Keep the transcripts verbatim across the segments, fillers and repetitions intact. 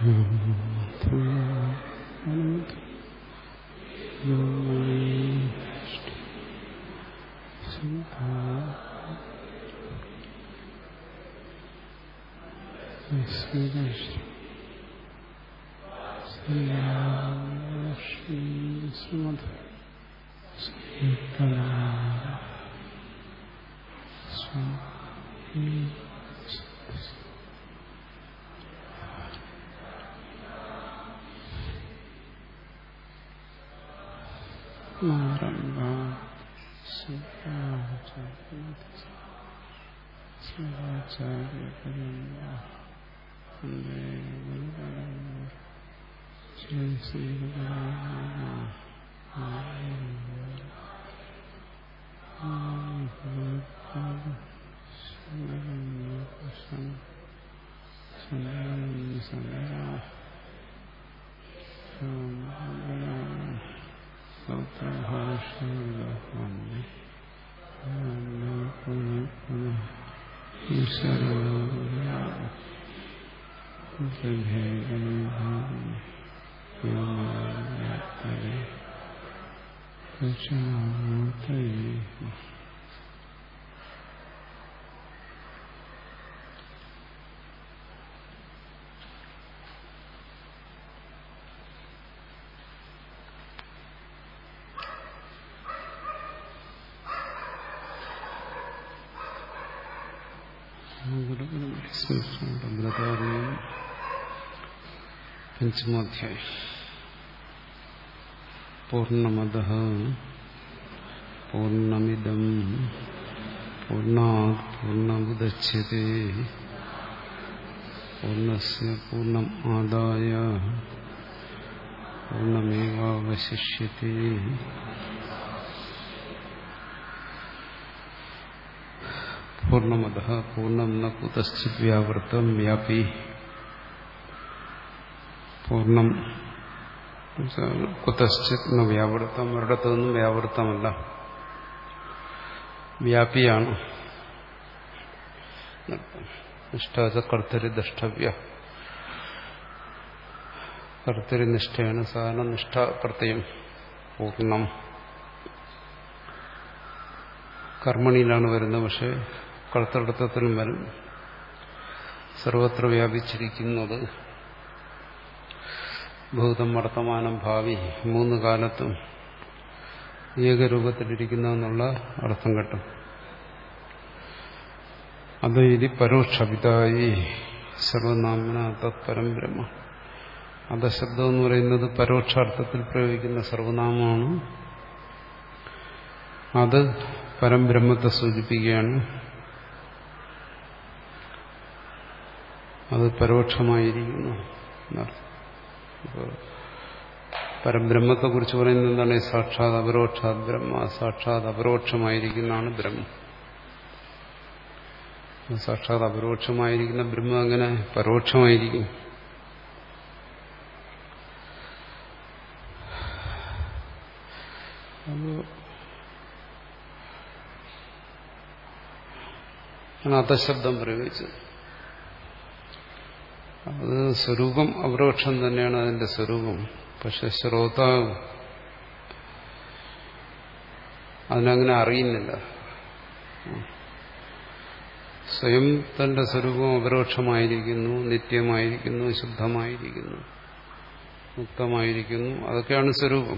പഞ്ചമാധ്യായം. പൂർണ്ണമദഃ പൂർണ്ണമിദം പൂർണ്ണാത് പൂർണ്ണമുദച്യതേ പൂർണ്ണസ്യ പൂർണ്ണം ആദായ പൂർണ്ണമേവാവശിഷ്യതേ. പൂർണ്ണമദഃ പൂർണ്ണം ന കുതശ്ചിത് വ്യാവൃത്തം വ്യാപി. പൂർണ്ണം കുതശ്ചിത് ന വ്യാവൃത്തം, ഒരിടത്തൊന്നും വ്യാവൃത്തമല്ല, വ്യാപിയാണ്. നിഷ്ഠാച കർത്തരി ദ്രഷ്ടവ്യ. കർത്തരി നിഷ്ഠയാണ് സാധാരണ നിഷ്ഠാപ്രത്യയം. പൂർണ്ണം കർമ്മണിയിലാണ് വരുന്നത്, പക്ഷെ കർത്തൃത്വത്തിലും വരും. സർവത്ര വ്യാപിച്ചിരിക്കുന്നത് ഭൂതം വർത്തമാനം ഭാവി മൂന്ന് കാലത്തും ഏകരൂപത്തിലിരിക്കുന്നതെന്നുള്ള അർത്ഥം കിട്ടും. അത് ഇത് പരോക്ഷപിതായി സർവനാമന തത്പരം ബ്രഹ്മ. അധശബ്ദം എന്ന് പറയുന്നത് പരോക്ഷാർത്ഥത്തിൽ പ്രയോഗിക്കുന്ന സർവനാമമാണ്. അത് പരംബ്രഹ്മത്തെ സൂചിപ്പിക്കുകയാണ്. അത് പരോക്ഷമായിരിക്കുന്നു എന്നർത്ഥം. പരബ്രഹ്മത്തെ കുറിച്ച് പറയുന്നത് എന്താണ്? സാക്ഷാത് അപരോക്ഷാത് ബ്രഹ്മ. സാക്ഷാത് അപരോക്ഷമായിരിക്കുന്നതാണ് ബ്രഹ്മം. സാക്ഷാത് അപരോക്ഷമായിരിക്കുന്ന ബ്രഹ്മം അങ്ങനെ പരോക്ഷമായിരിക്കും? അത് അധശബ്ദം പ്രയോഗിച്ചത്. അത് സ്വരൂപം അപരോക്ഷം തന്നെയാണ് അതിന്റെ സ്വരൂപം. പക്ഷെ ശ്രോതാവ് അതിനങ്ങനെ അറിയുന്നില്ല. സ്വയം തന്റെ സ്വരൂപം അപരോക്ഷമായിരിക്കുന്നു, നിത്യമായിരിക്കുന്നു, ശുദ്ധമായിരിക്കുന്നു, മുക്തമായിരിക്കുന്നു. അതൊക്കെയാണ് സ്വരൂപം.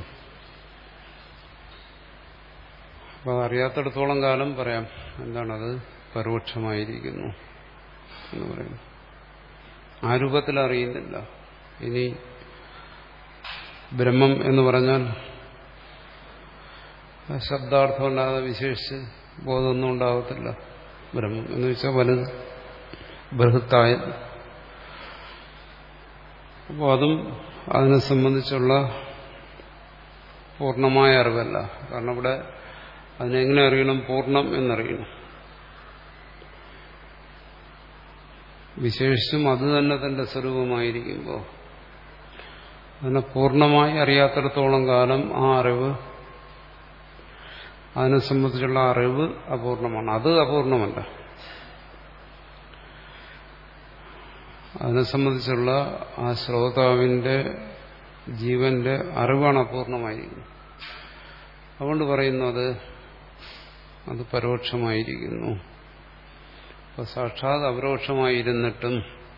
അപ്പൊ അതറിയാത്തിടത്തോളം കാലം പറയാം എന്താണത് പരോക്ഷമായിരിക്കുന്നു എന്ന് പറയുന്നു. ആ രൂപത്തിൽ അറിയുന്നില്ല. ഇനി ബ്രഹ്മം എന്ന് പറഞ്ഞാൽ ശബ്ദാർത്ഥമല്ലാതെ വിശേഷിച്ച് ബോധമൊന്നും ഉണ്ടാകത്തില്ല. ബ്രഹ്മം എന്ന് വെച്ചാൽ വലുത്, ബൃഹത്തായ. അപ്പോൾ അതും അതിനെ സംബന്ധിച്ചുള്ള പൂർണ്ണമായ അറിവല്ല. കാരണം ഇവിടെ അതിനെങ്ങനെ അറിയണം? പൂർണ്ണം എന്നറിയണം. വിശേഷിച്ചും അത് തന്നെ തന്റെ സ്വരൂപമായിരിക്കുമ്പോൾ അതിനെ പൂർണ്ണമായി അറിയാത്തിടത്തോളം കാലം ആ അറിവ്, അതിനെ സംബന്ധിച്ചുള്ള അറിവ് അപൂർണമാണ്. അത് അപൂർണമല്ല. അതിനെ സംബന്ധിച്ചുള്ള ആ ശ്രോതാവിന്റെ ജീവന്റെ അറിവാണ് അപൂർണമായിരിക്കുന്നത്. അതുകൊണ്ട് പറയുന്നത് അത് പരോക്ഷമായിരിക്കുന്നു. അപ്പോൾ സാക്ഷാത് അപരോക്ഷമായിരുന്നിട്ടും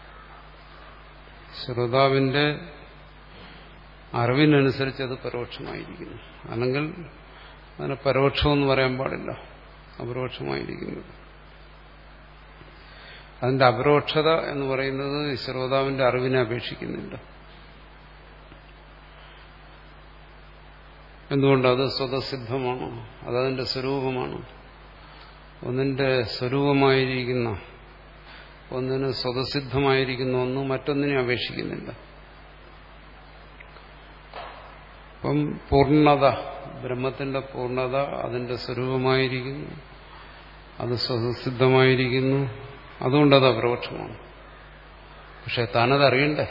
ശ്രോതാവിന്റെ അറിവിനനുസരിച്ച് അത് പരോക്ഷമായിരിക്കുന്നു. അല്ലെങ്കിൽ അതിനെ പരോക്ഷമെന്ന് പറയാൻ പാടില്ല, അപരോക്ഷമായിരിക്കുന്നു. അതിന്റെ അപരോക്ഷത എന്ന് പറയുന്നത് ശ്രോതാവിന്റെ അറിവിനെ അപേക്ഷിക്കുന്നില്ല. എന്തുകൊണ്ടത് സ്വതസിദ്ധമാണ്, അതതിന്റെ സ്വരൂപമാണ്. ഒന്നിന്റെ സ്വരൂപമായിരിക്കുന്ന, ഒന്നിന് സ്വതസിദ്ധമായിരിക്കുന്ന ഒന്ന് മറ്റൊന്നിനെ അപേക്ഷിക്കുന്നില്ല. അപ്പം പൂർണ്ണത, ബ്രഹ്മത്തിന്റെ പൂർണ്ണത അതിന്റെ സ്വരൂപമായിരിക്കുന്നു, അത് സ്വതസിദ്ധമായിരിക്കുന്നു. അതുകൊണ്ടത് അപരോക്ഷമാണ്. പക്ഷെ താനതറിയണ്ടേ?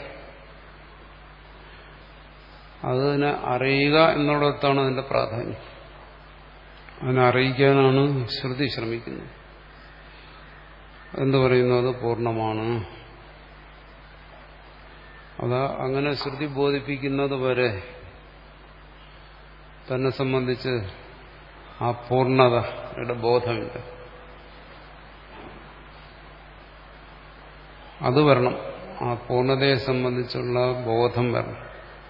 അതിനെ അറിയുക എന്നുള്ളതാണ് അതിന്റെ പ്രാധാന്യം. അതിനെ അറിയിക്കാനാണ് ശ്രുതി ശ്രമിക്കുന്നത്. എന്തു പറയുന്നു? അത് പൂർണ്ണമാണ്. അതാ അങ്ങനെ ശ്രുതി ബോധിപ്പിക്കുന്നത് വരെ തന്നെ സംബന്ധിച്ച് ആ പൂർണ്ണതയുടെ ബോധമില്ല. അത് വരണം. ആ പൂർണ്ണതയെ സംബന്ധിച്ചുള്ള ബോധം വരണം.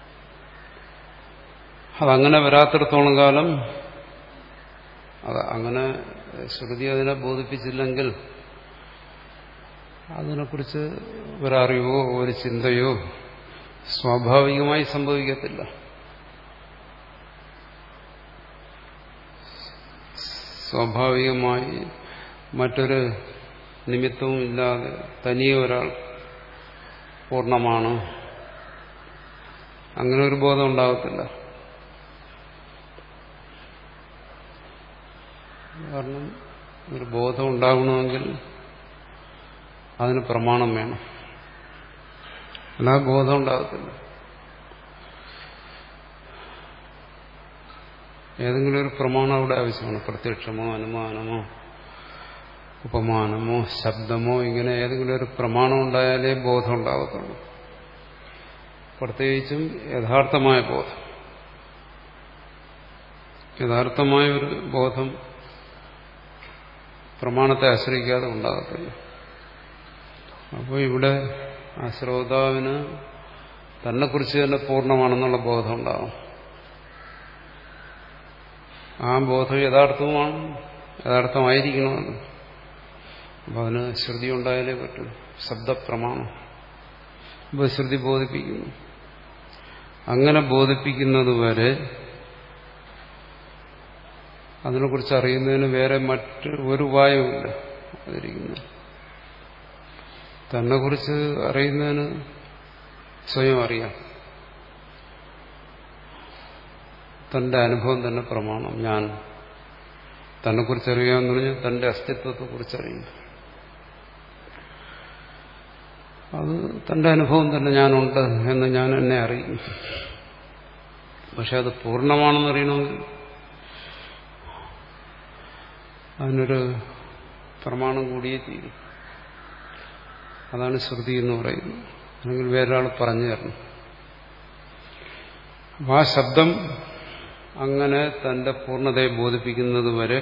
അതങ്ങനെ വരാത്തിടത്തോളം കാലം, അത് അങ്ങനെ ശ്രുതി അതിനെ ബോധിപ്പിച്ചില്ലെങ്കിൽ അതിനെക്കുറിച്ച് ഒരറിവോ ഒരു ചിന്തയോ സ്വാഭാവികമായി സംഭവിക്കത്തില്ല. സ്വാഭാവികമായി മറ്റൊരു നിമിത്തവും ഇല്ലാതെ തനിയെ ഒരാൾ പൂർണ്ണമാണ്, അങ്ങനെ ഒരു ബോധം ഉണ്ടാകത്തില്ല. കാരണം ഒരു ബോധം ഉണ്ടാകണമെങ്കിൽ അതിന് പ്രമാണം വേണം, അല്ല ബോധം ഉണ്ടാകത്തില്ല. ഏതെങ്കിലും ഒരു പ്രമാണം അവിടെ ആവശ്യമാണ്. പ്രത്യക്ഷമോ അനുമാനമോ ഉപമാനമോ ശബ്ദമോ, ഇങ്ങനെ ഏതെങ്കിലും ഒരു പ്രമാണം ഉണ്ടായാലേ ബോധം ഉണ്ടാകത്തുള്ളൂ. പ്രത്യേകിച്ചും യഥാർത്ഥമായ ബോധം. യഥാർത്ഥമായ ഒരു ബോധം പ്രമാണത്തെ ആശ്രയിക്കാതെ ഉണ്ടാകത്തില്ല. അപ്പോൾ ഇവിടെ ആ ശ്രോതാവിന് തന്നെക്കുറിച്ച് തന്നെ പൂർണ്ണമാണെന്നുള്ള ബോധം ഉണ്ടാകും. ആ ബോധം യഥാർത്ഥവുമാണ്, യഥാർത്ഥമായിരിക്കണമെന്ന്. അപ്പം അതിന് ശ്രുതി ഉണ്ടായാലേ പറ്റും. ശബ്ദപ്രമാണം ഇപ്പോൾ ശ്രുതി ബോധിപ്പിക്കുന്നു. അങ്ങനെ ബോധിപ്പിക്കുന്നത് വരെ അതിനെക്കുറിച്ച് അറിയുന്നതിന് വേറെ മറ്റ് ഒരു ഉപായവുമില്ല. അതിരിക്കുന്നു തന്നെക്കുറിച്ച് അറിയുന്നതിന് സ്വയം അറിയാം. തന്റെ അനുഭവം തന്നെ പ്രമാണം. ഞാൻ തന്നെക്കുറിച്ച് അറിയാമെന്ന് പറഞ്ഞാൽ തന്റെ അസ്തിത്വത്തെക്കുറിച്ചറിയും. അത് തന്റെ അനുഭവം തന്നെ ഞാനുണ്ട് എന്ന് ഞാൻ എന്നെ അറിയും. പക്ഷെ അത് പൂർണ്ണമാണെന്നറിയണമെങ്കിൽ അതിനൊരു പ്രമാണം കൂടിയേ തീരും. അതാണ് ശ്രുതി എന്ന് പറയുന്നത്. അല്ലെങ്കിൽ വേറൊരാൾ പറഞ്ഞു തരണം. അപ്പം ആ ശബ്ദം അങ്ങനെ തന്റെ പൂർണ്ണതയെ ബോധിപ്പിക്കുന്നത് വരെ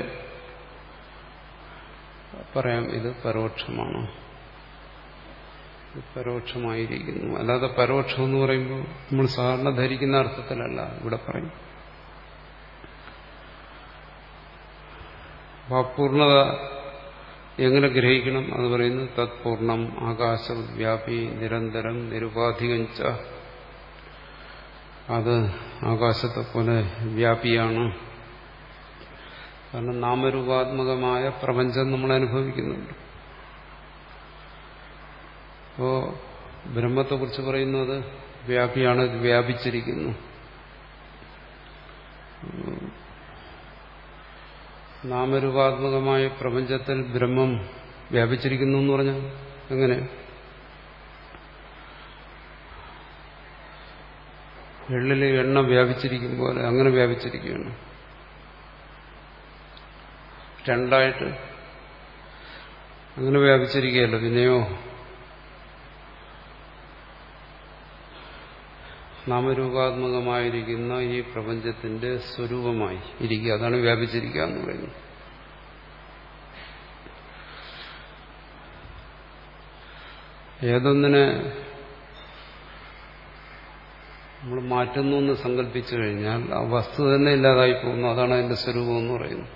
പറയാം ഇത് പരോക്ഷമാണ്, പരോക്ഷമായിരിക്കുന്നു. അല്ലാതെ പരോക്ഷം എന്ന് പറയുമ്പോൾ നമ്മൾ സാധാരണ ധരിക്കുന്ന അർത്ഥത്തിലല്ല ഇവിടെ പറയും. അപ്പോൾ അപൂർണത എങ്ങനെ ഗ്രഹിക്കണം? അത് പറയുന്നത് തത്പൂർണം ആകാശവ്യാപി നിരന്തരം നിരുപാധികഞ്ച. അത് ആകാശത്തെ പോലെ വ്യാപിയാണ്. കാരണം നാമരൂപാത്മകമായ പ്രപഞ്ചം നമ്മൾ അനുഭവിക്കുന്നുണ്ട്. അപ്പോ ബ്രഹ്മത്തെക്കുറിച്ച് പറയുന്നത് വ്യാപിയാണ്, ഇത് വ്യാപിച്ചിരിക്കുന്നു. നാമരൂപാത്മകമായ പ്രപഞ്ചത്തിൽ ബ്രഹ്മം വ്യാപിച്ചിരിക്കുന്നു എന്ന് പറഞ്ഞാൽ എങ്ങനെ? എള്ളില് എണ്ണ വ്യാപിച്ചിരിക്കും പോലെ അങ്ങനെ വ്യാപിച്ചിരിക്കുകയാണ്. രണ്ടായിട്ട് അങ്ങനെ വ്യാപിച്ചിരിക്കുകയല്ലോ. പിന്നെയോ നാമരൂപാത്മകമായിരിക്കുന്ന ഈ പ്രപഞ്ചത്തിന്റെ സ്വരൂപമായി ഇരിക്കുക. അതാണ് വ്യാപിച്ചിരിക്കുക എന്ന് പറയുന്നത്. ഏതൊന്നിനെ നമ്മൾ മാറ്റുന്നു എന്ന് സങ്കല്പിച്ചു കഴിഞ്ഞാൽ ആ വസ്തു തന്നെ ഇല്ലാതായി പോകുന്നു. അതാണ് അതിന്റെ സ്വരൂപം എന്ന് പറയുന്നത്.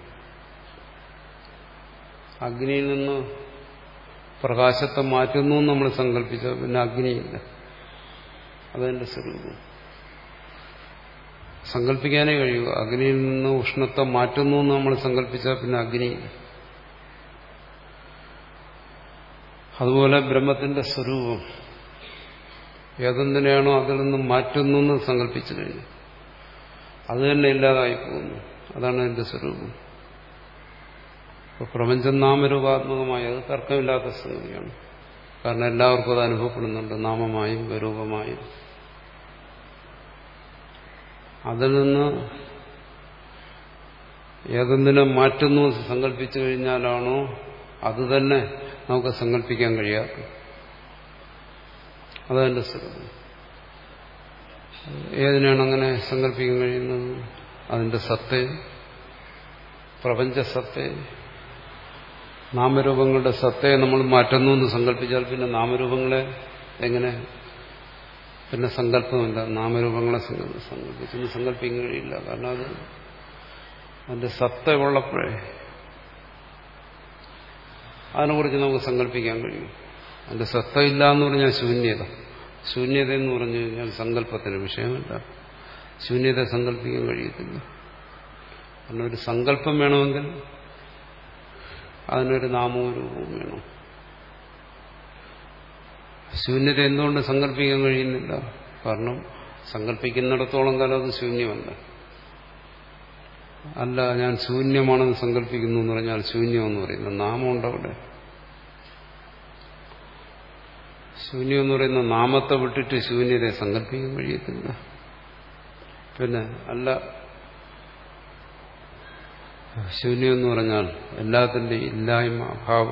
അഗ്നിയിൽ നിന്ന് പ്രകാശത്തെ മാറ്റുന്നു എന്ന് നമ്മൾ സങ്കല്പിച്ചാൽ പിന്നെ അഗ്നിയില്ല. അതെന്റെ സ്വരൂപം. സങ്കല്പിക്കാനേ കഴിയൂ. അഗ്നിയിൽ നിന്ന് ഉഷ്ണത്തെ മാറ്റുന്നു എന്ന് നമ്മൾ സങ്കല്പിച്ചാൽ പിന്നെ അഗ്നിയില്ല. അതുപോലെ ബ്രഹ്മത്തിന്റെ സ്വരൂപം ഏതെന്തിനാണോ അതിൽ നിന്ന് മാറ്റുന്നു എന്ന് സങ്കല്പിച്ചു കഴിഞ്ഞു അത് തന്നെ ഇല്ലാതായി പോകുന്നു. അതാണ് അതിന്റെ സ്വരൂപം. അപ്പോൾ പ്രപഞ്ചം നാമരൂപാത്മകമായി അത് തർക്കമില്ലാത്ത സംഗതിയാണ്. കാരണം എല്ലാവർക്കും അത് അനുഭവപ്പെടുന്നുണ്ട്, നാമമായും രൂപമായും. അതിൽ നിന്ന് ഏതെന്തിനെ മാറ്റുന്നു സങ്കല്പിച്ചു കഴിഞ്ഞാലാണോ അത് തന്നെ നമുക്ക് സങ്കല്പിക്കാൻ കഴിയാത്തത്. അതതിന്റെ സ്വരൂപം. ഏതിനാണ് അങ്ങനെ സങ്കല്പിക്കാൻ കഴിയുന്നത്? അതിന്റെ സത്തേ, പ്രപഞ്ചസത്തേ, നാമരൂപങ്ങളുടെ സത്തയെ നമ്മൾ മാറ്റുന്നു എന്ന് സങ്കല്പിച്ചാൽ പിന്നെ നാമരൂപങ്ങളെ എങ്ങനെ പിന്നെ സങ്കല്പമില്ല. നാമരൂപങ്ങളെ സങ്കല്പിച്ചൊന്നും സങ്കല്പിക്കാൻ കഴിയില്ല. കാരണം അത് അതിന്റെ സത്ത ഉള്ളപ്പോഴേ അതിനെക്കുറിച്ച് നമുക്ക് സങ്കല്പിക്കാൻ കഴിയും. അതിന്റെ സത്ത ഇല്ല എന്ന് പറഞ്ഞാൽ ശൂന്യത. ശൂന്യത എന്ന് പറഞ്ഞു കഴിഞ്ഞാൽ സങ്കല്പത്തിന് വിഷയമല്ല. ശൂന്യത സങ്കല്പിക്കാൻ കഴിയത്തില്ല. കാരണം ഒരു സങ്കല്പം വേണമെങ്കിൽ അതിനൊരു നാമവും രൂപവും വേണം. ശൂന്യത എന്തുകൊണ്ട് സങ്കല്പിക്കാൻ കഴിയുന്നില്ല? കാരണം സങ്കല്പിക്കുന്നിടത്തോളം കാലം അത് ശൂന്യമല്ല. അല്ല, ഞാൻ ശൂന്യമാണെന്ന് സങ്കല്പിക്കുന്നു എന്ന് പറഞ്ഞാൽ ശൂന്യം എന്ന് പറയുന്നത് നാമമുണ്ട് അവിടെ. ശൂന്യം എന്ന് പറയുന്ന നാമത്തെ വിട്ടിട്ട് ശൂന്യതയെ സങ്കല്പിക്കാൻ കഴിയത്തില്ല. പിന്നെ അല്ല, ശൂന്യം എന്ന് പറഞ്ഞാൽ എല്ലാത്തിൻ്റെ ഇല്ലായ്മ, അഭാവം.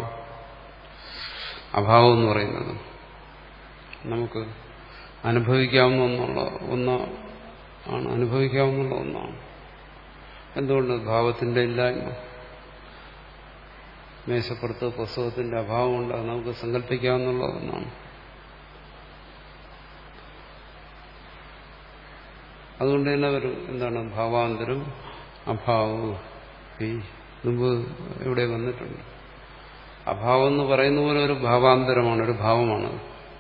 അഭാവം എന്ന് പറയുന്നത് നമുക്ക് അനുഭവിക്കാവുന്ന ഒന്നുള്ള ഒന്ന് ആണ്. അനുഭവിക്കാവുന്ന ഒന്നാണ്. എന്തുകൊണ്ട്? ഭാവത്തിന്റെ ഇല്ലായ്മ. മേശപ്പുറത്ത് പുസ്തകത്തിന്റെ അഭാവമുണ്ട്. അത് നമുക്ക് സങ്കല്പിക്കാവുന്ന ഒന്നാണ്. അതുകൊണ്ട് തന്നെ ഒരു എന്താണ് ഭാവാന്തരം, അഭാവവും ഈ മുമ്പ് ഇവിടെ വന്നിട്ടുണ്ട്. അഭാവം എന്ന് പറയുന്ന പോലെ ഒരു ഭാവാന്തരമാണ്, ഒരു ഭാവമാണ്.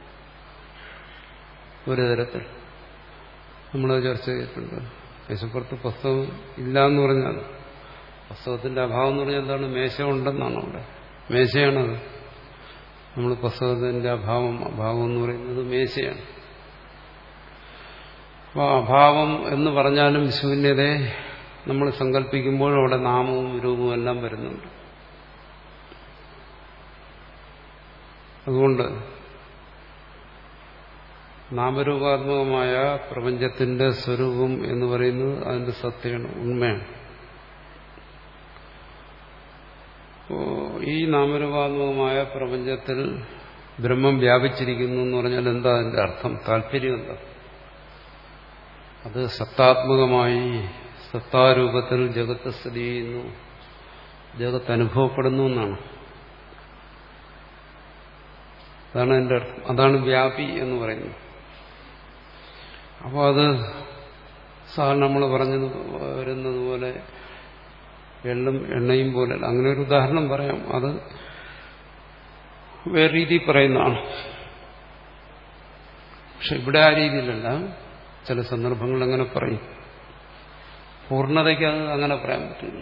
ഒരു തരത്തിൽ നമ്മളത് ചർച്ച ചെയ്തിട്ടുണ്ട്. മേശപ്പുറത്ത് പുസ്തകം ഇല്ല എന്ന് പറഞ്ഞാൽ പുസ്തകത്തിന്റെ അഭാവം എന്ന് പറഞ്ഞാൽ എന്താണ്? മേശ ഉണ്ടെന്നാണ് അവിടെ. മേശയാണത്. നമ്മൾ പുസ്തകത്തിന്റെ അഭാവം അഭാവം എന്ന് പറയുന്നത് മേശയാണ്. അപ്പോൾ അഭാവം എന്ന് പറഞ്ഞാലും ശൂന്യതയെ നമ്മൾ സങ്കല്പിക്കുമ്പോൾ അവിടെ നാമവും രൂപവും എല്ലാം വരുന്നുണ്ട്. അതുകൊണ്ട് നാമരൂപാത്മകമായ പ്രപഞ്ചത്തിന്റെ സ്വരൂപം എന്ന് പറയുന്നത് അതിന്റെ സത്യമാണ്, ഉണ്മയാണ്. ഈ നാമരൂപാത്മകമായ പ്രപഞ്ചത്തിൽ ബ്രഹ്മം വ്യാപിച്ചിരിക്കുന്നു എന്ന് പറഞ്ഞാൽ എന്താ അതിന്റെ അർത്ഥം? താല്പര്യം എന്താ? അത് സത്താത്മകമായി സത്താരൂപത്തിൽ ജഗത്ത് സ്ഥിതി ചെയ്യുന്നു, ജഗത്ത് അനുഭവപ്പെടുന്നു എന്നാണ്. അതാണ് അതിന്റെ അർത്ഥം. അതാണ് വ്യാപി എന്ന് പറയുന്നത്. അപ്പോൾ അത് സാധാരണ നമ്മൾ പറഞ്ഞു വരുന്നത് പോലെ എള്ളും എണ്ണയും പോലെ അങ്ങനെ ഒരു ഉദാഹരണം പറയാം. അത് വേറെ രീതിയിൽ പറയുന്നതാണ്. പക്ഷെ ഇവിടെ ആ രീതിയിലല്ല. ചില സന്ദർഭങ്ങളിൽ അങ്ങനെ പറയും. പൂർണ്ണതയ്ക്ക് അത് അങ്ങനെ പറയാൻ പറ്റില്ല.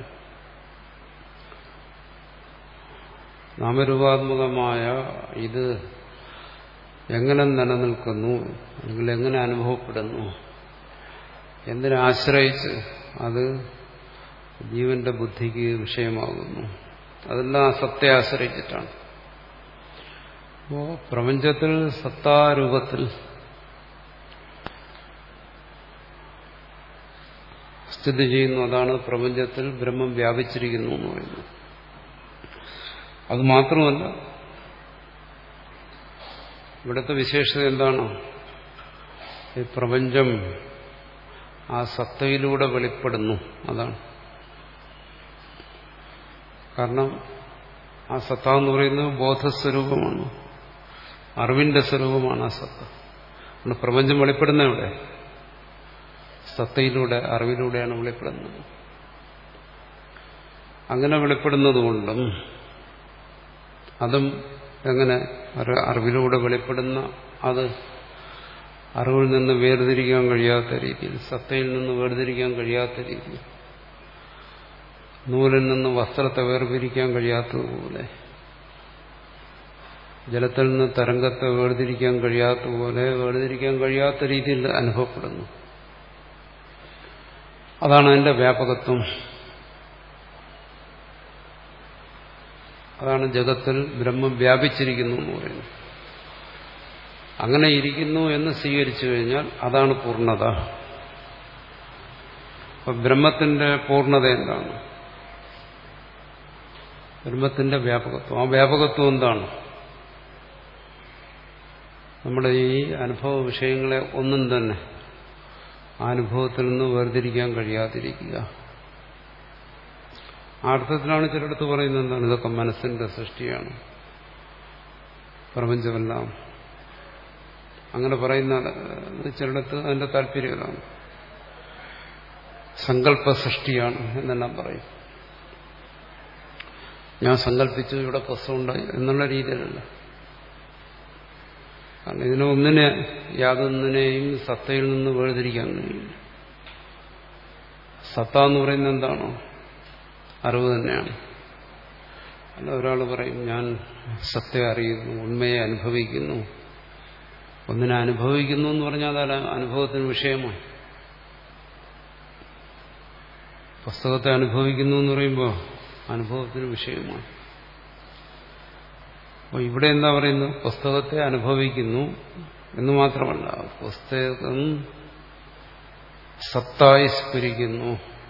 നാമരൂപാത്മകമായ ഇത് എങ്ങനെ നിലനിൽക്കുന്നു, അല്ലെങ്കിൽ എങ്ങനെ അനുഭവപ്പെടുന്നു, എന്തിനെ ആശ്രയിച്ച് അത് ജീവന്റെ ബുദ്ധിക്ക് വിഷയമാകുന്നു, അതെല്ലാം സത്തയെ ആശ്രയിച്ചിട്ടാണ്. അപ്പോൾ പ്രപഞ്ചത്തിൽ സത്താരൂപത്തിൽ സ്ഥിതി ചെയ്യുന്നു. അതാണ് പ്രപഞ്ചത്തിൽ ബ്രഹ്മം വ്യാപിച്ചിരിക്കുന്നു എന്ന് പറയുന്നത്. അത് മാത്രമല്ല, ഇവിടുത്തെ വിശേഷത എന്താണ്? ഈ പ്രപഞ്ചം ആ സത്തയിലൂടെ വെളിപ്പെടുന്നു. അതാണ് കാരണം ആ സത്ത എന്ന് പറയുന്നത് ബോധസ്വരൂപമാണ്, അറിവിന്റെ സ്വരൂപമാണ് ആ സത്ത. അതുകൊണ്ട് പ്രപഞ്ചം വെളിപ്പെടുന്ന ഇവിടെ സത്തയിലൂടെ, അറിവിലൂടെയാണ് വെളിപ്പെടുന്നത്. അങ്ങനെ വെളിപ്പെടുന്നതുകൊണ്ടും അതും എങ്ങനെ അറിവിലൂടെ വെളിപ്പെടുന്ന അത് അറിവിൽ നിന്ന് വേർതിരിക്കാൻ കഴിയാത്ത രീതിയിൽ, സത്തയിൽ നിന്ന് വേർതിരിക്കാൻ കഴിയാത്ത രീതിയിൽ, നൂലിൽ നിന്ന് വസ്ത്രത്തെ വേർതിരിക്കാൻ കഴിയാത്തതുപോലെ, ജലത്തിൽ നിന്ന് തരംഗത്തെ വേർതിരിക്കാൻ കഴിയാത്തതുപോലെ വേർതിരിക്കാൻ കഴിയാത്ത രീതിയിൽ അനുഭവപ്പെടുന്നു. അതാണ് അതിന്റെ വ്യാപകത്വം. അതാണ് ജഗത്തിൽ ബ്രഹ്മം വ്യാപിച്ചിരിക്കുന്നു എന്ന് പറയുന്നത്. അങ്ങനെ ഇരിക്കുന്നു എന്ന് സ്വീകരിച്ചു കഴിഞ്ഞാൽ അതാണ് പൂർണ്ണത. അപ്പൊ ബ്രഹ്മത്തിന്റെ പൂർണ്ണത എന്താണ്? ബ്രഹ്മത്തിന്റെ വ്യാപകത്വം. ആ വ്യാപകത്വം എന്താണ്? നമ്മുടെ ഈ അനുഭവ വിഷയങ്ങളെ ഒന്നും തന്നെ ആ അനുഭവത്തിൽ നിന്ന് വേർതിരിക്കാൻ കഴിയാതിരിക്കുക. ആ അർത്ഥത്തിലാണ് ചിലടത്ത് പറയുന്നത് എന്താണ്, ഇതൊക്കെ മനസ്സിന്റെ സൃഷ്ടിയാണ്, പ്രപഞ്ചമെല്ലാം. അങ്ങനെ പറയുന്ന ചിലടത്ത് അതിന്റെ താല്പര്യം ഇതാണ്, സങ്കല്പ സൃഷ്ടിയാണ് എന്നെല്ലാം പറയും. ഞാൻ സങ്കല്പിച്ചു ഇവിടെ പുസ്തകമുണ്ടായി എന്നുള്ള രീതിയിലല്ല. കാരണം ഇതിനെ ഒന്നിനെ യാതൊന്നിനെയും സത്തയിൽ നിന്ന് വേർതിരിക്കാൻ കഴിയില്ല. സത്ത എന്ന് പറയുന്നത് എന്താണോ അറിവ് തന്നെയാണ്. അല്ല ഒരാൾ പറയും ഞാൻ സത്യം അറിയുന്നു, ഉണ്മയെ അനുഭവിക്കുന്നു. ഒന്നിനെ അനുഭവിക്കുന്നു എന്ന് പറഞ്ഞാൽ അത് അനുഭവത്തിന് വിഷയമാണ്. പുസ്തകത്തെ അനുഭവിക്കുന്നു എന്ന് പറയുമ്പോൾ അനുഭവത്തിന് വിഷയമാണ്. അപ്പോൾ ഇവിടെ എന്താ പറയുന്നത്? പുസ്തകത്തെ അനുഭവിക്കുന്നു എന്ന് മാത്രമല്ല, പുസ്തകം സത്തായി സ്ഫുരിക്കുന്നു,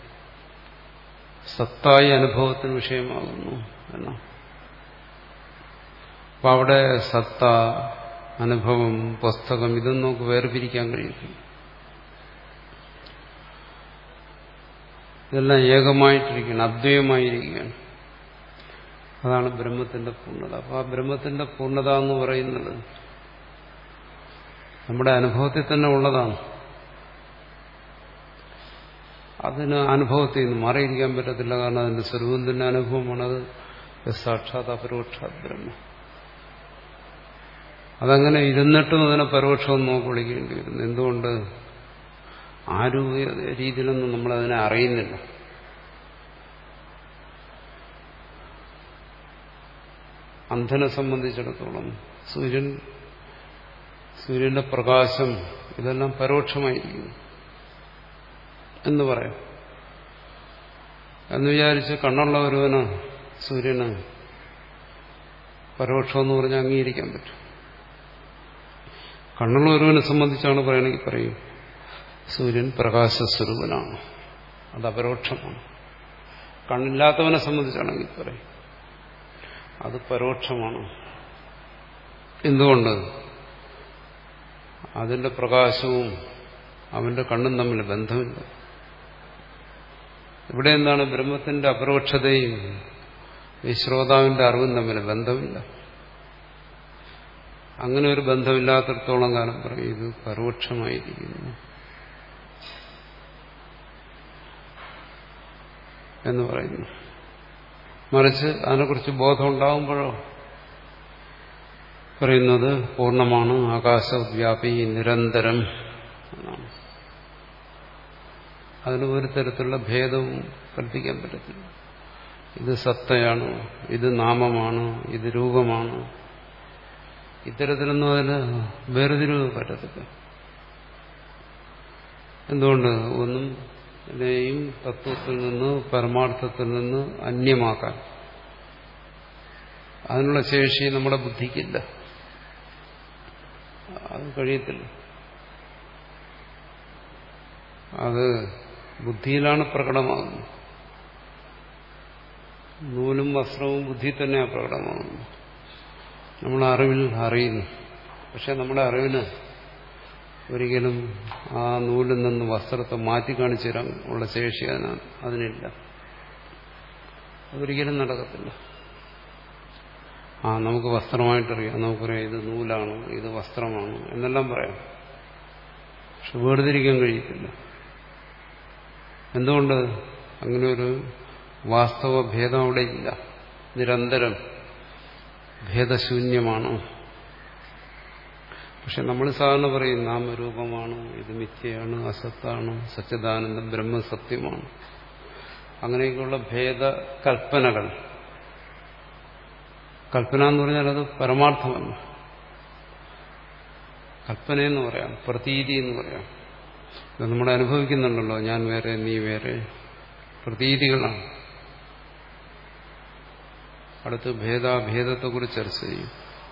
സത്തായി അനുഭവത്തിന് വിഷയമാകുന്നു എന്നാ. അപ്പൊ അവിടെ സത്ത, അനുഭവം, പുസ്തകം ഇതൊന്നും നമുക്ക് വേർപിരിക്കാൻ കഴിയില്ല. ഇതെല്ലാം ഏകമായിട്ടിരിക്കുകയാണ്, അദ്വൈതമായിരിക്കുകയാണ്. അതാണ് ബ്രഹ്മത്തിന്റെ പൂർണ്ണത. അപ്പോൾ ആ ബ്രഹ്മത്തിന്റെ പൂർണ്ണത എന്ന് പറയുന്നത് നമ്മുടെ അനുഭവത്തിൽ തന്നെ ഉള്ളതാണ്. അതിന് അനുഭവത്തിൽ നിന്ന് മാറിയിരിക്കാൻ പറ്റത്തില്ല. കാരണം അതിന്റെ സ്വരൂപം തന്നെ അനുഭവമാണ്. അത് സാക്ഷാത് അപരോക്ഷാത് ബ്രഹ്മ. അതങ്ങനെ ഇരുന്നിട്ടും അതിനെ പരോക്ഷമെന്ന് നമുക്ക് വിളിക്കേണ്ടി വരുന്നു. എന്തുകൊണ്ട്? ആ രീതിയിലൊന്നും നമ്മളതിനെ അറിയുന്നില്ല. അന്ധനെ സംബന്ധിച്ചിടത്തോളം സൂര്യൻ, സൂര്യന്റെ പ്രകാശം ഇതെല്ലാം പരോക്ഷമായിരിക്കുന്നു എന്ന് പറയാം. എന്ന് വിചാരിച്ച് കണ്ണുള്ള ഒരുവന് സൂര്യന് പരോക്ഷമെന്ന് പറഞ്ഞാൽ അംഗീകരിക്കാൻ പറ്റും. കണ്ണുള്ള ഒരുവനെ സംബന്ധിച്ചാണ് പറയണമെങ്കിൽ പറയും സൂര്യൻ പ്രകാശസ്വരൂപനാണ്, അത് അപരോക്ഷമാണ്. കണ്ണില്ലാത്തവനെ സംബന്ധിച്ചാണെങ്കിൽ പറയും അത് പരോക്ഷമാണ്. എന്തുകൊണ്ട്? അതിന്റെ പ്രകാശവും അവന്റെ കണ്ണും തമ്മിൽ ബന്ധമില്ല. ഇവിടെ എന്താണ്? ബ്രഹ്മത്തിന്റെ അപരോക്ഷതയും ഈ ശ്രോതാവിന്റെ അറിവും തമ്മിൽ ബന്ധമില്ല. അങ്ങനെ ഒരു ബന്ധമില്ലാത്തിടത്തോളം കാലം പറയും ഇത് പരോക്ഷമായിരിക്കുന്നു എന്ന് പറയുന്നു. മറിച്ച് അതിനെക്കുറിച്ച് ബോധം ഉണ്ടാകുമ്പോഴോ പറയുന്നത് പൂർണ്ണമാണ്, ആകാശവ്യാപി, നിരന്തരം എന്നാണ്. അതിന് ഒരു തരത്തിലുള്ള ഭേദവും കൽപ്പിക്കാൻ പറ്റത്തില്ല. ഇത് സത്തയാണ്, ഇത് നാമമാണ്, ഇത് രൂപമാണ്, ഇത്തരത്തിലൊന്നും അതിന് വേർതിരിവ് പറ്റത്തില്ല. എന്തുകൊണ്ട്? ഒന്നും ഇതിനെയും തത്വത്തിൽ നിന്ന്, പരമാർത്ഥത്തിൽ നിന്ന് അന്യമാക്കാൻ അതിനുള്ള ശേഷി നമ്മുടെ ബുദ്ധിക്കില്ല. അത് കഴിയത്തില്ല. അത് ബുദ്ധിയിലാണ് പ്രകടമാകുന്നത്. നൂലും വസ്ത്രവും ബുദ്ധി തന്നെയാണ് പ്രകടമാകുന്നത്. നമ്മൾ അറിവിൽ അറിയുന്നു. പക്ഷെ നമ്മുടെ അറിവിന് ഒരിക്കലും ആ നൂലിൽ നിന്ന് വസ്ത്രത്തെ മാറ്റി കാണിച്ചു തരാൻ ഉള്ള ശേഷി അതിനില്ല. അതൊരിക്കലും നടക്കത്തില്ല. ആ നമുക്ക് വസ്ത്രമായിട്ടറിയാം, നമുക്കറിയാം ഇത് നൂലാണ്, ഇത് വസ്ത്രമാണ് എന്നെല്ലാം പറയാം. പക്ഷെ വേർതിരിക്കാൻ കഴിയത്തില്ല. എന്തുകൊണ്ട്? അങ്ങനെ ഒരു വാസ്തവ ഭേദം അവിടെ ഇല്ല. നിരന്തരം ഭേദശൂന്യമാണ്. പക്ഷെ നമ്മൾ സാധാരണ പറയും നാമരൂപമാണ്, ഇത് മിഥ്യയാണ്, അസത്താണ്, സച്ചിദാനന്ദം ബ്രഹ്മസത്യമാണ്. അങ്ങനെയൊക്കെയുള്ള ഭേദ കൽപ്പനകൾ. കൽപ്പന എന്ന് പറഞ്ഞാൽ അത് പരമാർത്ഥമല്ല. കൽപ്പനയെന്ന് പറയാം, പ്രതീതി എന്ന് പറയാം. ഇത് നമ്മൾ അനുഭവിക്കുന്നുണ്ടല്ലോ, ഞാൻ വേറെ നീ വേറെ, പ്രതീതികളാണ്. അടുത്ത് ഭേദാഭേദത്തെക്കുറിച്ച് ചർച്ച ചെയ്യും.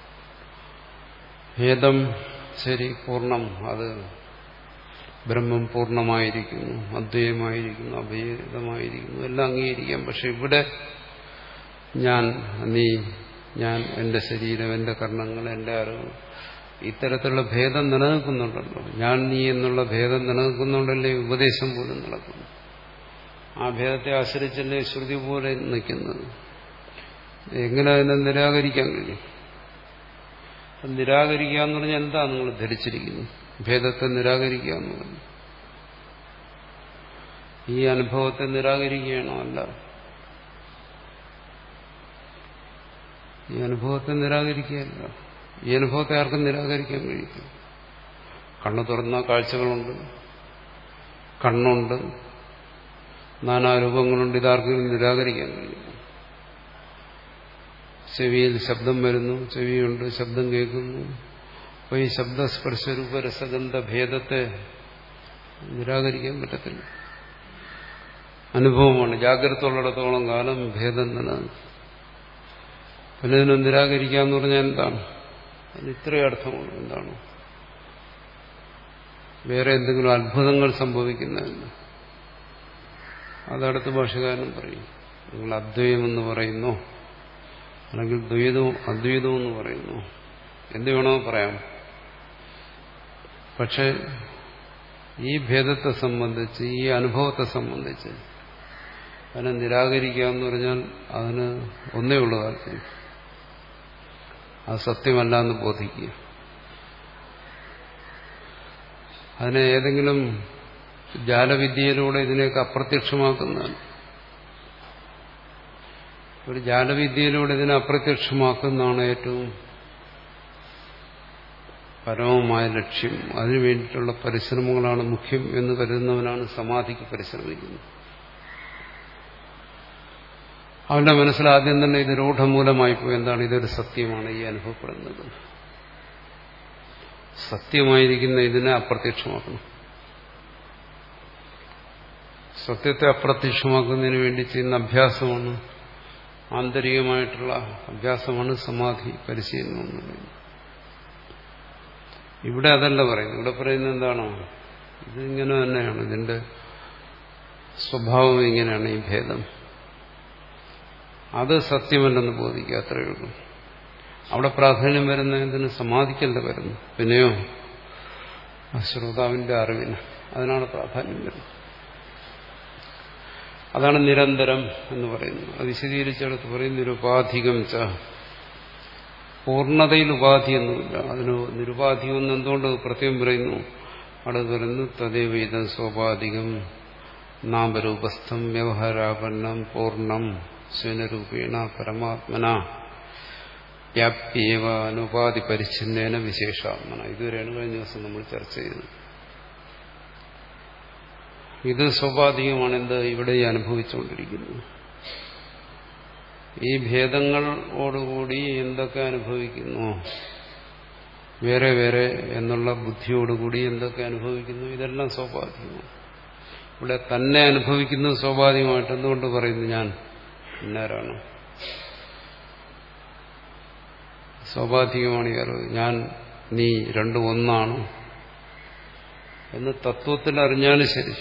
ഭേദം ശരി, പൂർണ്ണം, അത് ബ്രഹ്മം പൂർണ്ണമായിരിക്കുന്നു, അദ്വൈതമായിരിക്കുന്നു, അഭേദമായിരിക്കുന്നു, എല്ലാം അംഗീകരിക്കാം. പക്ഷെ ഇവിടെ ഞാൻ നീ, ഞാൻ, എന്റെ ശരീരം, എന്റെ കർണങ്ങൾ, എന്റെ അറിവ്, ഇത്തരത്തിലുള്ള ഭേദം നിലനിൽക്കുന്നുണ്ടല്ലോ. ഞാൻ നീ എന്നുള്ള ഭേദം നിലനിൽക്കുന്നുണ്ടല്ലേ ഉപദേശം പോലും നടക്കുന്നു. ആ ഭേദത്തെ ആശ്രയിച്ചല്ലേ ശ്രുതി പോലെ നിൽക്കുന്നത്. എങ്ങനെ അതിനെ നിരാകരിക്കാൻ കഴിയും? നിരാകരിക്കുക എന്ന് പറഞ്ഞാൽ എന്താ നിങ്ങൾ ധരിച്ചിരിക്കുന്നു? ഭേദത്തെ നിരാകരിക്കുക എന്ന് പറഞ്ഞു ഈ അനുഭവത്തെ നിരാകരിക്കുകയാണോ? അല്ല. ഈ അനുഭവത്തെ നിരാകരിക്കുകയല്ല. ഈ അനുഭവത്തെ ആർക്കും നിരാകരിക്കാൻ കഴിയും. കണ്ണ് തുറന്ന കാഴ്ചകളുണ്ട്, കണ്ണുണ്ട്, നാനാരൂപങ്ങളുണ്ട്. ഇതാർക്കും നിരാകരിക്കാൻ കഴിയും. ചെവിയിൽ ശബ്ദം വരുന്നു, ചെവിയുണ്ട്, ശബ്ദം കേൾക്കുന്നു. അപ്പോൾ ഈ ശബ്ദസ്പർശരൂപ രസഗന്ധ ഭേദത്തെ നിരാകരിക്കാൻ പറ്റത്തില്ല. അനുഭവമാണ്. ജാഗ്രത ഉള്ളിടത്തോളം കാലം ഭേദം നിലനിൽക്കും. പിന്നെ ഇതിനെ നിരാകരിക്കാന്ന് പറഞ്ഞാൽ എന്താണ്? അതിന് ഇത്രയും അർത്ഥമാണ്. എന്താണ്? വേറെ എന്തെങ്കിലും അത്ഭുതങ്ങൾ സംഭവിക്കുന്നതല്ല. അതടുത്ത ഭാഷകാരനും പറയും. നിങ്ങൾ അദ്വൈതമെന്ന് പറയുന്നു, അല്ലെങ്കിൽ ദ്വൈതവും അദ്വൈതവും എന്ന് പറയുന്നു, എന്ത് വേണോ പറയാം. പക്ഷെ ഈ ഭേദത്തെ സംബന്ധിച്ച്, ഈ അനുഭവത്തെ സംബന്ധിച്ച് അതിനെ നിരാകരിക്കുക എന്ന് പറഞ്ഞാൽ അതിന് ഒന്നേ ഉള്ളൂ താല്പര്യം. അത് സത്യമല്ല എന്ന് ബോധിക്കുക. അതിനെ ഏതെങ്കിലും ജാലവിദ്യയിലൂടെ ഇതിനെയൊക്കെ അപ്രത്യക്ഷമാക്കുന്നതാണ്. ഒരു ജാലവിദ്യയിലൂടെ ഇതിനെ അപ്രത്യക്ഷമാക്കുന്നതാണ് ഏറ്റവും പരമമായ ലക്ഷ്യം. അതിനു വേണ്ടിയിട്ടുള്ള പരിശ്രമങ്ങളാണ് മുഖ്യം എന്ന് കരുതുന്നവനാണ് സമാധിക്ക് പരിശ്രമിക്കുന്നത്. അവന്റെ മനസ്സിൽ ആദ്യം തന്നെ ഇത് രൂഢമൂലമായി പോയി. എന്താണ്? ഇതൊരു സത്യമാണ് ഈ അനുഭവപ്പെടുന്നത്. സത്യമായിരിക്കുന്ന ഇതിനെ അപ്രത്യക്ഷമാക്കണം. സത്യത്തെ അപ്രത്യക്ഷമാക്കുന്നതിന് വേണ്ടി ചെയ്യുന്ന അഭ്യാസമാണ്, ആന്തരികമായിട്ടുള്ള അഭ്യാസമാണ് സമാധി പരിശീലനം എന്ന് പറയുന്നത്. ഇവിടെ അതല്ല പറയുന്നത്. ഇവിടെ പറയുന്നത് എന്താണോ? ഇതിങ്ങനെ തന്നെയാണ്, ഇതിന്റെ സ്വഭാവം ഇങ്ങനെയാണ്, ഈ ഭേദം. അത് സത്യമല്ലെന്ന് ബോധിക്കുക, അത്രയേ ഉള്ളൂ. അവിടെ പ്രാധാന്യം വരുന്ന എന്തിന്? സമാധിക്കല്ല വരുന്നു. പിന്നെയോ ശ്രോതാവിന്റെ അറിവിന്, അതിനാണ് പ്രാധാന്യം വരുന്നത്. അതാണ് നിരന്തരം എന്ന് പറയുന്നത്. അത് വിശദീകരിച്ചെടുത്ത് പറയും നിരുപാധികം ച. പൂർണ്ണതയിൽ ഉപാധിയൊന്നുമില്ല. അതിന് നിരുപാധികം എന്ന് എന്തുകൊണ്ട് പ്രത്യേകം പറയുന്നു? അവിടെ പറയുന്നു തദേവ ഇതം സ്വാഭാധികം നാമരൂപസ്ഥം വ്യവഹാരാപന്നം പൂർണ്ണം സ്വനരൂപേണ പരമാത്മന വ്യാപ്യേവ അനുപാധി പരിച്ഛിന്നേന വിശേഷാത്മന. ഇതുവരെയാണ് കഴിഞ്ഞ ദിവസം നമ്മൾ ചർച്ച ചെയ്തത്. ഇത് സ്വാഭാവികമാണ്. എന്ത്? ഇവിടെ അനുഭവിച്ചുകൊണ്ടിരിക്കുന്നു. ഈ ഭേദങ്ങളോടുകൂടി എന്തൊക്കെ അനുഭവിക്കുന്നു, വേറെ വേറെ എന്നുള്ള ബുദ്ധിയോടുകൂടി എന്തൊക്കെ അനുഭവിക്കുന്നു, ഇതെല്ലാം സ്വാഭാവികമാണ്. ഇവിടെ തന്നെ അനുഭവിക്കുന്നത് സ്വാഭാവികമായിട്ട്. എന്തുകൊണ്ട് പറയുന്നു ഞാൻ ഇന്നാരാണ്? സ്വാഭാവികമാണ് ഈ അറിവ്. ഞാൻ നീ രണ്ടും ഒന്നാണ് എന്ന് തത്വത്തിൽ അറിഞ്ഞാലും ശരി.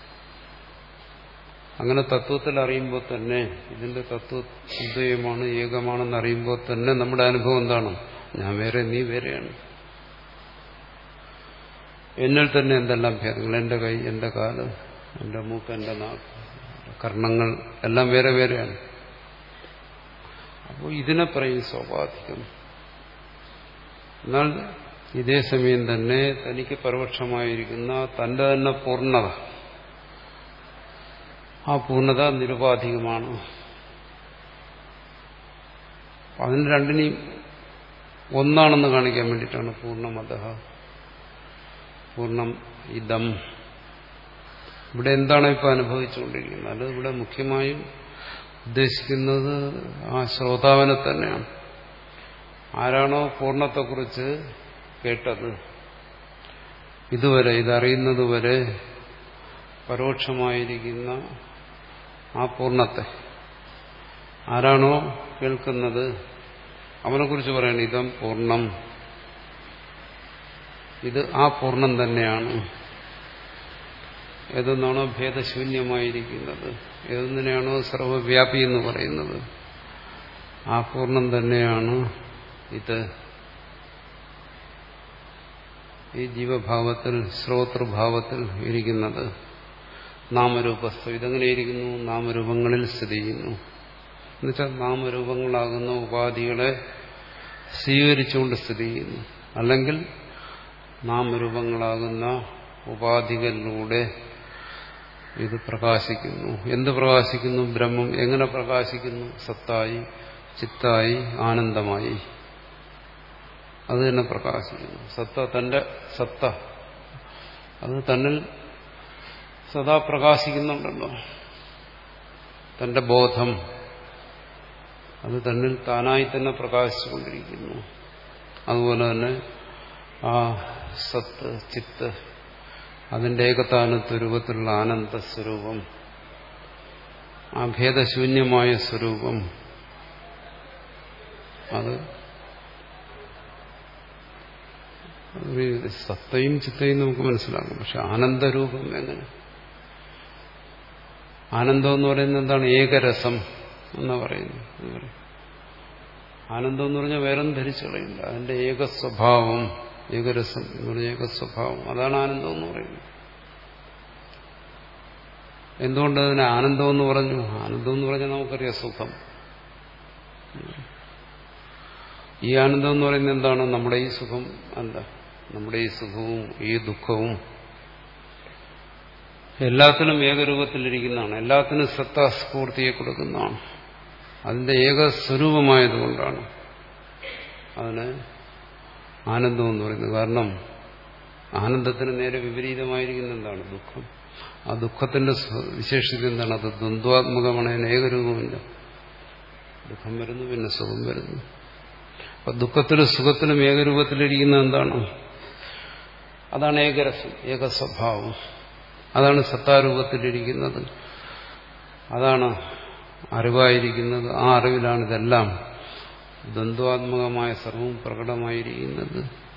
അങ്ങനെ തത്വത്തിൽ അറിയുമ്പോൾ തന്നെ, ഇതിന്റെ തത്വമാണ് ഏകമാണെന്ന് അറിയുമ്പോൾ തന്നെ നമ്മുടെ അനുഭവം എന്താണ്? ഞാൻ വേറെ നീ വേറെയാണ്. എന്നിൽ തന്നെ എന്തെല്ലാം ഭേദങ്ങൾ, എന്റെ കൈ, എന്റെ കാല്, എന്റെ മൂക്ക്, എന്റെ നാക്ക്, കർണങ്ങൾ എല്ലാം വേറെ വേറെയാണ്. അപ്പോൾ ഇതിനെ പറയും സ്വാഭാവികം. എന്നാൽ ഇതേ സമയം തന്നെ തനിക്ക് പരോക്ഷമായിരിക്കുന്ന തന്റെ തന്നെ പൂർണ്ണത, ആ പൂർണ്ണത നിരുപാധികമാണ്. അതിന് രണ്ടിനെയും ഒന്നാണെന്ന് കാണിക്കാൻ വേണ്ടിയിട്ടാണ് പൂർണ്ണമതഃ പൂർണ്ണം ഇദം. ഇവിടെ എന്താണ് ഇപ്പോൾ അനുഭവിച്ചുകൊണ്ടിരിക്കുന്നത്? അത് ഇവിടെ മുഖ്യമായും ഉദ്ദേശിക്കുന്നത് ആ ശ്രോതാവിനെ തന്നെയാണ്. ആരാണോ പൂർണ്ണത്തെക്കുറിച്ച് കേട്ടത്, ഇതുവരെ ഇതറിയുന്നതുവരെ പരോക്ഷമായിരിക്കുന്ന ആ പൂർണ്ണത്തെ ആരാണോ കേൾക്കുന്നത് അവനെക്കുറിച്ച് പറയണം ഇതം പൂർണ്ണം, ഇത് ആ പൂർണ്ണം തന്നെയാണ്. ഏതൊന്നാണോ ഭേദശൂന്യമായിരിക്കുന്നത്, ഏതൊന്നിനെയാണോ സർവവ്യാപി എന്ന് പറയുന്നത്, ആ പൂർണ്ണം തന്നെയാണ് ഇത്. ഈ ജീവഭാവത്തിൽ ശ്രോതൃഭാവത്തിൽ ഇരിക്കുന്നത് നാമരൂപസ്ഥ. ഇതെങ്ങനെയിരിക്കുന്നു? നാമരൂപങ്ങളിൽ സ്ഥിതി ചെയ്യുന്നു. എന്നുവെച്ചാൽ നാമരൂപങ്ങളാകുന്ന ഉപാധികളെ സ്വീകരിച്ചുകൊണ്ട് സ്ഥിതി ചെയ്യുന്നു. അല്ലെങ്കിൽ നാമരൂപങ്ങളാകുന്ന ഉപാധികളിലൂടെ ഇത് പ്രകാശിക്കുന്നു. എന്ത് പ്രകാശിക്കുന്നു? ബ്രഹ്മം എങ്ങനെ പ്രകാശിക്കുന്നു? സത്തായി, ചിത്തായി, ആനന്ദമായി. അത് തന്നെ പ്രകാശിക്കുന്നു. സത്ത തന്റെ സത്ത അത് തന്നിൽ സദാ പ്രകാശിക്കുന്നുണ്ടല്ലോ. തന്റെ ബോധം അത് തന്നിൽ താനായി തന്നെ പ്രകാശിച്ചുകൊണ്ടിരിക്കുന്നു. അതുപോലെ തന്നെ ആ സത്ത്, ചിത്ത്, അതിന്റെ ഏകതാനത്വ രൂപത്തിലുള്ള ആനന്ദ സ്വരൂപം, ആ ഭേദശൂന്യമായ സ്വരൂപം, അത് സത്തയും ചിത്തയും നമുക്ക് മനസ്സിലാക്കും. പക്ഷെ ആനന്ദരൂപം എങ്ങനെ? ആനന്ദം എന്ന് പറയുന്നത് എന്താണ്? ഏകരസം എന്നാ പറയുന്നത്. ആനന്ദം എന്ന് പറഞ്ഞാൽ വേറൊന്നും ധരിച്ചു കളയില്ല. അതിന്റെ ഏക സ്വഭാവം, ഏകരസം എന്ന് പറഞ്ഞ ഏക സ്വഭാവം, അതാണ് ആനന്ദം എന്ന് പറയുന്നത്. എന്തുകൊണ്ട് അതിനെ ആനന്ദം എന്ന് പറഞ്ഞു? ആനന്ദം എന്ന് പറഞ്ഞാൽ നമുക്കറിയാം സുഖം. ഈ ആനന്ദം എന്ന് പറയുന്നത് എന്താണ്? നമ്മുടെ ഈ സുഖം അല്ല. നമ്മുടെ ഈ സുഖവും ഈ ദുഃഖവും എല്ലാത്തിനും ഏകരൂപത്തിലിരിക്കുന്നതാണ്. എല്ലാത്തിനും സത്താസ്ഫൂർത്തിയെ കൊടുക്കുന്നതാണ്. അതിന്റെ ഏക സ്വരൂപമായതുകൊണ്ടാണ് അതിന് ആനന്ദം എന്ന് പറയുന്നത്. കാരണം ആനന്ദത്തിന് നേരെ വിപരീതമായിരിക്കുന്ന എന്താണ്? ദുഃഖം. ആ ദുഃഖത്തിന്റെ വിശേഷത എന്താണ്? അത് ദ്വന്ദ്വാത്മകമാണ്. അതിന് ഏകരൂപമില്ല. ദുഃഖം വരുന്നു, പിന്നെ സുഖം വരുന്നു. അപ്പൊ ദുഃഖത്തിലും സുഖത്തിലും ഏകരൂപത്തിലിരിക്കുന്ന എന്താണ്? അതാണ് ഏകരസം, ഏകസ്വഭാവം. അതാണ് സത്താരൂപത്തിലിരിക്കുന്നത്. അതാണ് അറിവായിരിക്കുന്നത്. ആ അറിവിലാണ് ഇതെല്ലാം ദ്വന്ദ്വാത്മകമായ സർവവും പ്രകടമായിരിക്കുന്നത്.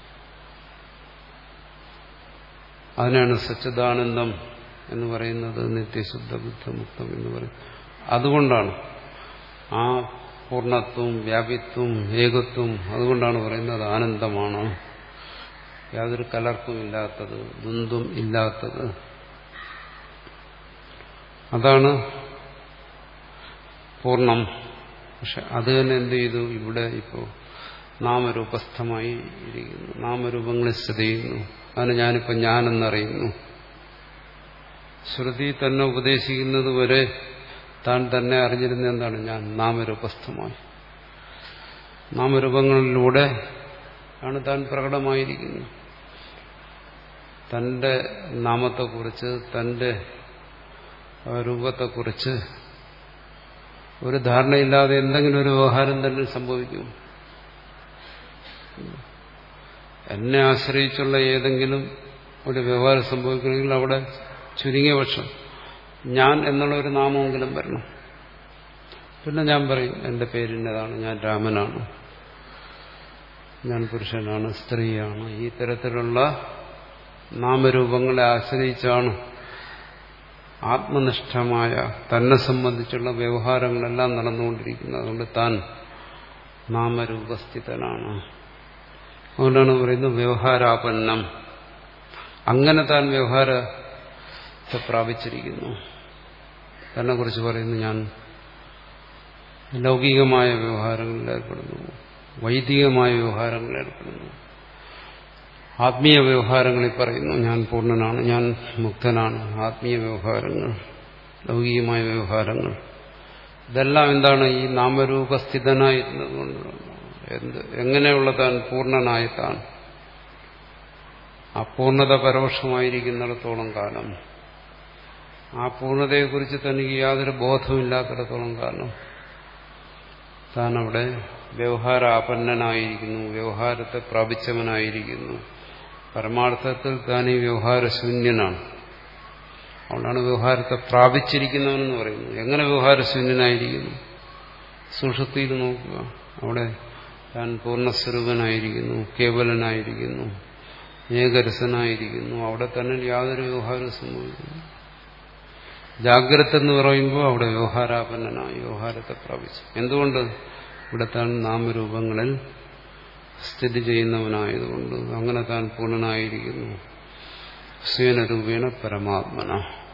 അതിനാണ് സച്ചിദാനന്ദം എന്ന് പറയുന്നത്, നിത്യശുദ്ധ ബുദ്ധമുക്തം എന്ന് പറയുന്നത്. അതുകൊണ്ടാണ് ആ പൂർണ്ണത്വം, വ്യാപിത്വം, ഏകത്വം, അതുകൊണ്ടാണ് പറയുന്നത് ആനന്ദമാണ്. യാതൊരു കലർപ്പും ഇല്ലാത്തത്, ദ്വന്ദ്വം ഇല്ലാത്തത്. അതാണ് പൂർണ്ണം. പക്ഷെ അത് തന്നെ എന്ത് ചെയ്തു? ഇവിടെ ഇപ്പോൾ നാമരൂപസ്ഥമായി ഇരിക്കുന്നു. നാമരൂപങ്ങളിൽ സ്ഥിതി ചെയ്യുന്നു. അതിന് ഞാനിപ്പോൾ ഞാനെന്നറിയുന്നു. ശ്രുതി തന്നെ ഉപദേശിക്കുന്നത് വരെ താൻ തന്നെ അറിഞ്ഞിരുന്ന എന്താണ്? ഞാൻ നാമരൂപസ്ഥമായി. നാമരൂപങ്ങളിലൂടെ ആണ് താൻ പ്രകടമായിരിക്കുന്നത്. തന്റെ നാമത്തെക്കുറിച്ച്, തന്റെ രൂപത്തെക്കുറിച്ച് ഒരു ധാരണയില്ലാതെ എന്തെങ്കിലും ഒരു വ്യവഹാരം തന്നെ സംഭവിക്കും. എന്നെ ആശ്രയിച്ചുള്ള ഏതെങ്കിലും ഒരു വ്യവഹാരം സംഭവിക്കണമെങ്കിൽ അവിടെ ചുരുങ്ങിയ പക്ഷം ഞാൻ എന്നുള്ള ഒരു നാമമെങ്കിലും വരണം. പിന്നെ ഞാൻ പറയും എന്റെ പേരിൻ്റെതാണ്, ഞാൻ രാമനാണ്, ഞാൻ പുരുഷനാണ്, സ്ത്രീയാണ്. ഈ തരത്തിലുള്ള നാമരൂപങ്ങളെ ആശ്രയിച്ചാണ് ആത്മനിഷ്ഠമായ തന്നെ സംബന്ധിച്ചുള്ള വ്യവഹാരങ്ങളെല്ലാം നടന്നുകൊണ്ടിരിക്കുന്നത്. അതുകൊണ്ട് താൻ നാമരൂപസ്ഥിതനാണ്. അതുകൊണ്ടാണ് പറയുന്നത് വ്യവഹാരാപന്നം. അങ്ങനെ താൻ വ്യവഹാരത്തെ പ്രാപിച്ചിരിക്കുന്നു. തന്നെ കുറിച്ച് പറയുന്നു, ഞാൻ ലൗകികമായ വ്യവഹാരങ്ങളിൽ ഏർപ്പെടുന്നു, വൈദികമായ വ്യവഹാരങ്ങളിൽ ഏർപ്പെടുന്നു, ആത്മീയ വ്യവഹാരങ്ങളിൽ പറയുന്നു ഞാൻ പൂർണ്ണനാണ്, ഞാൻ മുക്തനാണ്. ആത്മീയ വ്യവഹാരങ്ങൾ, ലൗകികമായ വ്യവഹാരങ്ങൾ, ഇതെല്ലാം എന്താണ്? ഈ നാമരൂപസ്ഥിതനായിരുന്നത് കൊണ്ട്. എന്ത് എങ്ങനെയുള്ള താൻ പൂർണ്ണനായ താൻ അപൂർണത പരോക്ഷമായിരിക്കുന്നിടത്തോളം കാലം, ആ പൂർണ്ണതയെക്കുറിച്ച് തനിക്ക് യാതൊരു ബോധമില്ലാത്തിടത്തോളം കാലം താൻ അവിടെ വ്യവഹാരാപന്നനായിരിക്കുന്നു, വ്യവഹാരത്തെ പ്രാപിച്ചവനായിരിക്കുന്നു. പരമാർത്ഥത്തിൽ താൻ ഈ വ്യവഹാരശൂന്യനാണ്. അതുകൊണ്ടാണ് വ്യവഹാരത്തെ പ്രാപിച്ചിരിക്കുന്നവനെന്ന് പറയുന്നത്. എങ്ങനെ വ്യവഹാരശൂന്യനായിരിക്കുന്നു? സുഷുപ്തിയിൽ നോക്കുക, അവിടെ താൻ പൂർണ്ണസ്വരൂപനായിരിക്കുന്നു, കേവലനായിരിക്കുന്നു, ഏകരസനായിരിക്കുന്നു. അവിടെ തന്നെ യാതൊരു വ്യവഹാരവും സംഭവിക്കുന്നു. ജാഗ്രത എന്ന് പറയുമ്പോൾ അവിടെ വ്യവഹാരാപന്നനായി, വ്യവഹാരത്തെ പ്രാപിച്ചു. എന്തുകൊണ്ട്? ഇവിടെ താൻ നാമരൂപങ്ങളിൽ സ്ഥിതി ചെയ്യുന്നവനായതുകൊണ്ട്. അങ്ങനെ താൻ പൂർണ്ണനായിരിക്കുന്നു. സ്വേനരൂപേണ പരമാത്മന.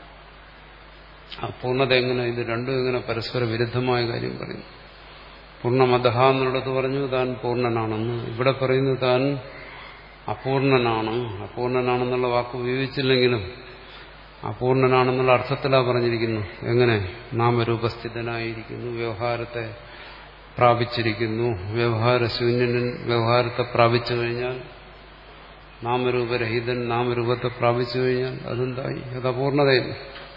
ആ പൂർണ്ണത എങ്ങനെ? ഇത് രണ്ടും എങ്ങനെ പരസ്പര വിരുദ്ധമായ കാര്യം പറയുന്നു? പൂർണ്ണമതഹ എന്നുള്ളത് പറഞ്ഞു താൻ പൂർണ്ണനാണെന്ന്, ഇവിടെ പറയുന്നു താൻ അപൂർണനാണ്. അപൂർണനാണെന്നുള്ള വാക്ക് ഉപയോഗിച്ചില്ലെങ്കിലും അപൂർണനാണെന്നുള്ള അർത്ഥത്തിലാണ് പറഞ്ഞിരിക്കുന്നു. എങ്ങനെ? നാമരൂപസ്ഥിതനായിരിക്കുന്നു, വ്യവഹാരത്തെ പ്രാപിച്ചിരിക്കുന്നു. വ്യവഹാരശൂന്യൻ വ്യവഹാരത്തെ പ്രാപിച്ചു കഴിഞ്ഞാൽ, നാമരൂപരഹിതൻ നാമരൂപത്തെ പ്രാപിച്ചു കഴിഞ്ഞാൽ അതെന്തായി? അത് അപൂർണതയില്ല.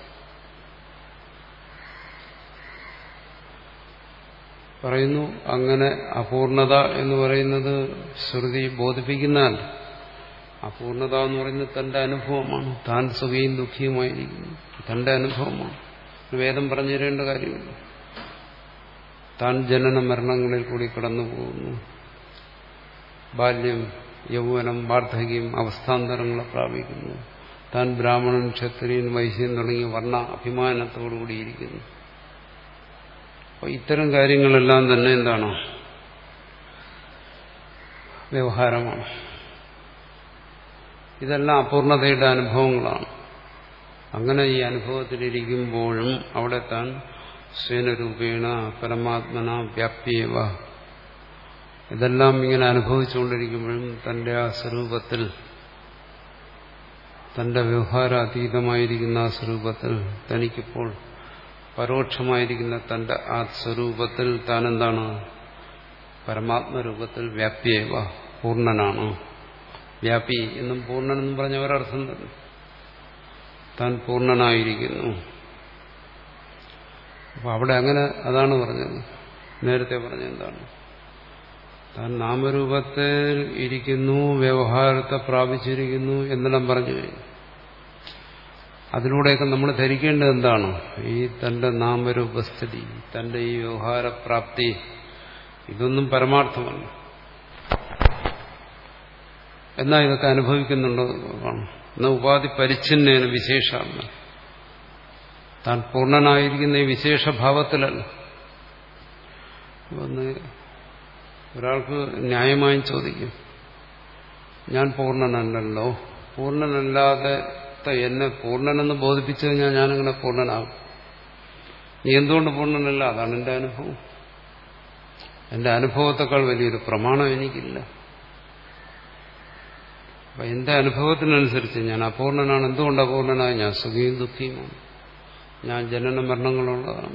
പറയുന്നു അങ്ങനെ അപൂർണത എന്ന് പറയുന്നത് ശ്രുതി ബോധിപ്പിക്കുന്നതല്ല. അപൂർണത എന്ന് പറയുന്നത് തന്റെ അനുഭവമാണ്. താൻ സുഖിയും ദുഃഖിയുമായിരിക്കുന്നു, തന്റെ അനുഭവമാണ്. വേദം പറഞ്ഞു തരേണ്ട കാര്യമില്ല. താൻ ജനന മരണങ്ങളിൽ കൂടി കടന്നു പോകുന്നു. ബാല്യം, യൗവനം, വാർദ്ധക്യം, അവസ്ഥാന്തരങ്ങളെ പ്രാപിക്കുന്നു. താൻ ബ്രാഹ്മണൻ, ക്ഷത്രിയൻ, വൈശ്യൻ തുടങ്ങിയ വർണ്ണ അഭിമാനത്തോടുകൂടിയിരിക്കുന്നു. അപ്പോൾ ഇത്തരം കാര്യങ്ങളെല്ലാം തന്നെ എന്താണ്? വ്യവഹാരമാണ്. ഇതെല്ലാം അപൂർണതയുടെ അനുഭവങ്ങളാണ്. അങ്ങനെ ഈ അനുഭവത്തിലിരിക്കുമ്പോഴും അവിടെ താൻ സ്വേനരൂപേണ പരമാത്മന വ്യാപ്യേവ, ഇതെല്ലാം ഇങ്ങനെ അനുഭവിച്ചുകൊണ്ടിരിക്കുമ്പോഴും തന്റെ ആ സ്വരൂപത്തിൽ, തന്റെ വ്യവഹാരാതീതമായിരിക്കുന്ന ആ സ്വരൂപത്തിൽ, തനിക്കിപ്പോൾ പരോക്ഷമായിരിക്കുന്ന തന്റെ ആ സ്വരൂപത്തിൽ താൻ എന്താണ്? പരമാത്മരൂപത്തിൽ വ്യാപ്യേവ, പൂർണ്ണനാണ്. വ്യാപി എന്നും പൂർണ്ണനെന്നും പറഞ്ഞ ഒരർത്ഥം തന്നെ. താൻ പൂർണ്ണനായിരിക്കുന്നു. അപ്പൊ അവിടെ അങ്ങനെ അതാണ് പറഞ്ഞത്. നേരത്തെ പറഞ്ഞത് എന്താണ്? താൻ നാമരൂപത്തിൽ ഇരിക്കുന്നു, വ്യവഹാരത്തെ പ്രാപിച്ചിരിക്കുന്നു എന്നെല്ലാം പറഞ്ഞു കഴിഞ്ഞു. അതിലൂടെയൊക്കെ നമ്മൾ ധരിക്കേണ്ടത് എന്താണ്? ഈ തന്റെ നാമരൂപസ്ഥിതി, തന്റെ ഈ വ്യവഹാരപ്രാപ്തി, ഇതൊന്നും പരമാർത്ഥമല്ല. എന്നാ ഇതൊക്കെ അനുഭവിക്കുന്നുണ്ടോ? എന്നാ ഉപാധി പരിച്ഛിന്നേന വിശേഷാണ്. താൻ പൂർണ്ണനായിരിക്കുന്ന ഈ വിശേഷഭാവത്തിലല്ല. ഒന്ന് ഒരാൾക്ക് ന്യായമായും ചോദിക്കും, ഞാൻ പൂർണ്ണനല്ലല്ലോ, പൂർണ്ണനല്ലാതെ എന്നെ പൂർണ്ണനെന്ന് ബോധിപ്പിച്ചു കഴിഞ്ഞാൽ ഞാനിങ്ങനെ പൂർണ്ണനാകും. നീ എന്തുകൊണ്ട് പൂർണ്ണനല്ല? അതാണ് എന്റെ അനുഭവം. എന്റെ അനുഭവത്തെക്കാൾ വലിയൊരു പ്രമാണം എനിക്കില്ല. അപ്പൊ എന്റെ അനുഭവത്തിനനുസരിച്ച് ഞാൻ അപൂർണനാണ്. എന്തുകൊണ്ട് അപൂർണനായി? ഞാൻ സുഖിയും ദുഃഖിയുമാണ്, ഞാൻ ജനന മരണങ്ങളുള്ളതാണ്.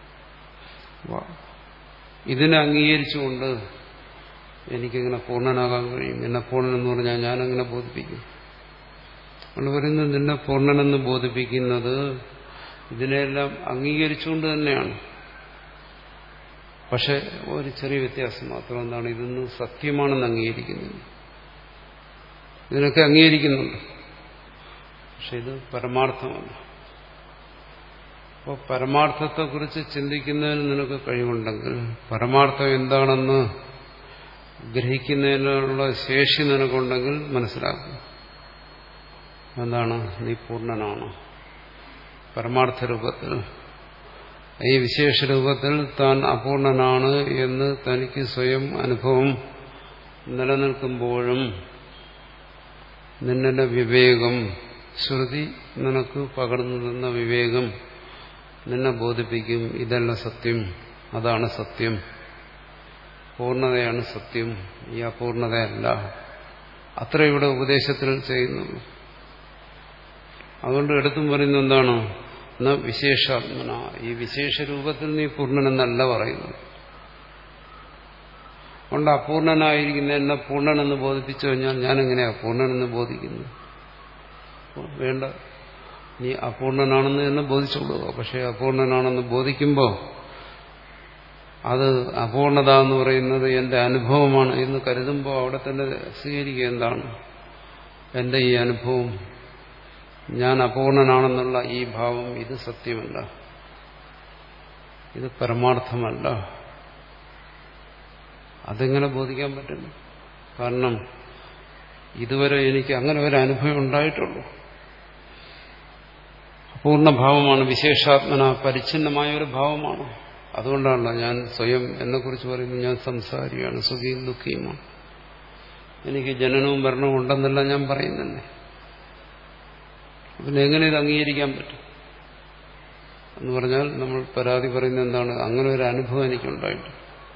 ഇതിനെ അംഗീകരിച്ചുകൊണ്ട് എനിക്കിങ്ങനെ പൂർണ്ണനാകാൻ കഴിയും. എന്നെ പൂർണ്ണനെന്ന് പറഞ്ഞാൽ ഞാനങ്ങനെ ബോധിപ്പിക്കും. നമ്മൾ പറയുന്നത് നിന്നെ പൂർണ്ണനെന്ന് ബോധിപ്പിക്കുന്നത് ഇതിനെല്ലാം അംഗീകരിച്ചുകൊണ്ട് തന്നെയാണ്. പക്ഷെ ഒരു ചെറിയ വ്യത്യാസം മാത്രം. എന്താണ്? ഇതൊന്നും സത്യമാണെന്ന് അംഗീകരിക്കുന്നില്ല. ഇതിനൊക്കെ അംഗീകരിക്കുന്നുണ്ട്, പക്ഷെ ഇത് പരമാർത്ഥമല്ല. അപ്പോൾ പരമാർത്ഥത്തെക്കുറിച്ച് ചിന്തിക്കുന്നതിന് നിനക്ക് കഴിവുണ്ടെങ്കിൽ, പരമാർത്ഥം എന്താണെന്ന് ഗ്രഹിക്കുന്നതിനുള്ള ശേഷി നിനക്കുണ്ടെങ്കിൽ മനസ്സിലാക്കും. എന്താണ്? നീ പൂർണ്ണനാണ്. പരമാർത്ഥ രൂപത്തിൽ, ഈ വിശേഷ രൂപത്തിൽ താൻ അപൂർണനാണ് എന്ന് തനിക്ക് സ്വയം അനുഭവം നിലനിൽക്കുമ്പോഴും നിന്നെ വിവേകം, ശ്രുതി നിനക്ക് പകർന്നു തന്ന വിവേകം നിന്നെ ബോധിപ്പിക്കും ഇതല്ല സത്യം, അതാണ് സത്യം, പൂർണ്ണതയാണ് സത്യം, ഈ അപൂർണതയല്ല. അത്ര ഇവിടെ ഉപദേശത്തിൽ ചെയ്യുന്നുള്ളൂ. അതുകൊണ്ട് എടുത്തും പറയുന്നത് എന്താണ്? എന്നാ വിശേഷാത്മന, ഈ വിശേഷ രൂപത്തിൽ നീ പൂർണ്ണനെന്നല്ല പറയുന്നത്. അതുകൊണ്ട് അപൂർണനായിരിക്കുന്ന എന്നെ പൂർണ്ണനെന്ന് ബോധിപ്പിച്ചു കഴിഞ്ഞാൽ ഞാൻ എങ്ങനെയാ പൂർണ്ണനെന്ന് ബോധിക്കുന്നു? വേണ്ട, നീ അപൂർണനാണെന്ന് തന്നെ ബോധിച്ചുകൊള്ളുക. പക്ഷെ അപൂർണനാണെന്ന് ബോധിക്കുമ്പോൾ അത് അപൂർണത എന്ന് പറയുന്നത് എന്റെ അനുഭവമാണ് എന്ന് കരുതുമ്പോൾ അവിടെ തന്നെ സ്വീകരിക്കുക. എന്താണ് എന്റെ ഈ അനുഭവം? ഞാൻ അപൂർണനാണെന്നുള്ള ഈ ഭാവം, ഇത് സത്യമല്ല, ഇത് പരമാർത്ഥമല്ല. അതെങ്ങനെ ബോധിക്കാൻ പറ്റുന്നു? കാരണം ഇതുവരെ എനിക്ക് അങ്ങനെ ഒരു അനുഭവം ഉണ്ടായിട്ടുള്ളൂ. അപൂർണഭാവമാണ്, വിശേഷാത്മന പരിച്ഛിന്നമായ ഒരു ഭാവമാണ്. അതുകൊണ്ടാണല്ലോ ഞാൻ സ്വയം എന്നെക്കുറിച്ച് പറയുന്നത് ഞാൻ സംസാരിയാണ്, സുഖിയും ദുഃഖിയുമാണ്, എനിക്ക് ജനനവും മരണവും ഉണ്ടെന്നല്ല ഞാൻ പറയുന്നല്ലേ. പിന്നെ എങ്ങനെ ഇത് അംഗീകരിക്കാൻ പറ്റും എന്ന് പറഞ്ഞാൽ നമ്മൾ പരാതി പറയുന്നത് എന്താണ്? അങ്ങനെ ഒരു അനുഭവം എനിക്കുണ്ടായിട്ട്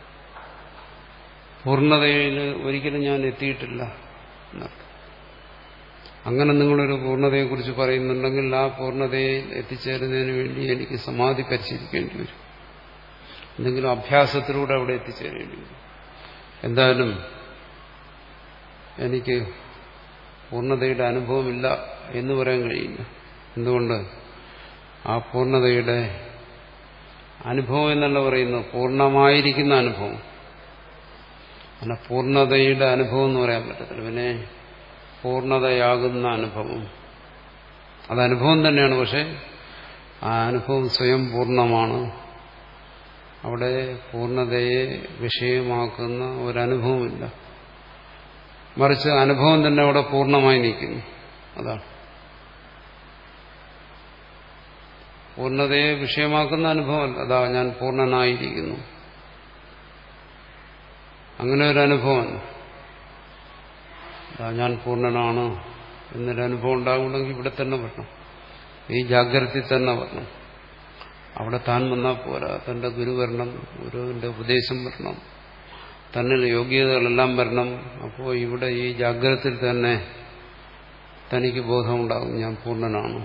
പൂർണ്ണതയിൽ ഒരിക്കലും ഞാൻ എത്തിയിട്ടില്ല എന്നർത്ഥം. അങ്ങനെ നിങ്ങളൊരു പൂർണ്ണതയെക്കുറിച്ച് പറയുന്നുണ്ടെങ്കിൽ ആ പൂർണ്ണതയിൽ എത്തിച്ചേരുന്നതിന് വേണ്ടി എനിക്ക് സമാധി പരിശീലിക്കേണ്ടി വരും, എന്തെങ്കിലും അഭ്യാസത്തിലൂടെ അവിടെ എത്തിച്ചേരേണ്ടി വരും. എന്തായാലും എനിക്ക് പൂർണ്ണതയുടെ അനുഭവമില്ല എന്ന് പറയാൻ കഴിയില്ല. എന്തുകൊണ്ട്? ആ പൂർണ്ണതയുടെ അനുഭവം എന്നല്ല പറയുന്നു, പൂർണ്ണമായിരിക്കുന്ന അനുഭവം. അങ്ങനെ പൂർണ്ണതയുടെ അനുഭവം എന്ന് പറയാൻ പറ്റത്തില്ല. പിന്നെ പൂർണ്ണതയാകുന്ന അനുഭവം, അത് അനുഭവം തന്നെയാണ്. പക്ഷെ ആ അനുഭവം സ്വയം പൂർണ്ണമാണ്. അവിടെ പൂർണ്ണതയെ വിഷയമാക്കുന്ന ഒരനുഭവമില്ല, മറിച്ച് അനുഭവം തന്നെ അവിടെ പൂർണ്ണമായി നിൽക്കുന്നു. അതാണ് പൂർണ്ണതയെ വിഷയമാക്കുന്ന അനുഭവമല്ല. അതാ ഞാൻ പൂർണ്ണനായിരിക്കുന്നു, അങ്ങനെ ഒരു അനുഭവമല്ല. അതാ ഞാൻ പൂർണ്ണനാണ് എന്നൊരു അനുഭവം ഉണ്ടാകുമെങ്കിൽ ഇവിടെ തന്നെ വരണം, ഈ ജാഗ്രതയിൽ തന്നെ വരണം. അവിടെ താൻ വന്നാൽ പോരാ, തന്റെ ഗുരു വരണം, ഗുരുവിന്റെ ഉപദേശം വരണം, തന്നിൽ യോഗ്യതകളെല്ലാം വരണം. അപ്പോൾ ഇവിടെ ഈ ജാഗ്രതയിൽ തന്നെ തനിക്ക് ബോധമുണ്ടാകും ഞാൻ പൂർണ്ണനാണ്.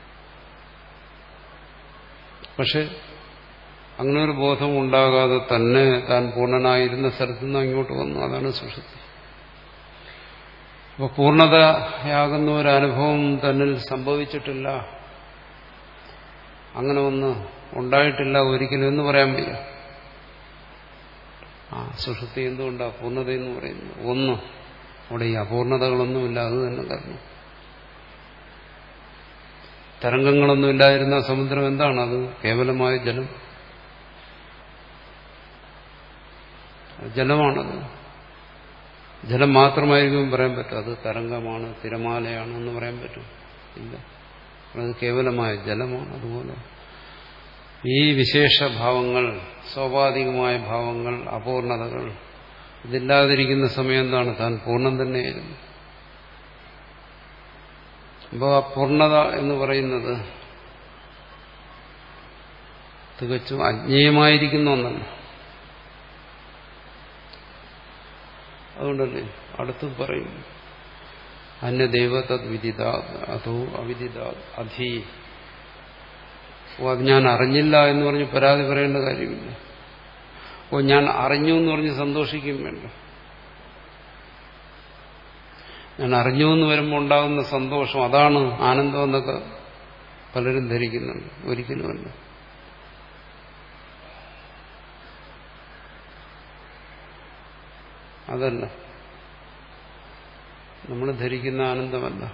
പക്ഷെ അങ്ങനെ ഒരു ബോധം ഉണ്ടാകാതെ തന്നെ താൻ പൂർണ്ണനായിരുന്ന സ്ഥലത്തു നിന്ന് അങ്ങോട്ട് വന്നു. അതാണ് സുഷുപ്തി. അപ്പോൾ പൂർണ്ണതയാകുന്ന ഒരനുഭവം തന്നിൽ സംഭവിച്ചിട്ടില്ല, അങ്ങനെ ഒന്ന് ഉണ്ടായിട്ടില്ല ഒരിക്കലും എന്ന് പറയാൻ വയ്യ. ആ സുഷുപ്തി എന്തുകൊണ്ടാണ് പൂർണ്ണതയെന്ന് പറയുന്നത്? ഒന്ന്, അവിടെ ഈ അപൂർണതകളൊന്നുമില്ല, അത് തന്നെ കാരണം. തരംഗങ്ങളൊന്നും ഇല്ലായിരുന്ന സമുദ്രം എന്താണ്? അത് കേവലമായ ജലം, ജലമാണത്. ജലം മാത്രമായിരിക്കും പറയാൻ പറ്റും അത് തരംഗമാണ്, തിരമാലയാണ് എന്ന് പറയാൻ പറ്റും? ഇല്ല, അത് കേവലമായ ജലമാണ്. അതുപോലെ ഈ വിശേഷഭാവങ്ങൾ, സ്വാഭാവികമായ ഭാവങ്ങൾ, അപൂർണതകൾ, ഇതില്ലാതിരിക്കുന്ന സമയം എന്താണ്? താൻ പൂർണ്ണം തന്നെയായിരുന്നു. അപ്പോൾ ആ പൂർണ്ണത എന്ന് പറയുന്നത് തികച്ചും അജ്ഞേയമായിരിക്കുന്ന ഒന്നല്ല. അതുകൊണ്ടല്ലേ അടുത്ത് പറയും അന്യദൈവ തദ് വിദിത അതോ അവിദിത അധി. ഓ അത് ഞാൻ അറിഞ്ഞില്ല എന്ന് പറഞ്ഞ് പരാതി പറയേണ്ട കാര്യമില്ല. ഓ ഞാൻ അറിഞ്ഞു എന്ന് പറഞ്ഞ് സന്തോഷിക്കും വേണ്ട. ഞാൻ അറിഞ്ഞു എന്ന് വരുമ്പോൾ ഉണ്ടാകുന്ന സന്തോഷം, അതാണ് ആനന്ദം എന്നൊക്കെ പലരും ധരിക്കുന്നുണ്ട്. ഒരിക്കലുമല്ല. അതല്ല, നമ്മൾ ധരിക്കുന്ന ആനന്ദമല്ല.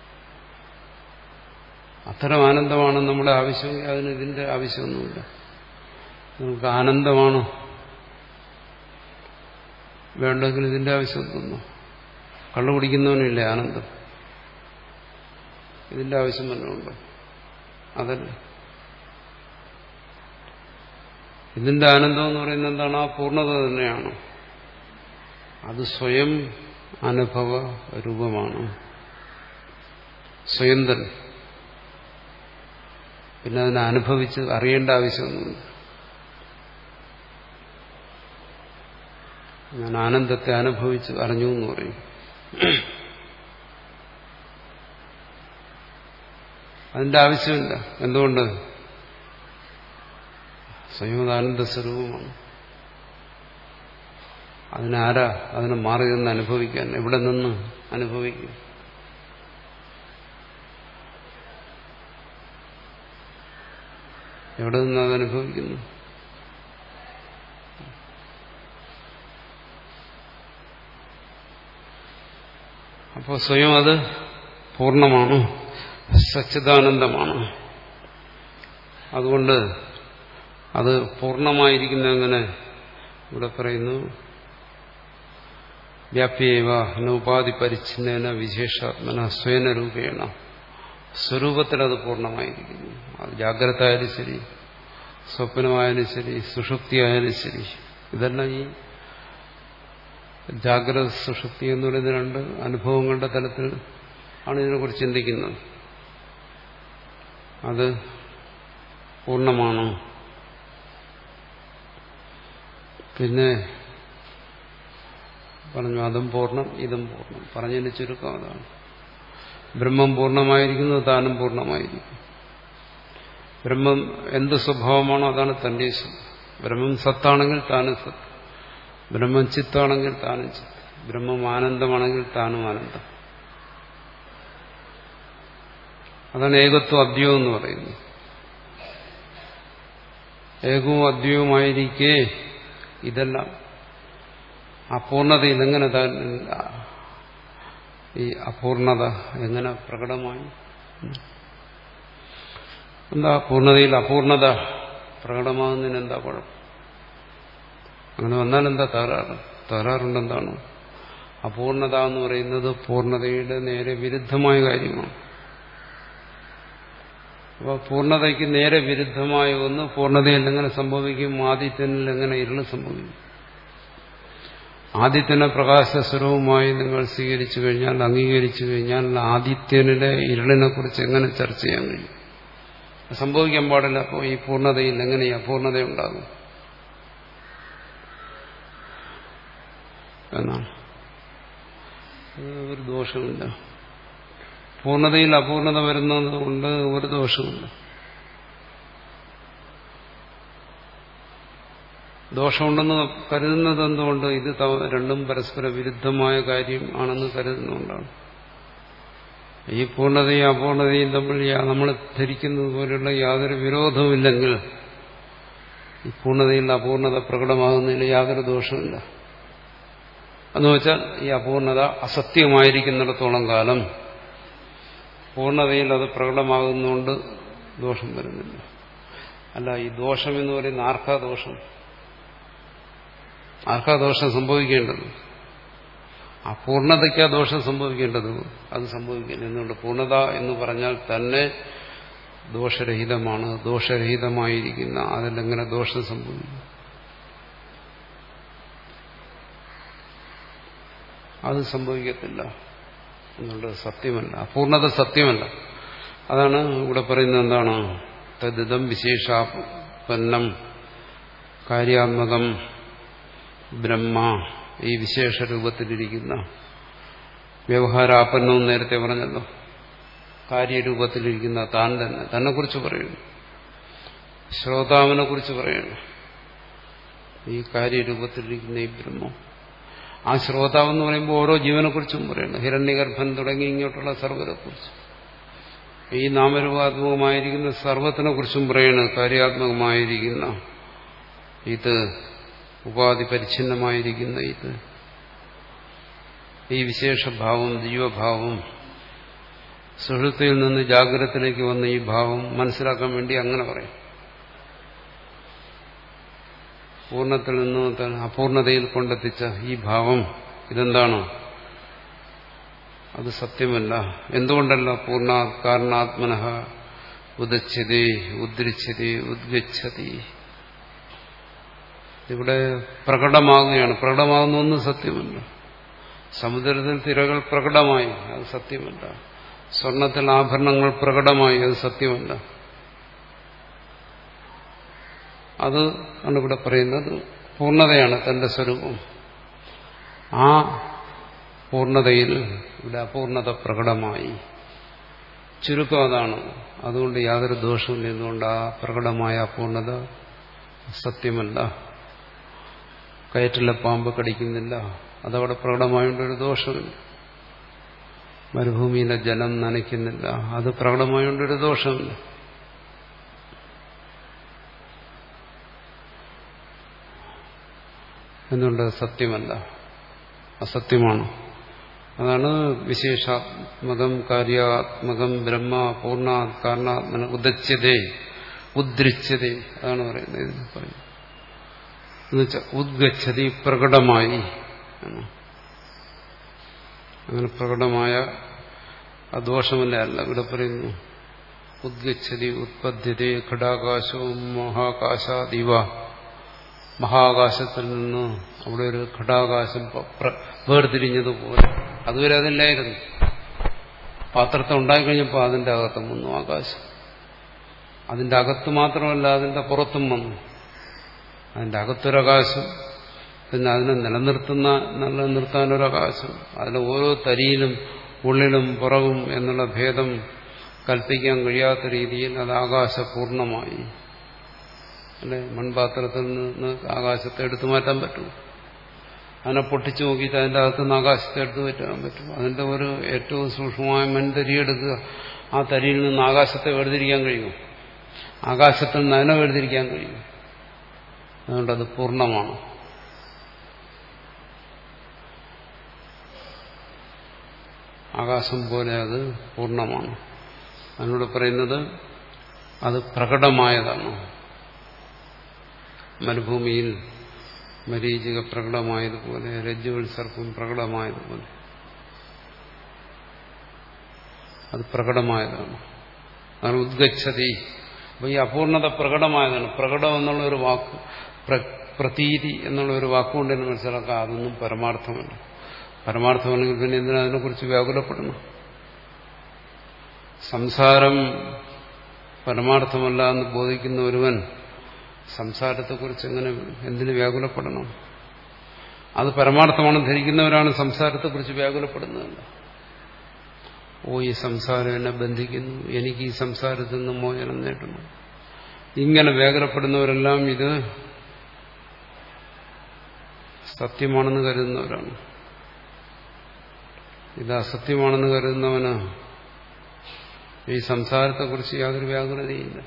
അത്തരം ആനന്ദമാണ് നമ്മുടെ ആവശ്യം. അതിന് ഇതിന്റെ ആവശ്യമൊന്നുമില്ല. നമുക്ക് ആനന്ദമാണ് വേണ്ടെങ്കിൽ ഇതിന്റെ ആവശ്യമൊന്നുമില്ല. കള്ളു കുടിക്കുന്നവനില്ലേ ആനന്ദം? ഇതിന്റെ ആവശ്യം തന്നെ ഉണ്ടോ? അതല്ല. ഇതിന്റെ ആനന്ദം എന്ന് പറയുന്നത് എന്താണ്? ആ പൂർണ്ണത തന്നെയാണ്. അത് സ്വയം അനുഭവ രൂപമാണ്. സ്വയം തന്നെ. പിന്നെ അതിനെ അനുഭവിച്ച് അറിയേണ്ട ആവശ്യമൊന്നുമില്ല. ഞാൻ ആനന്ദത്തെ അനുഭവിച്ച് അറിഞ്ഞു എന്ന് പറയും. അതിന്റെ ആവശ്യമില്ല. എന്തുകൊണ്ട്? സ്വയം ആനന്ദ സ്വരൂപമാണ്. അതിനാരാ അതിനെ മാറി നിന്ന് അനുഭവിക്കാൻ? എവിടെ നിന്ന് അനുഭവിക്കും? എവിടെ നിന്ന് അത് അനുഭവിക്കുന്നു? അപ്പോൾ സ്വയം അത് പൂർണ്ണമാണ്, സച്ചിദാനന്ദമാണ്. അതുകൊണ്ട് അത് പൂർണ്ണമായിരിക്കുന്ന എങ്ങനെ ഇവിടെ പറയുന്നു? വ്യാപ്യേവ നോപാധി പരിച്ഛിന്നേന വിശേഷാത്മന സ്വയന രൂപേണ. സ്വരൂപത്തിൽ അത് പൂർണ്ണമായിരിക്കുന്നു. അത് ജാഗ്രത ആയാലും ശരി, സ്വപ്നമായാലും ശരി, സുഷുപ്തി ആയാലും ശരി. ഇതെല്ലാം ഈ ജാഗ്രത സുഷുപ്തി എന്ന് പറയുന്ന രണ്ട് അനുഭവങ്ങളുടെ തലത്തിൽ ആണ് ഇതിനെക്കുറിച്ച് ചിന്തിക്കുന്നത്. അത് പൂർണ്ണമാണ്. പിന്നെ പറഞ്ഞു അതും പൂർണ്ണം ഇതും പൂർണ്ണം. പറഞ്ഞതിന് ചുരുക്കം അതാണ്. ബ്രഹ്മം പൂർണ്ണമായിരിക്കുന്നു, താനും പൂർണ്ണമായിരിക്കും. ബ്രഹ്മം എന്ത് സ്വഭാവമാണോ അതാണ് തന്റെ സ്വഭാവം. ബ്രഹ്മം സത്താണെങ്കിൽ താനും സത്ത്, ബ്രഹ്മം ചിത്താണെങ്കിൽ താനും ചിത്ത്, ബ്രഹ്മം ആനന്ദമാണെങ്കിൽ താനും ആനന്ദം. അതാണ് ഏകത്വം അദ്വൈതം എന്ന് പറയുന്നത്. ഏകവും അദ്വൈതവുമായിരിക്കെ ഇതെല്ലാം അപൂർണതയിൽ എങ്ങനെ ഈ അപൂർണത എങ്ങനെ പ്രകടമായി? എന്താ പൂർണ്ണതയിൽ അപൂർണത പ്രകടമാകുന്നതിന് എന്താ കുഴപ്പം? അങ്ങനെ വന്നാൽ എന്താ തകരാറ്? തകരാറുണ്ടെന്താണ്? അപൂർണത എന്ന് പറയുന്നത് പൂർണ്ണതയുടെ നേരെ വിരുദ്ധമായ കാര്യമാണ്. അപ്പോൾ പൂർണ്ണതയ്ക്ക് നേരെ വിരുദ്ധമായ ഒന്ന് പൂർണ്ണതയിൽ എങ്ങനെ സംഭവിക്കും? ആദിത്യനിൽ എങ്ങനെ ഇരുള് സംഭവിക്കും? ആദിത്യനെ പ്രകാശസ്വരൂപമായി നിങ്ങൾ സ്വീകരിച്ചു കഴിഞ്ഞാൽ, അംഗീകരിച്ചു കഴിഞ്ഞാൽ ആദിത്യനിലെ ഇരുളിനെ കുറിച്ച് എങ്ങനെ ചർച്ച ചെയ്യാൻ കഴിയും? സംഭവിക്കാൻ പാടില്ല. അപ്പോൾ ഈ പൂർണ്ണതയിൽ എങ്ങനെ ഈ അപൂർണതയുണ്ടാകും എന്നാണ്. ഒരു ദോഷമില്ല. പൂർണ്ണതയിൽ അപൂർണത വരുന്നത് കൊണ്ട് ഒരു ദോഷമില്ല. ദോഷമുണ്ടെന്ന് കരുതുന്നത് എന്തുകൊണ്ട്? ഇത് രണ്ടും പരസ്പര വിരുദ്ധമായ കാര്യം ആണെന്ന് കരുതുന്നതുകൊണ്ടാണ്. ഈ പൂർണ്ണതയും അപൂർണതയും തമ്മിൽ നമ്മൾ ധരിക്കുന്നത് പോലെയുള്ള യാതൊരു വിരോധവുമില്ലെങ്കിൽ ഈ പൂർണ്ണതയിൽ അപൂർണത പ്രകടമാകുന്നതിൽ യാതൊരു ദോഷമില്ല. എന്ന് വെച്ചാൽ ഈ അപൂർണത അസത്യമായിരിക്കുന്നിടത്തോളം കാലം പൂർണ്ണതയിൽ അത് പ്രകടമാകുന്നതുകൊണ്ട് ദോഷം വരുന്നില്ല. അല്ല, ഈ ദോഷം എന്ന് പറയുന്ന ആർക്കാ ദോഷം? ആർക്കാ ദോഷം സംഭവിക്കേണ്ടത്? അപൂർണതയ്ക്കാ ദോഷം സംഭവിക്കേണ്ടത്. അത് സംഭവിക്കില്ല. എന്തുകൊണ്ട്? പൂർണ്ണത എന്ന് പറഞ്ഞാൽ തന്നെ ദോഷരഹിതമാണ്. ദോഷരഹിതമായിരിക്കുന്ന അതിലെങ്ങനെ ദോഷം സംഭവിക്കും? അത് സംഭവിക്കത്തില്ല എന്നുള്ളത് സത്യമല്ല. അപൂർണത സത്യമല്ല. അതാണ് ഇവിടെ പറയുന്നത്. എന്താണ്? തദ്ദം വിശേഷാപന്നം കാര്യാത്മകം ബ്രഹ്മ, ഈ വിശേഷ രൂപത്തിലിരിക്കുന്ന വ്യവഹാരാപന്നവും നേരത്തെ പറഞ്ഞല്ലോ. കാര്യരൂപത്തിലിരിക്കുന്ന താൻ തന്നെ തന്നെ കുറിച്ച് പറയുന്നു. ശ്രോതാവിനെ കുറിച്ച് പറയുന്നു. ഈ കാര്യരൂപത്തിലിരിക്കുന്ന ഈ ബ്രഹ്മം, ആ ശ്രോതാവെന്ന് പറയുമ്പോൾ ഓരോ ജീവനെക്കുറിച്ചും പറയുന്നു. ഹിരണ്യഗർഭൻ തുടങ്ങി ഇങ്ങോട്ടുള്ള സർവ്വത്തെക്കുറിച്ചും, ഈ നാമരൂപാത്മകമായിരിക്കുന്ന സർവത്തിനെ കുറിച്ചും പറയുന്നു. കാര്യാത്മകമായിരിക്കുന്ന ഇത്, ഉപാധി പരിച്ഛിന്നമായിരിക്കുന്ന ഇത്, ഈ വിശേഷഭാവം, ജീവഭാവം, സുഷുപ്തിയിൽ നിന്ന് ജാഗ്രതത്തിലേക്ക് വന്ന ഈ ഭാവം മനസ്സിലാക്കാൻ വേണ്ടി അങ്ങനെ പറയും. പൂർണ്ണത്തിൽ നിന്ന് അപൂർണതയിൽ കൊണ്ടെത്തിച്ച ഈ ഭാവം ഇതെന്താണ്? അത് സത്യമല്ല. എന്തുകൊണ്ടല്ല? പൂർണ്ണ കാരണാത്മനഃ ഉദച്ഛതി ഉദ്രിച്ഛതി ഉദ്ഗച്ഛതി. ഇവിടെ പ്രകടമാകുകയാണ്. പ്രകടമാകുന്ന ഒന്നും സത്യമല്ല. സമുദ്രത്തിൽ തിരകൾ പ്രകടമായി, അത് സത്യമല്ല. സ്വർണത്തിൽ ആഭരണങ്ങൾ പ്രകടമായി, അത് സത്യമല്ല. അത് ആണ് ഇവിടെ പറയുന്നത്. പൂർണ്ണതയാണ് തന്റെ സ്വരൂപം. ആ പൂർണ്ണതയിൽ ഇവിടെ അപൂർണത പ്രകടമായി. ചുരുക്കം അതാണ്. അതുകൊണ്ട് യാതൊരു ദോഷവും നിന്നുകൊണ്ട് ആ പ്രകടമായ അപൂർണത സത്യമല്ല. കയറ്റിലെ പാമ്പ് കടിക്കുന്നില്ല, അതവിടെ പ്രകടമായോണ്ടൊരു ദോഷമില്ല. മരുഭൂമിയിലെ ജലം നനയ്ക്കുന്നില്ല, അത് പ്രകടമായോണ്ടൊരു ദോഷമില്ല. എന്നുകൊണ്ട് സത്യമല്ല, അസത്യമാണ്. അതാണ് വിശേഷാത്മകം കാര്യാത്മകം ബ്രഹ്മ പൂർണ്ണാത് കാരണാത്മന ഉദച്യതേ ഉദ്രിച്യതേ. അതാണ് പറയുന്നത്. ഇത് പറയുന്നത് എന്നുവെച്ചാൽ ഉദ്ഗച്ഛതി പ്രകടമായി. അങ്ങനെ പ്രകടമായ അദോഷമല്ല അല്ല ഇവിടെ പറയുന്നു. ഉദ്ഗച്ഛതി ഉത്പദ്യതേ ഘടാകാശവും മഹാകാശാദിവ. മഹാകാശത്തിൽ നിന്ന് അവിടെ ഒരു ഘടാകാശം വേർതിരിഞ്ഞതുപോലെ. അതുവരെ അതില്ലായിരുന്നു. പാത്രത്തെ ഉണ്ടായിക്കഴിഞ്ഞപ്പോൾ അതിന്റെ അകത്തും വന്നു ആകാശം. അതിന്റെ അകത്ത് മാത്രമല്ല, അതിന്റെ പുറത്തും വന്നു. അതിന്റെ അകത്തൊരാകാശം, പിന്നെ അതിനെ നിലനിർത്തുന്ന നിലനിർത്താനൊരാകാശം. അതിലെ ഓരോ തരിയിലും ഉള്ളിലും പുറകും എന്നുള്ള ഭേദം കൽപ്പിക്കാൻ കഴിയാത്ത രീതിയിൽ അത് ആകാശപൂർണമായി. അല്ലെ, മൺപാത്രത്തിൽ നിന്ന് ആകാശത്തെ എടുത്തു മാറ്റാൻ പറ്റും. അതിനെ പൊട്ടിച്ചു നോക്കിയിട്ട് അതിൻ്റെ അകത്തുനിന്ന് ആകാശത്തെ എടുത്തു മാറ്റാൻ പറ്റും. അതിന്റെ ഒരു ഏറ്റവും സൂക്ഷ്മമായ മൺതരി എടുക്കുക, ആ തരിയിൽ നിന്ന് ആകാശത്തെ വേർതിരിക്കാൻ കഴിയും. ആകാശത്തിൽ നിന്ന് അതിനെ വേർതിരിക്കാൻ കഴിയും. അതുകൊണ്ടത് പൂർണ്ണമാണ്. ആകാശം പോലെ അത് പൂർണ്ണമാണ്. അതിനോട് പറയുന്നത് അത് പ്രകടമായതാണ്. മരുഭൂമിയിൽ മരീചിക പ്രകടമായതുപോലെ, രജ്ജുവിൽ സർപ്പം പ്രകടമായതുപോലെ അത് പ്രകടമായതാണ്. അതാണ് ഉദ്ഗച്ഛതി. അപ്പൊ ഈ അപൂർണത പ്രകടമായതാണ്. പ്രകടം എന്നുള്ള ഒരു വാക്ക്, പ്രതീതി എന്നുള്ള ഒരു വാക്കുകൊണ്ട് തന്നെ മനസ്സിലാക്കാം അതൊന്നും പരമാർത്ഥമല്ല. പരമാർത്ഥമല്ലെങ്കിൽ പിന്നെ എന്തിനാ അതിനെക്കുറിച്ച് വ്യാകുലപ്പെടണം? സംസാരം പരമാർത്ഥമല്ല എന്ന് ബോധിക്കുന്ന ഒരുവൻ സംസാരത്തെക്കുറിച്ച് എങ്ങനെ എന്തിനു വ്യാകുലപ്പെടണം? അത് പരമാർത്ഥമാണെന്ന് ധരിക്കുന്നവരാണ് സംസാരത്തെക്കുറിച്ച് വ്യാകുലപ്പെടുന്നതല്ല. ഓ, ഈ സംസാരം എന്നെ ബന്ധിക്കുന്നു, എനിക്ക് ഈ സംസാരത്തിൽ നിന്ന് മോചനം നേടണം, ഇങ്ങനെ വ്യാകുലപ്പെടുന്നവരെല്ലാം ഇത് സത്യമാണെന്ന് കരുതുന്നവരാണ്. ഇത് അസത്യമാണെന്ന് കരുതുന്നവന് ഈ സംസാരത്തെക്കുറിച്ച് യാതൊരു വ്യാകുലതയില്ല.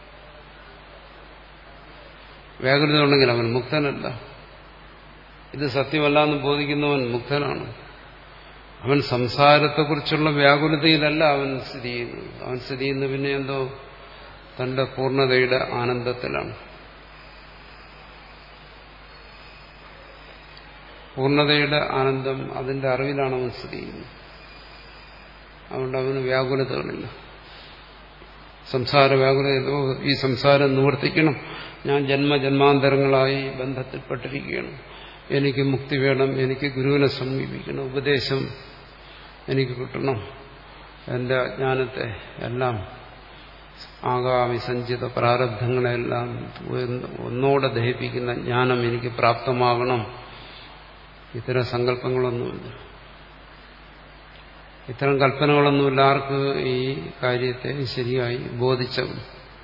വ്യാകുലത ഉണ്ടെങ്കിൽ അവൻ മുക്തനല്ല. ഇത് സത്യമല്ല എന്ന് ബോധിക്കുന്നവൻ മുക്തനാണ്. അവൻ സംസാരത്തെക്കുറിച്ചുള്ള വ്യാകുലതയിലല്ല അവൻ സ്ഥിതി ചെയ്യുന്നത്. അവൻ സ്ഥിതി ചെയ്യുന്നത് പിന്നെ എന്തോ തന്റെ പൂർണ്ണതയുടെ ആനന്ദത്തിലാണ്. പൂർണ്ണതയുടെ ആനന്ദം, അതിന്റെ അറിവിലാണ് അവൻ സ്ഥിതി ചെയ്യുന്നത്. അതുകൊണ്ട് അവന് വ്യാകുലതകളില്ല. സംസാര വ്യാകുലതയോ ഈ സംസാരം നിവർത്തിക്കണം, ഞാൻ ജന്മജന്മാന്തരങ്ങളായി ബന്ധത്തിൽപ്പെട്ടിരിക്കുകയാണ്, എനിക്ക് മുക്തി വേണം, എനിക്ക് ഗുരുവിനെ സമീപിക്കണം, ഉപദേശം എനിക്ക് കിട്ടണം, എന്റെ അജ്ഞാനത്തെ എല്ലാം ആഗാമി സഞ്ചിത പ്രാരബ്ധങ്ങളെല്ലാം ഒന്നോടെ ദഹിപ്പിക്കുന്ന ജ്ഞാനം എനിക്ക് പ്രാപ്തമാകണം. ഇത്തരം സങ്കല്പങ്ങളൊന്നുമില്ല. ഇത്തരം കൽപ്പനകളൊന്നുമില്ല ആർക്ക്? ഈ കാര്യത്തെ ശരിയായി ബോധിച്ചവൻ,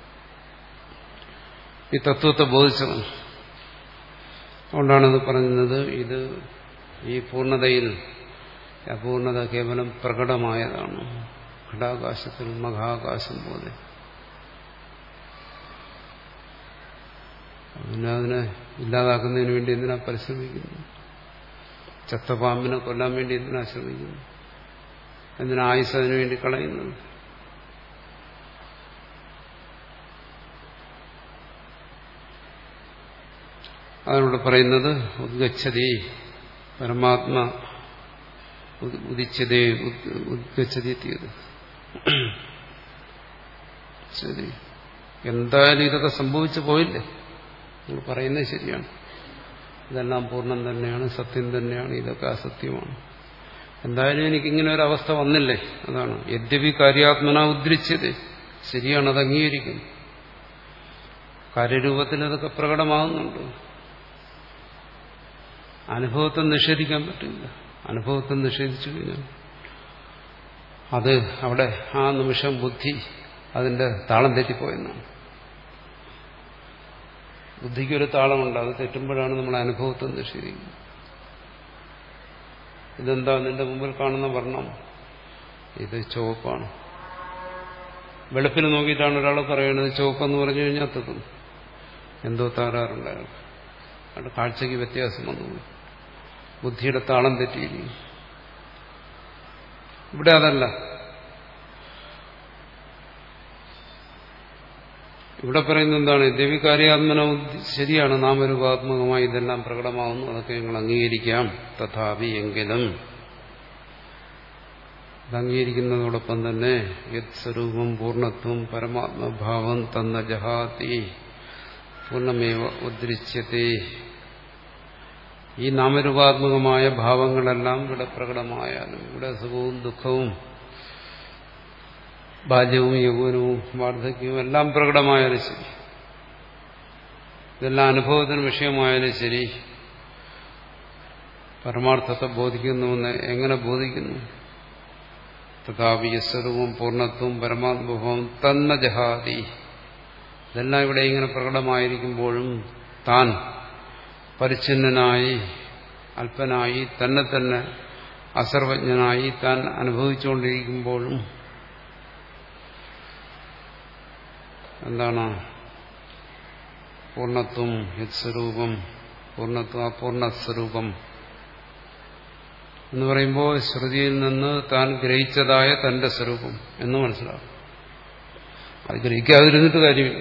ഈ തത്വത്തെ ബോധിച്ചവൻ. അതുകൊണ്ടാണിത് പറയുന്നത്. ഇത് ഈ പൂർണ്ണതയിൽ അപൂർണത കേവലം പ്രകടമായതാണ്. ഘടാകാശത്തിൽ മഹാകാശം പോലെ. പിന്നെ അതിനെ ഇല്ലാതാക്കുന്നതിന് വേണ്ടി എന്തിനാ പരിശ്രമിക്കുന്നു? ചത്തപാമ്പിനെ കൊല്ലാൻ വേണ്ടി എന്തിനാ ശ്രമിക്കുന്നു? എന്തിനാ ആയുസ് അതിനു വേണ്ടി കളയുന്നത്? അതിനോട് പറയുന്നത് ഉദ്ഗച്ഛതി പരമാത്മ ഉദിച്ചതേ ഉദ്ഗച്ഛതി എത്തിയത്. ശരി, എന്തായാലും ഇതൊക്കെ സംഭവിച്ചു പോയില്ലേ? നിങ്ങൾ പറയുന്നത് ശരിയാണ്. ഇതെല്ലാം പൂർണ്ണം തന്നെയാണ്, സത്യം തന്നെയാണ്, ഇതൊക്കെ അസത്യമാണ്. എന്തായാലും എനിക്കിങ്ങനെ ഒരു അവസ്ഥ വന്നില്ലേ, അതാണ് യദ്യപി കാര്യാത്മന ഉദ്ധരിച്ചത്. ശരിയാണ്, അത് അംഗീകരിക്കുന്നു. കാര്യരൂപത്തിൽ അതൊക്കെ പ്രകടമാകുന്നുണ്ട്. അനുഭവത്തെ നിഷേധിക്കാൻ പറ്റില്ല. അനുഭവത്തെ നിഷേധിച്ചു കഴിഞ്ഞാൽ അത് അവിടെ ആ നിമിഷം ബുദ്ധി അതിന്റെ താളം തെറ്റിപ്പോയെന്നാണ്. ബുദ്ധിക്കൊരു താളമുണ്ട്, അത് തെറ്റുമ്പോഴാണ് നമ്മൾ അനുഭവത്തെ നിഷേധിക്കുന്നത്. ഇതെന്താ നിന്റെ മുമ്പിൽ കാണുന്ന വർണ്ണം, ഇത് ചുവപ്പാണ്. വെളുപ്പിന് നോക്കിയിട്ടാണ് ഒരാൾ പറയുന്നത് ചുവപ്പെന്ന് പറഞ്ഞു കഴിഞ്ഞാൽ തെറ്റും. എന്തോ താറാറുണ്ടായിരുന്നു, അവിടെ കാഴ്ചയ്ക്ക് വ്യത്യാസം വന്നു, ബുദ്ധിയുടെ താളം തെറ്റിയിരിക്കും. ഇവിടെ അതല്ല. ഇവിടെ പറയുന്നത് എന്താണ്? ദേവികാര്യാത്മന ശരിയാണ്, നാമരൂപാത്മകമായി ഇതെല്ലാം പ്രകടമാവുന്നു, അതൊക്കെ ഞങ്ങൾ അംഗീകരിക്കാം. തഥാപി എങ്കിലും ഇത് അംഗീകരിക്കുന്നതോടൊപ്പം തന്നെ യത് സ്വരൂപം പൂർണ്ണത്വം പരമാത്മഭാവം തന്ന ജഹാതി പൂർണ്ണമേവ ഉദ്ധരിച്ചതേ. ഈ നാമരൂപാത്മകമായ ഭാവങ്ങളെല്ലാം ഇവിടെ പ്രകടമായാലും, ഇവിടെ സുഖവും ദുഃഖവും ബാല്യവും യൗവനവും വാർദ്ധക്യവും എല്ലാം പ്രകടമായാലും ശരി, ഇതെല്ലാം അനുഭവത്തിന് വിഷയമായാലും ശരി, പരമാർത്ഥത്തെ ബോധിക്കുന്നുവെന്ന് എങ്ങനെ ബോധിക്കുന്നു? തഥാപി സ്വരൂപം പൂർണ്ണത്വം പരമാത്മഭാവം തന്ന ജഹാതി. ഇതെല്ലാം ഇവിടെ ഇങ്ങനെ പ്രകടമായിരിക്കുമ്പോഴും താൻ പരിച്ഛിന്നനായി അല്പനായി തന്നെ തന്നെ അസർവജ്ഞനായി താൻ അനുഭവിച്ചുകൊണ്ടിരിക്കുമ്പോഴും എന്താണ് പൂർണ്ണത്വം യത്സ്വരൂപം, പൂർണ്ണത്വം അപൂർണസ്വരൂപം എന്ന് പറയുമ്പോൾ ശ്രുതിയിൽ നിന്ന് താൻ ഗ്രഹിച്ചതായ തന്റെ സ്വരൂപം എന്ന് മനസ്സിലാക്കും. അത് ഗ്രഹിക്കാതിരുന്നിട്ട് കാര്യമില്ല.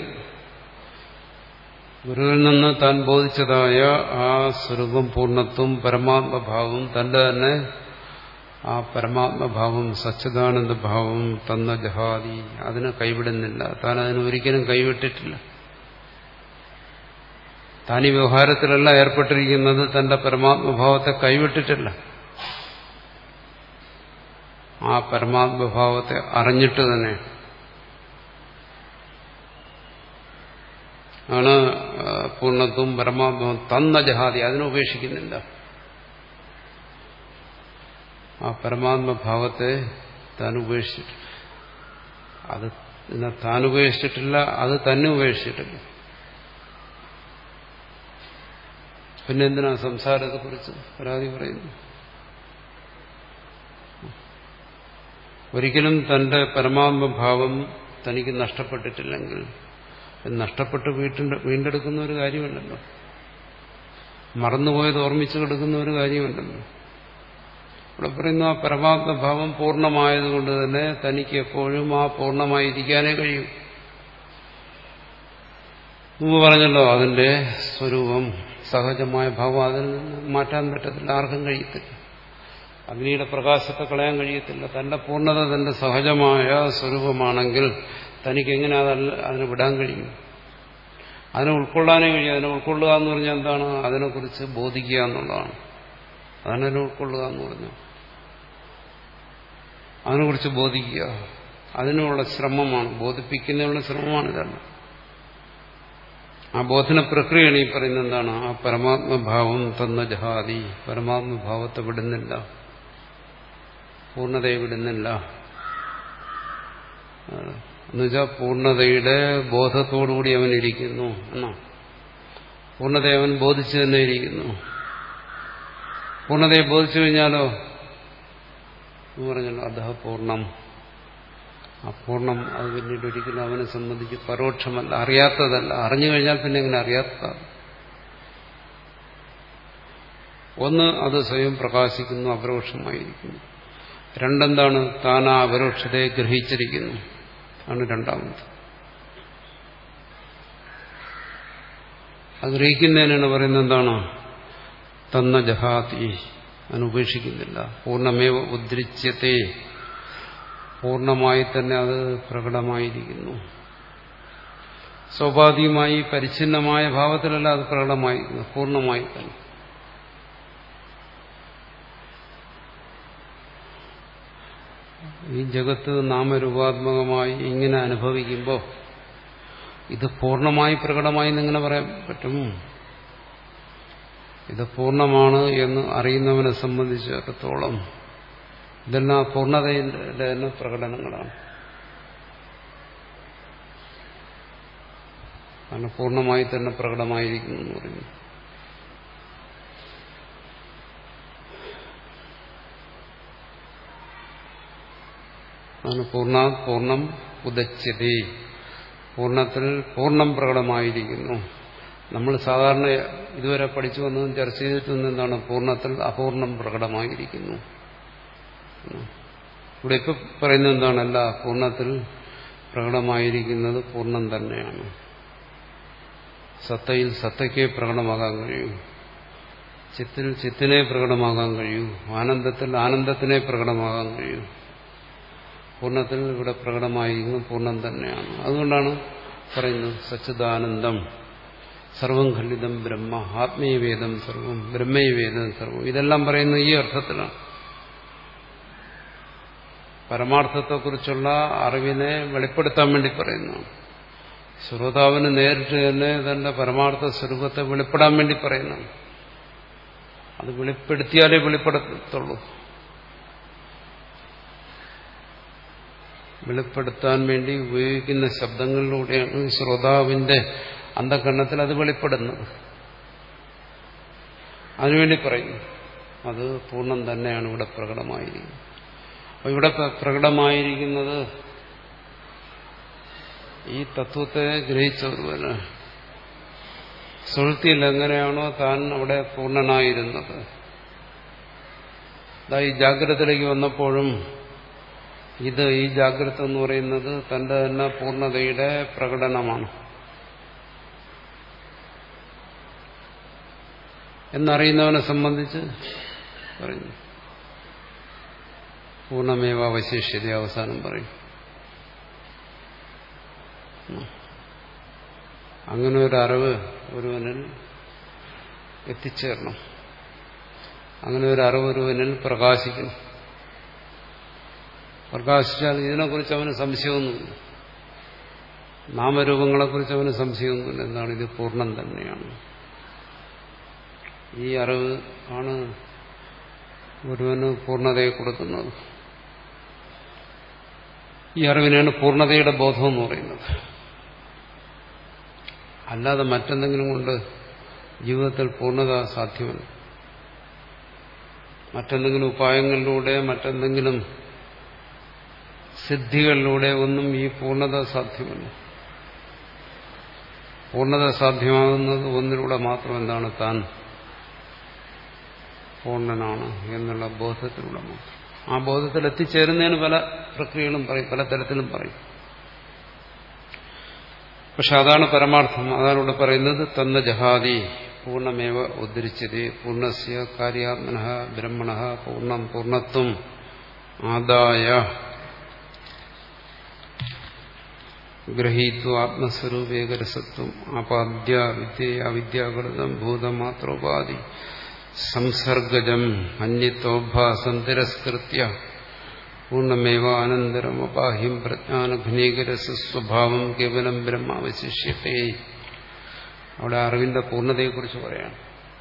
ഗുരുവിൽ നിന്ന് താൻ ബോധിച്ചതായ ആ സ്വരൂപം പൂർണ്ണത്വം പരമാത്മഭാവം തന്റെ തന്നെ ആ പരമാത്മഭാവം സച്ചിദാനന്ദഭാവം തന്ന ജഹാദി അതിനെ കൈവിടുന്നില്ല. താൻ അതിനെ ഒരിക്കലും കൈവിട്ടിട്ടില്ല. താൻ ഈ വ്യവഹാരത്തിലല്ല ഏർപ്പെട്ടിരിക്കുന്നത്, തന്റെ പരമാത്മഭാവത്തെ കൈവിട്ടിട്ടില്ല. ആ പരമാത്മഭാവത്തെ അറിഞ്ഞിട്ട് തന്നെ ആണ് പൂർണ്ണത്വം പരമാത്മം തന്ന ജഹാദി അതിനെ ഉപേക്ഷിക്കുന്നില്ല. ആ പരമാത്മഭാവത്തെ താൻ ഉപേക്ഷിച്ചിട്ടില്ല. അത് താൻ ഉപേക്ഷിച്ചിട്ടില്ല, അത് തന്നെ ഉപേക്ഷിച്ചിട്ടില്ല. പിന്നെ എന്തിനാ സംസാരത്തെക്കുറിച്ച് പരാതി പറയുന്നു? ഒരിക്കലും തന്റെ പരമാത്മഭാവം തനിക്ക് നഷ്ടപ്പെട്ടിട്ടില്ലെങ്കിൽ നഷ്ടപ്പെട്ട് വീട്ടിന്റെ വീണ്ടെടുക്കുന്ന ഒരു കാര്യമല്ലല്ലോ, മറന്നുപോയത് ഓർമ്മിച്ചു കിടക്കുന്ന ഒരു കാര്യമല്ലല്ലോ. ഇവിടെ പറയുന്നു ആ പരമാത്മഭാവം പൂർണ്ണമായതുകൊണ്ട് തന്നെ തനിക്ക് എപ്പോഴും ആ പൂർണ്ണമായിരിക്കാനേ കഴിയും. മുമ്പ് പറഞ്ഞല്ലോ, അതിന്റെ സ്വരൂപം സഹജമായ ഭാവം അതിൽ നിന്ന് മാറ്റാൻ പറ്റത്തില്ല, ആർക്കും കഴിയത്തില്ല. അഗ്നിയുടെ പ്രകാശത്തെ കളയാൻ കഴിയത്തില്ല. തന്റെ പൂർണ്ണത തന്റെ സഹജമായ സ്വരൂപമാണെങ്കിൽ തനിക്കെങ്ങനെ അതല്ല അതിനെ വിടാൻ കഴിയും? അതിനെ ഉൾക്കൊള്ളാനേ കഴിയും. അതിനെ ഉൾക്കൊള്ളുക എന്ന് പറഞ്ഞാൽ എന്താണ്? അതിനെക്കുറിച്ച് ബോധിക്കുക എന്നുള്ളതാണ്. അതാണ് അതിനെ ഉൾക്കൊള്ളുക എന്ന് പറഞ്ഞാൽ. അതിനെക്കുറിച്ച് ബോധിക്കുക, അതിനുള്ള ശ്രമമാണ്, ബോധിപ്പിക്കുന്നതിനുള്ള ശ്രമമാണ് ഇതല്ല. ആ ബോധന പ്രക്രിയയാണ് ഈ പറയുന്നത്. എന്താണ്? ആ പരമാത്മഭാവം തന്ന ജഹാദി, പരമാത്മഭാവത്തെ വിടുന്നില്ല, പൂർണ്ണതയെ വിടുന്നില്ല. എന്നുവെച്ചാൽ പൂർണ്ണതയുടെ ബോധത്തോടുകൂടി അവൻ ഇരിക്കുന്നു എന്നാ. പൂർണ്ണതയെ അവൻ ബോധിച്ചു തന്നെ ഇരിക്കുന്നു. പൂർണ്ണതയെ ബോധിച്ചു കഴിഞ്ഞാലോ എന്ന് പറഞ്ഞല്ലോ അധഃ പൂർണ്ണം. ആ പൂർണ്ണം അത് പിന്നീട് ഒരിക്കലും അവനെ സംബന്ധിച്ച് പരോക്ഷമല്ല, അറിയാത്തതല്ല. അറിഞ്ഞു കഴിഞ്ഞാൽ പിന്നെ എങ്ങനെ അറിയാത്തതാണ്? ഒന്ന്, അത് സ്വയം പ്രകാശിക്കുന്നു, അപരോക്ഷമായിരിക്കുന്നു. രണ്ടെന്താണ്? താൻ ആ അപരോക്ഷതയെ ഗ്രഹിച്ചിരിക്കുന്നു ആണ് രണ്ടാമത്. അത് ഗ്രഹിക്കുന്നതിനാണ് പറയുന്നത് എന്താണ്? തന്ന ജഹാതി, അനുപേക്ഷിക്കുന്നില്ല. പൂർണ്ണമേവ ഉദ്ധരിച്ചതേ, പൂർണ്ണമായി തന്നെ അത് പ്രകടമായിരിക്കുന്നു. സ്വാഭാവികമായി പരിച്ഛിന്നമായ ഭാവത്തിലല്ല അത് പ്രകടമായിരിക്കുന്നു, പൂർണ്ണമായി തന്നെ. ഈ ജഗത്ത് നാമരൂപാത്മകമായി ഇങ്ങനെ അനുഭവിക്കുമ്പോൾ ഇത് പൂർണ്ണമായി പ്രകടമായി എന്നിങ്ങനെ പറയാൻ പറ്റും. ഇത് പൂർണ്ണമാണ് എന്ന് അറിയുന്നവനെ സംബന്ധിച്ചിടത്തോളം ഇതെല്ലാം പൂർണ്ണതയുടെ തന്നെ പ്രകടനങ്ങളാണ്. കാരണം പൂർണ്ണമായി തന്നെ പ്രകടമായിരിക്കുന്നു എന്ന് പറയുന്നു. അതാണ് പൂർണ്ണാത് പൂർണ്ണം ഉദച്യതേ. പൂർണ്ണത്തിൽ പൂർണ്ണം പ്രകടമായിരിക്കുന്നു. നമ്മൾ സാധാരണ ഇതുവരെ പഠിച്ചു വന്നതും ചർച്ച ചെയ്തിട്ടും എന്താണ്? പൂർണ്ണത്തിൽ അപൂർണം പ്രകടമായിരിക്കുന്നു. ഇവിടെ ഇപ്പം പറയുന്നത് എന്താണ്? അല്ല, പൂർണ്ണത്തിൽ പ്രകടമായിരിക്കുന്നത് പൂർണ്ണം തന്നെയാണ്. സത്തയിൽ സത്തയ്ക്കേ പ്രകടമാകാൻ കഴിയൂ, ചിത്തിൽ ചിത്തിനെ പ്രകടമാകാൻ കഴിയൂ, ആനന്ദത്തിൽ ആനന്ദത്തിനെ പ്രകടമാകാൻ കഴിയൂ. പൂർണ്ണത്തിൽ ഇവിടെ പ്രകടമായിരിക്കുന്നു പൂർണ്ണം തന്നെയാണ്. അതുകൊണ്ടാണ് പറയുന്നത് സച്ചിദാനന്ദം സർവം ഖണ്ഡിതം ബ്രഹ്മ ആത്മീയവേദം സർവം ബ്രഹ്മൈവേദം സർവം. ഇതെല്ലാം പറയുന്നത് ഈ അർത്ഥത്തിലാണ്. പരമാർത്ഥത്തെക്കുറിച്ചുള്ള അറിവിനെ വെളിപ്പെടുത്താൻ വേണ്ടി പറയുന്നതാണ്. ശ്രോതാവിന് നേരിട്ട് തന്നെ തന്റെ പരമാർത്ഥ സ്വരൂപത്തെ വെളിപ്പെടാൻ വേണ്ടി പറയുന്നതാണ്. അത് വെളിപ്പെടുത്തിയാലേ വെളിപ്പെടുത്തുള്ളൂ. വെളിപ്പെടുത്താൻ വേണ്ടി ഉപയോഗിക്കുന്ന ശബ്ദങ്ങളിലൂടെയാണ് ശ്രോതാവിന്റെ അന്ധകരണത്തിൽ അത് വെളിപ്പെടുന്നത്. അതിനുവേണ്ടി പറയുന്നു അത് പൂർണ്ണം തന്നെയാണ് ഇവിടെ പ്രകടമായിരിക്കുന്നത്. അപ്പൊ ഇവിടെ പ്രകടമായിരിക്കുന്നത് ഈ തത്വത്തെ ഗ്രഹിച്ച ഒരുവന് സുഹൃത്തിയിൽ എങ്ങനെയാണോ താൻ അവിടെ പൂർണ്ണനായിരുന്നത്, ഈ ജാഗ്രതയിലേക്ക് വന്നപ്പോഴും ഇത് ഈ ജാഗ്രത എന്ന് പറയുന്നത് തന്റെ തന്നെ പൂർണ്ണതയുടെ പ്രകടനമാണ് എന്നറിയുന്നവനെ സംബന്ധിച്ച് പറയുന്നു. പൂർണ്ണമേവ അവശേഷ്യത അവസാനം പറയും. അങ്ങനെ ഒരു അറിവ് ഒരുവനിൽ എത്തിച്ചേരണം. അങ്ങനെ ഒരു അറിവ് ഒരുവനിൽ പ്രകാശിക്കണം. പ്രകാശിച്ചാൽ ഇതിനെക്കുറിച്ച് അവന് സംശയമൊന്നുമില്ല. നാമരൂപങ്ങളെക്കുറിച്ച് അവന് സംശയമൊന്നുമില്ല. എന്താണ്? ഇത് പൂർണ്ണം തന്നെയാണ്. ഈ അറിവ് ആണ് ഒരുവന് പൂർണ്ണതയെ കൊടുക്കുന്നത്. ഈ അറിവിനാണ് പൂർണ്ണതയുടെ ബോധം എന്ന് പറയുന്നത്. അല്ലാതെ മറ്റെന്തെങ്കിലും കൊണ്ട് ജീവിതത്തിൽ പൂർണ്ണത സാധ്യമല്ല. മറ്റെന്തെങ്കിലും ഉപായങ്ങളിലൂടെ മറ്റെന്തെങ്കിലും സിദ്ധികളിലൂടെ ഒന്നും ഈ പൂർണ്ണത സാധ്യമല്ല. പൂർണ്ണത സാധ്യമാകുന്നത് ഒന്നിലൂടെ മാത്രം. എന്താണ്? താൻ പൂർണ്ണനാണ് എന്നുള്ള ബോധത്തിലൂടെ മാത്രം. ആ ബോധത്തിൽ എത്തിച്ചേരുന്നതിന് പല പ്രക്രിയകളും പറയും, പല തരത്തിലും പറയും. പക്ഷെ അതാണ് പരമാർത്ഥം. അതാണ് ഇവിടെ പറയുന്നത്. തന്ന ജഹാദി പൂർണ്ണമേവ ഉദ്ധരിച്ചത് പൂർണ്ണസ്യ കാര്യാത്മനഃ ബ്രഹ്മണഃ പൂർണ്ണം പൂർണ്ണത്വം ആദായ ഗ്രഹീത്വ ആത്മസ്വരൂപേകരസത്വം ആപാദ്യ വിദ്യ അവിദ്യാകൃതം ഭൂതമാത്രോപാധി സംസർഗജം അന്യത്തോഭാസം തിരസ്കൃത്യ പൂർണ്ണമേവ അനന്തരം അപാഹ്യം പ്രജ്ഞാനഘനീകരസ്വഭാവം കേവലം ബ്രഹ്മാവശിഷ്യത്തെ. അവിടെ അറിവിന്റെ പൂർണ്ണതയെക്കുറിച്ച് പറയാണ്.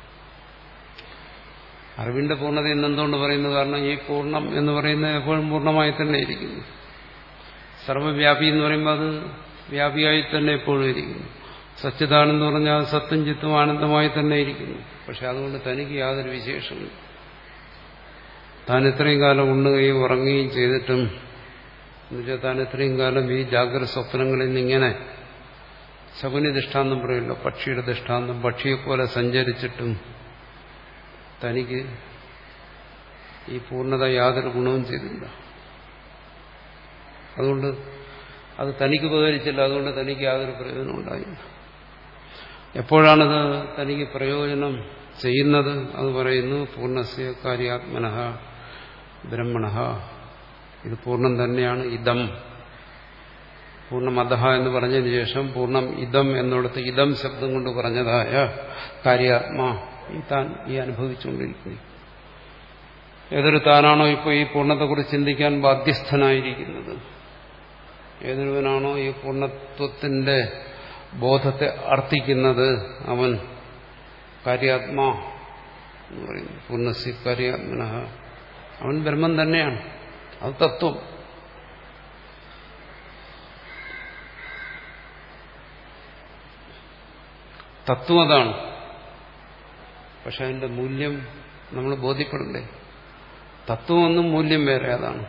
അറിവിന്റെ പൂർണ്ണത എന്നെന്തുകൊണ്ട് പറയുന്നു? കാരണം ഈ പൂർണ്ണം എന്ന് പറയുന്നത് എപ്പോഴും പൂർണ്ണമായി തന്നെ ഇരിക്കുന്നു. സർവവ്യാപി എന്ന് പറയുമ്പോൾ അത് വ്യാപിയായി തന്നെ എപ്പോഴും ഇരിക്കുന്നു. സച്ചിദാനെന്ന് പറഞ്ഞാൽ സത്തും ചിത്തും ആനന്ദമായി തന്നെ ഇരിക്കുന്നു. പക്ഷെ അതുകൊണ്ട് തനിക്ക് യാതൊരു വിശേഷമില്ല. താൻ ഇത്രയും കാലം ഉണ്ണുകയും ഉറങ്ങുകയും ചെയ്തിട്ടും, എന്നുവെച്ചാൽ താൻ ഇത്രയും കാലം ഈ ജാഗ്രത സ്വപ്നങ്ങളിൽ നിന്നിങ്ങനെ ശകുനി ദൃഷ്ടാന്തം പറയില്ല, പക്ഷിയുടെ ദൃഷ്ടാന്തം, പക്ഷിയെപ്പോലെ സഞ്ചരിച്ചിട്ടും തനിക്ക് ഈ പൂർണ്ണത യാതൊരു ഗുണവും ചെയ്തില്ല. അതുകൊണ്ട് അത് തനിക്ക് ഉപകരിച്ചില്ല. അതുകൊണ്ട് തനിക്ക് യാതൊരു പ്രയോജനം ഉണ്ടായില്ല. എപ്പോഴാണത് തനിക്ക് പ്രയോജനം ചെയ്യുന്നത്? അത് പറയുന്നു പൂർണ്ണസ്യ കാര്യാത്മനഃ ബ്രഹ്മണഃ. ഇത് പൂർണ്ണം തന്നെയാണ്. ഇദം പൂർണ്ണമതഃ എന്ന് പറഞ്ഞതിന് ശേഷം പൂർണ്ണം ഇദം എന്നിടത്ത് ഇദം ശബ്ദം കൊണ്ട് പറഞ്ഞതായ കാര്യാത്മാ ഈ താൻ ഈ അനുഭവിച്ചുകൊണ്ടിരിക്കുന്നു. ഏതൊരു താനാണോ ഇപ്പോൾ ഈ പൂർണ്ണത്തെക്കുറിച്ച് ചിന്തിക്കാൻ ബാധ്യസ്ഥനായിരിക്കുന്നത്, ഏതൊരുവനാണോ ഈ പൂർണ്ണത്വത്തിന്റെ ബോധത്തെ അർത്ഥിക്കുന്നത്, അവൻ കാര്യാത്മാ എന്ന് പറയുന്നു. പൂർണ്ണസ്യ കാര്യാത്മന, അവൻ ബ്രഹ്മം തന്നെയാണ്. അത് തത്വം. തത്വം അതാണ്. പക്ഷെ അതിന്റെ മൂല്യം നമ്മൾ ബോധ്യപ്പെടണ്ടേ? തത്വം ഒന്നും മൂല്യം വേറെ. അതാണ്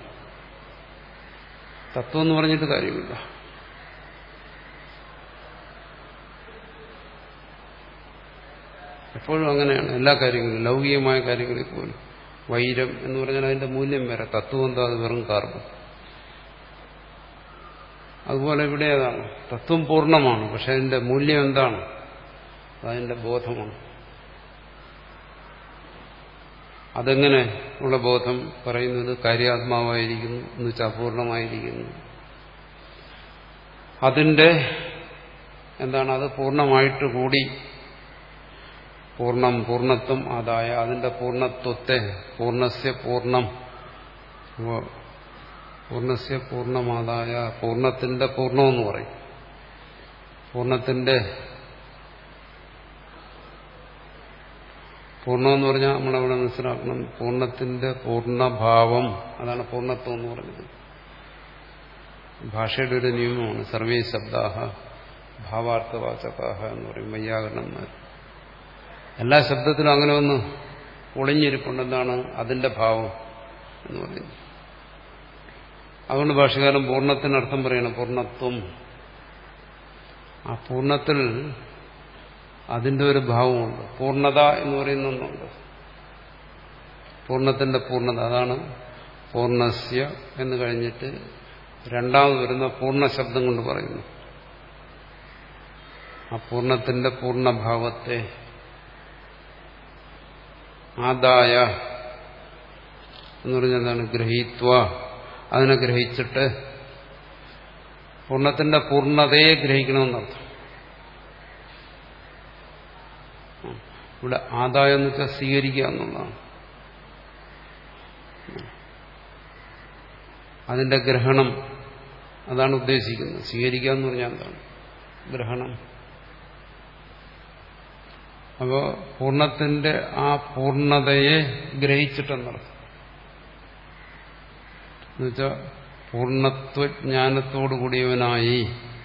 തത്വം എന്ന് പറഞ്ഞിട്ട് കാര്യമില്ല. എപ്പോഴും അങ്ങനെയാണ് എല്ലാ കാര്യങ്ങളും, ലൗകികമായ കാര്യങ്ങളിൽ പോലും. വൈരം എന്ന് പറഞ്ഞാൽ അതിന്റെ മൂല്യം വേറെ, തത്വം എന്താ? അത് വെറും കാർബൺ. അതുപോലെ ഇവിടെ അതാണ്, തത്വം പൂർണ്ണമാണ്, പക്ഷെ അതിന്റെ മൂല്യം എന്താണ്? അതിന്റെ ബോധമാണ്. അതെങ്ങനെ ഉള്ള ബോധം? പറയുന്നത് കാര്യാത്മാവായിരിക്കുന്നു എന്ന് വെച്ചാൽ അപൂർണമായിരിക്കുന്നു. അതിന്റെ എന്താണ്? അത് പൂർണ്ണമായിട്ട് കൂടി, പൂർണ്ണം പൂർണ്ണത്വം ആദായ, അതിന്റെ പൂർണ്ണത്വത്തെ, പൂർണ്ണസ്യ പൂർണ്ണം, പൂർണ്ണസ്യ പൂർണ്ണമാതായ, പൂർണ്ണത്തിന്റെ പൂർണ്ണമെന്ന് പറയും. പൂർണ്ണത്തിന്റെ പൂർണ്ണമെന്ന് പറഞ്ഞാൽ നമ്മളവിടെ മനസ്സിലാക്കണം, പൂർണ്ണത്തിന്റെ പൂർണ്ണഭാവം, അതാണ് പൂർണ്ണത്വം എന്ന് പറയുന്നത്. ഭാഷയുടെ ഒരു നിയമമാണ്. സർവേ ശബ്ദാഹ ഭാവാർത്ഥവാചകാഹ എന്ന് പറയും വൈയാകരണന്മാർ. എല്ലാ ശബ്ദത്തിലും അങ്ങനെ ഒന്ന് ഒളിഞ്ഞിരിപ്പുണ്ട്. എന്താണ്? അതിന്റെ ഭാവം എന്ന് പറയുന്നത്. അതുകൊണ്ട് ഭാഷകാരൻ പൂർണ്ണത്തിനർത്ഥം പറയണം, പൂർണ്ണത്വം. ആ പൂർണ്ണത്തിൽ അതിന്റെ ഒരു ഭാവമുണ്ട്. പൂർണ്ണത എന്ന് പറയുന്ന ഒന്നുണ്ട്. പൂർണ്ണത്തിന്റെ പൂർണ്ണത, അതാണ് പൂർണ്ണസ്യ എന്ന് കഴിഞ്ഞിട്ട് രണ്ടാമത് വരുന്ന പൂർണ്ണ ശബ്ദം കൊണ്ട് പറയുന്നു. ആ പൂർണ്ണത്തിന്റെ പൂർണ്ണഭാവത്തെ ആദായ എന്ന് പറഞ്ഞാൽ എന്താണ്? ഗ്രഹീത്വ, അതിനെ ഗ്രഹിച്ചിട്ട് പൂർണ്ണത്തിന്റെ പൂർണ്ണതയെ ഗ്രഹിക്കണമെന്നർത്ഥം. ഇവിടെ ആദായം എന്ന് വെച്ചാൽ സ്വീകരിക്കുക എന്നുള്ളതാണ്. അതിന്റെ ഗ്രഹണം, അതാണ് ഉദ്ദേശിക്കുന്നത്. സ്വീകരിക്കുക എന്ന് പറഞ്ഞാൽ എന്താണ്? ഗ്രഹണം. അപ്പോ പൂർണ്ണത്തിന്റെ ആ പൂർണ്ണതയെ ഗ്രഹിച്ചിട്ടെന്നർത്ഥം. എന്നുവെച്ചാൽ പൂർണ്ണത്വജ്ഞാനത്തോടു കൂടിയവനായി.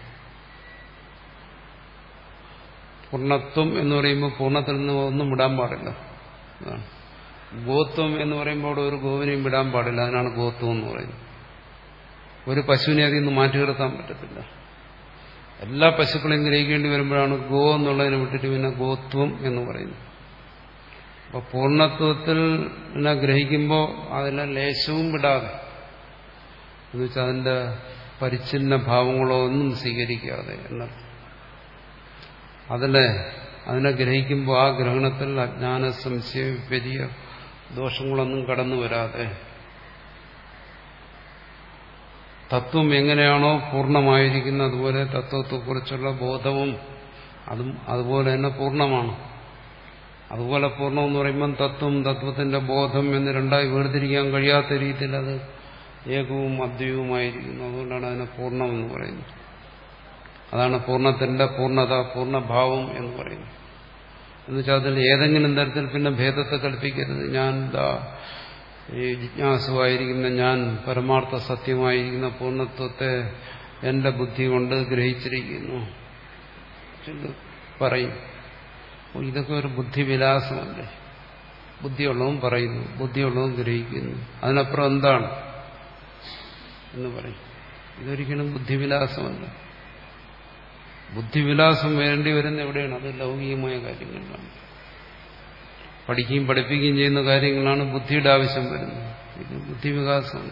പൂർണ്ണത്വം എന്ന് പറയുമ്പോൾ പൂർണ്ണത്തിൽ നിന്ന് ഒന്നും വിടാൻ പാടില്ല. ഗോത്വം എന്ന് പറയുമ്പോൾ ഒരു ഗോവിനെയും വിടാൻ പാടില്ല. അതിനാണ് ഗോത്വം എന്ന് പറയുന്നത്. ഒരു പശുവിനെ അതിൽ നിന്ന് മാറ്റി നിർത്താൻ പറ്റത്തില്ല. എല്ലാ പശുക്കളെയും ഗ്രഹിക്കേണ്ടി വരുമ്പോഴാണ് ഗോ എന്നുള്ളതിനെ വിട്ടിട്ട് പിന്നെ ഗോത്വം എന്ന് പറയുന്നത്. അപ്പൊ പൂർണ്ണത്വത്തിൽ ഗ്രഹിക്കുമ്പോൾ അതിനെ ലേശവും വിടാതെ, എന്നുവെച്ചാൽ അതിന്റെ പരിച്ഛിന്ന ഭാവങ്ങളോ ഒന്നും സ്വീകരിക്കാതെ എന്നർത്ഥം. അതിലെ അതിനെ ഗ്രഹിക്കുമ്പോൾ ആ ഗ്രഹണത്തിൽ അജ്ഞാന സംശയ വിപരീയ ദോഷങ്ങളൊന്നും കടന്നു വരാതെ തത്വം എങ്ങനെയാണോ പൂർണ്ണമായിരിക്കുന്നത് അതുപോലെ തത്വത്തെക്കുറിച്ചുള്ള ബോധവും അതും അതുപോലെ തന്നെ പൂർണ്ണമാണ്. അതുപോലെ പൂർണ്ണം എന്ന് പറയുമ്പം തത്വം, തത്വത്തിന്റെ ബോധം എന്ന് രണ്ടായി വേർതിരിക്കാൻ കഴിയാത്ത രീതിയിൽ അത് ഏകവും അദ്വൈതവുമായിരിക്കുന്നു. അതുകൊണ്ടാണ് അതിനെ പൂർണ്ണം എന്ന് പറയുന്നത്. അതാണ് പൂർണ്ണത്തിന്റെ പൂർണ്ണത, പൂർണ്ണഭാവം എന്ന് പറയുന്നത്. എന്നുവെച്ചാൽ അതിൽ ഏതെങ്കിലും തരത്തിൽ പിന്നെ ഭേദത്തെ കൽപ്പിക്കരുത്. ഞാൻ ദാ ഈ ജിജ്ഞാസുവായിരിക്കുന്ന ഞാൻ പരമാർത്ഥ സത്യമായിരിക്കുന്ന പൂർണ്ണത്വത്തെ എന്റെ ബുദ്ധി കൊണ്ട് ഗ്രഹിച്ചിരിക്കുന്നു പറയും. ഇതൊക്കെ ഒരു ബുദ്ധിവിലാസമല്ലേ? ബുദ്ധിയുള്ളവും പറയുന്നു, ബുദ്ധിയുള്ളവും ഗ്രഹിക്കുന്നു, അതിനപ്പുറം എന്താണ് എന്ന് പറയും. ഇതൊരിക്കലും ബുദ്ധിവിലാസമല്ല. ബുദ്ധിവിലാസം വേണ്ടി വരുന്ന എവിടെയാണ്? അത് ലൗകികമായ കാര്യങ്ങളിലാണ്. പഠിക്കുകയും പഠിപ്പിക്കുകയും ചെയ്യുന്ന കാര്യങ്ങളാണ് ബുദ്ധിയുടെ ആവശ്യം വരുന്നത്. ഇത് ബുദ്ധിവികാസമാണ്.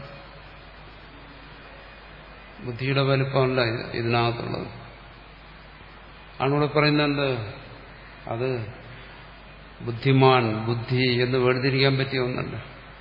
ബുദ്ധിയുടെ വലിപ്പമല്ല ഇതിനകത്തുള്ളത്. ആണിവിടെ പറയുന്നത് എന്ത്? അത് ബുദ്ധിമാൻ, ബുദ്ധി എന്ന് വേർതിരിക്കാൻ പറ്റിയ ഒന്നല്ല.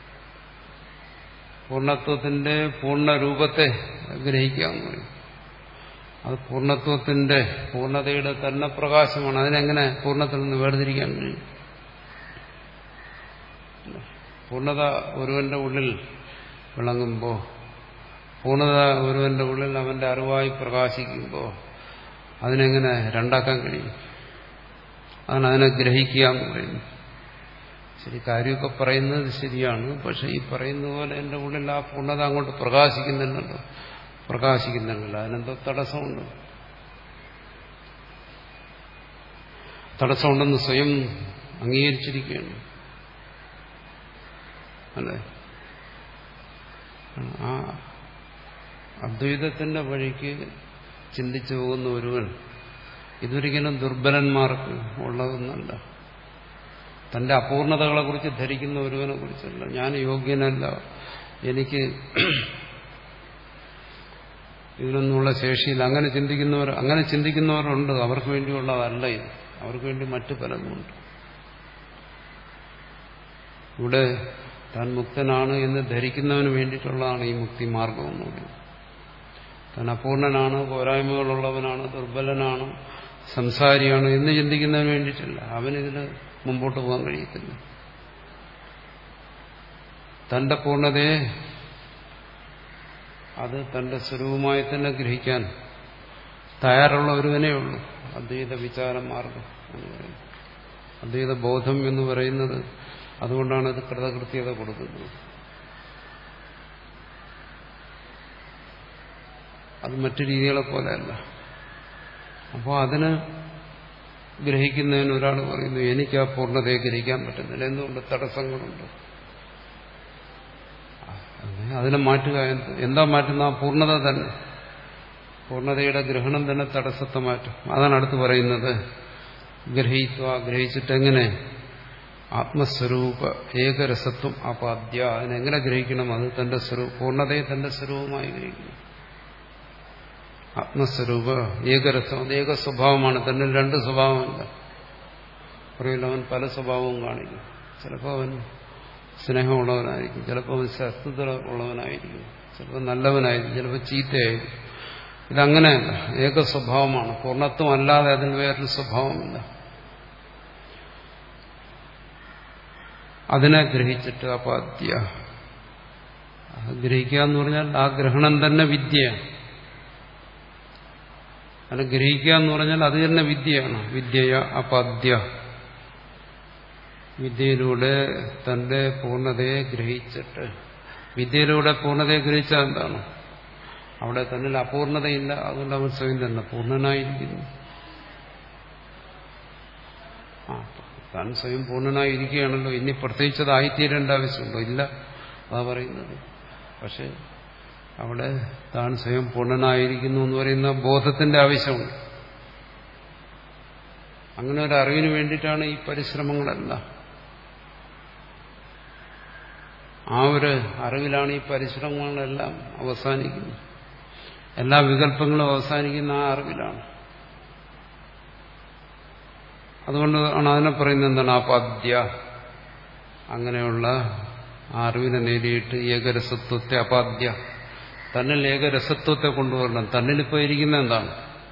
പൂർണ്ണത്വത്തിന്റെ പൂർണ്ണ രൂപത്തെ ഗ്രഹിക്കാമെന്ന് പറയും. അത് പൂർണ്ണത്വത്തിന്റെ പൂർണ്ണതയുടെ തന്നെ പ്രകാശമാണ്. അതിനെങ്ങനെ പൂർണ്ണത്തിൽ നിന്ന് വേർതിരിക്കാൻ കഴിയും? പൂർണ്ണത ഒരുവന്റെ ഉള്ളിൽ വിളങ്ങുമ്പോൾ, പൂർണ്ണത ഒരുവന്റെ ഉള്ളിൽ അവന്റെ അറിവായി പ്രകാശിക്കുമ്പോൾ അതിനെങ്ങനെ രണ്ടാക്കാൻ കഴിയും? അതാണ് അതിനെ ഗ്രഹിക്കുക എന്ന് പറയുന്നത്. ശരി, കാര്യമൊക്കെ പറയുന്നത് ശരിയാണ്. പക്ഷെ ഈ പറയുന്ന പോലെ എന്റെ ഉള്ളിൽ ആ പൂർണ്ണത അങ്ങോട്ട് പ്രകാശിക്കുന്നുണ്ടല്ലോ, പ്രകാശിക്കുന്നുണ്ടല്ലോ അതിനെന്തോ തടസ്സമുണ്ട്. തടസ്സമുണ്ടെന്ന് സ്വയം അംഗീകരിച്ചിരിക്കുകയാണ്. അല്ലേ? ആ അദ്വൈതത്തിന്റെ വഴിക്ക് ചിന്തിച്ചു പോകുന്ന ഒരുവൻ ഇതൊരിക്കലും ദുർബലന്മാർക്ക് ഉള്ളതെന്നല്ല. തന്റെ അപൂർണതകളെ കുറിച്ച് ധരിക്കുന്ന ഒരുവനെ കുറിച്ചല്ല. ഞാൻ യോഗ്യനല്ല, എനിക്ക് ഇതിനൊന്നുള്ള ശേഷിയില്ല, അങ്ങനെ ചിന്തിക്കുന്നവർ അങ്ങനെ ചിന്തിക്കുന്നവരുണ്ട്. അവർക്ക് വേണ്ടിയുള്ളതല്ല ഇത്, അവർക്ക് വേണ്ടി മറ്റു പലതുമുണ്ട്. ഇവിടെ താൻ മുക്തനാണ് എന്ന് ധരിക്കുന്നവന് വേണ്ടിയിട്ടുള്ളതാണ് ഈ മുക്തി മാർഗം എന്ന് പറയുന്നത്. താൻ അപൂർണനാണ്, പോരായ്മകളുള്ളവനാണ്, ദുർബലനാണ്, സംസാരിയാണ് എന്ന് ചിന്തിക്കുന്നതിന് വേണ്ടിയിട്ടില്ല. അവനിതിന് മുമ്പോട്ട് പോകാൻ കഴിയത്തില്ല. തന്റെ പൂർണ്ണതയെ അത് തന്റെ സ്വരൂപമായി തന്നെ ഗ്രഹിക്കാൻ തയ്യാറുള്ള ഒരുവനേ ഉള്ളൂ. അദ്വൈത വിചാര മാർഗം എന്ന് പറയുന്നത്, അദ്വൈത ബോധം എന്ന് പറയുന്നത് അതുകൊണ്ടാണ് അത് കൃതകൃത്യത കൊടുക്കുന്നത്. അത് മറ്റു രീതികളെ പോലെയല്ല. അപ്പോൾ അതിന് ഗ്രഹിക്കുന്നതിന് ഒരാൾ പറയുന്നു എനിക്ക് ആ പൂർണ്ണതയെ ഗ്രഹിക്കാൻ പറ്റുന്നില്ല. എന്തുകൊണ്ട്? തടസ്സങ്ങളുണ്ട്. അതിനെ മാറ്റുക. എന്താ മാറ്റുന്ന? ആ പൂർണ്ണത തന്നെ, പൂർണ്ണതയുടെ ഗ്രഹണം തന്നെ തടസ്സത്തെ മാറ്റും. അതാണ് അടുത്ത് പറയുന്നത്. ഗ്രഹിക്കുക, ഗ്രഹിച്ചിട്ടെങ്ങനെ? ആത്മസ്വരൂപ ഏകരസത്വം അപാദ്യ. അതിനെങ്ങനെ ഗ്രഹിക്കണം? അത് തന്റെ സ്വരൂപ പൂർണ്ണതയെ തന്റെ സ്വരൂപമായി ഗ്രഹിക്കണം. ആത്മസ്വരൂപ ഏകരസം, അത് ഏക സ്വഭാവമാണ്. തന്നെ രണ്ട് സ്വഭാവമല്ല. പറയില്ല, അവൻ പല സ്വഭാവവും കാണിക്കും. ചിലപ്പോൾ അവൻ സ്നേഹമുള്ളവനായിരിക്കും, ചിലപ്പോൾ അവൻ ശത്രുത ഉള്ളവനായിരിക്കും, ചിലപ്പോൾ നല്ലവനായിരിക്കും, ചിലപ്പോൾ ചീത്തയായിരിക്കും. ഇതങ്ങനെയല്ല, ഏക സ്വഭാവമാണ്. പൂർണ്ണത്വം അല്ലാതെ അതിന് വേറൊരു സ്വഭാവമില്ല. അതിനെ ഗ്രഹിച്ചിട്ട് അപാദ്യ. ഗ്രഹിക്കുക എന്ന് പറഞ്ഞാൽ ആ ഗ്രഹണം തന്നെ വിദ്യയാണ്. അത് ഗ്രഹിക്കുക എന്ന് പറഞ്ഞാൽ അത് തന്നെ വിദ്യയാണ്. വിദ്യയ അപാദ്യ. വിദ്യയിലൂടെ തന്റെ പൂർണ്ണതയെ ഗ്രഹിച്ചിട്ട്, വിദ്യയിലൂടെ പൂർണ്ണതയെ ഗ്രഹിച്ചാൽ എന്താണ്? അവിടെ തന്നിൽ അപൂർണതയില്ല, അതുകൊണ്ട് അവൻ സ്വയം തന്നെ പൂർണ്ണനായിരിക്കുന്നു. ആ താൻ സ്വയം പൂർണ്ണനായിരിക്കുകയാണല്ലോ, ഇനി പ്രത്യേകിച്ചത് ആയിത്തീരേണ്ട ആവശ്യമുണ്ടോ? ഇല്ല, അതാ പറയുന്നത്. പക്ഷെ അവിടെ താൻ സ്വയം പൂർണ്ണനായിരിക്കുന്നു എന്ന് പറയുന്ന ബോധത്തിന്റെ ആവശ്യമുണ്ട്. അങ്ങനെ ഒരു അറിവിന് വേണ്ടിയിട്ടാണ് ഈ പരിശ്രമങ്ങളെല്ലാം. ആ ഒരു അറിവിലാണ് ഈ പരിശ്രമങ്ങളെല്ലാം അവസാനിക്കുന്നത്. എല്ലാ വികല്പങ്ങളും അവസാനിക്കുന്ന ആ അറിവിലാണ്. അതുകൊണ്ട് ആണ് അതിനെ പറയുന്നത് എന്താണ്? അപാദ്യ. അങ്ങനെയുള്ള ആ അറിവിനെ നേടിയിട്ട് ഏകരസത്വത്തെ അപാദ്യ, തന്നിൽ ഏകരസത്വത്തെ കൊണ്ടുവരണം. തന്നിലിപ്പോൾ ഇരിക്കുന്ന എന്താണ്?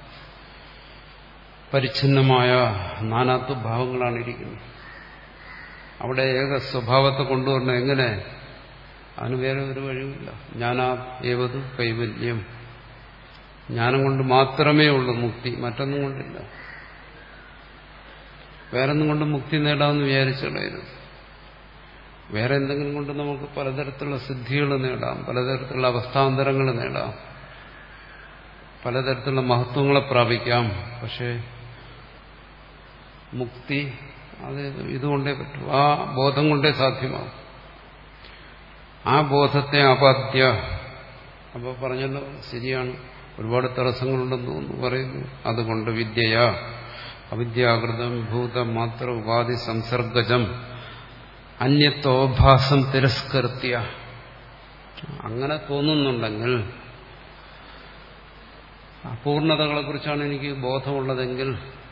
പരിച്ഛിന്നമായ നാനാത്വ ഭാവങ്ങളാണ് ഇരിക്കുന്നത്. അവിടെ ഏക സ്വഭാവത്തെ കൊണ്ടുവരണം. എങ്ങനെ? അതിന് വേറെ ഒരു വഴിയില്ല. ജ്ഞാനാ ഏവതു കൈവല്യം. ജ്ഞാനം കൊണ്ട് മാത്രമേ ഉള്ളൂ മുക്തി, മറ്റൊന്നും കൊണ്ടില്ല. വേറൊന്നും കൊണ്ട് മുക്തി നേടാമെന്ന് വിചാരിച്ചുള്ളായിരുന്നു. വേറെ എന്തെങ്കിലും കൊണ്ട് നമുക്ക് പലതരത്തിലുള്ള സിദ്ധികൾ നേടാം, പലതരത്തിലുള്ള അവസ്ഥാന്തരങ്ങൾ നേടാം, പലതരത്തിലുള്ള മഹത്വങ്ങളെ പ്രാപിക്കാം. പക്ഷേ മുക്തി അത് ഇതുകൊണ്ടേ പറ്റൂ, ആ ബോധം കൊണ്ടേ സാധ്യമാകും. ആ ബോധത്തെ അപാദ്യ. അപ്പോൾ പറഞ്ഞല്ലോ, ശരിയാണ്, ഒരുപാട് തടസ്സങ്ങളുണ്ടെന്ന് തോന്നുന്നു പറയുന്നു. അതുകൊണ്ട് വിദ്യയ അവിദ്യാകൃതം ഭൂത മാത്ര ഉപാധി സംസർഗജം അന്യത്വഭാസം തിരസ്കൃത്യ. അങ്ങനെ തോന്നുന്നുണ്ടെങ്കിൽ, അപൂർണതകളെക്കുറിച്ചാണ് എനിക്ക് ബോധമുള്ളതെങ്കിൽ,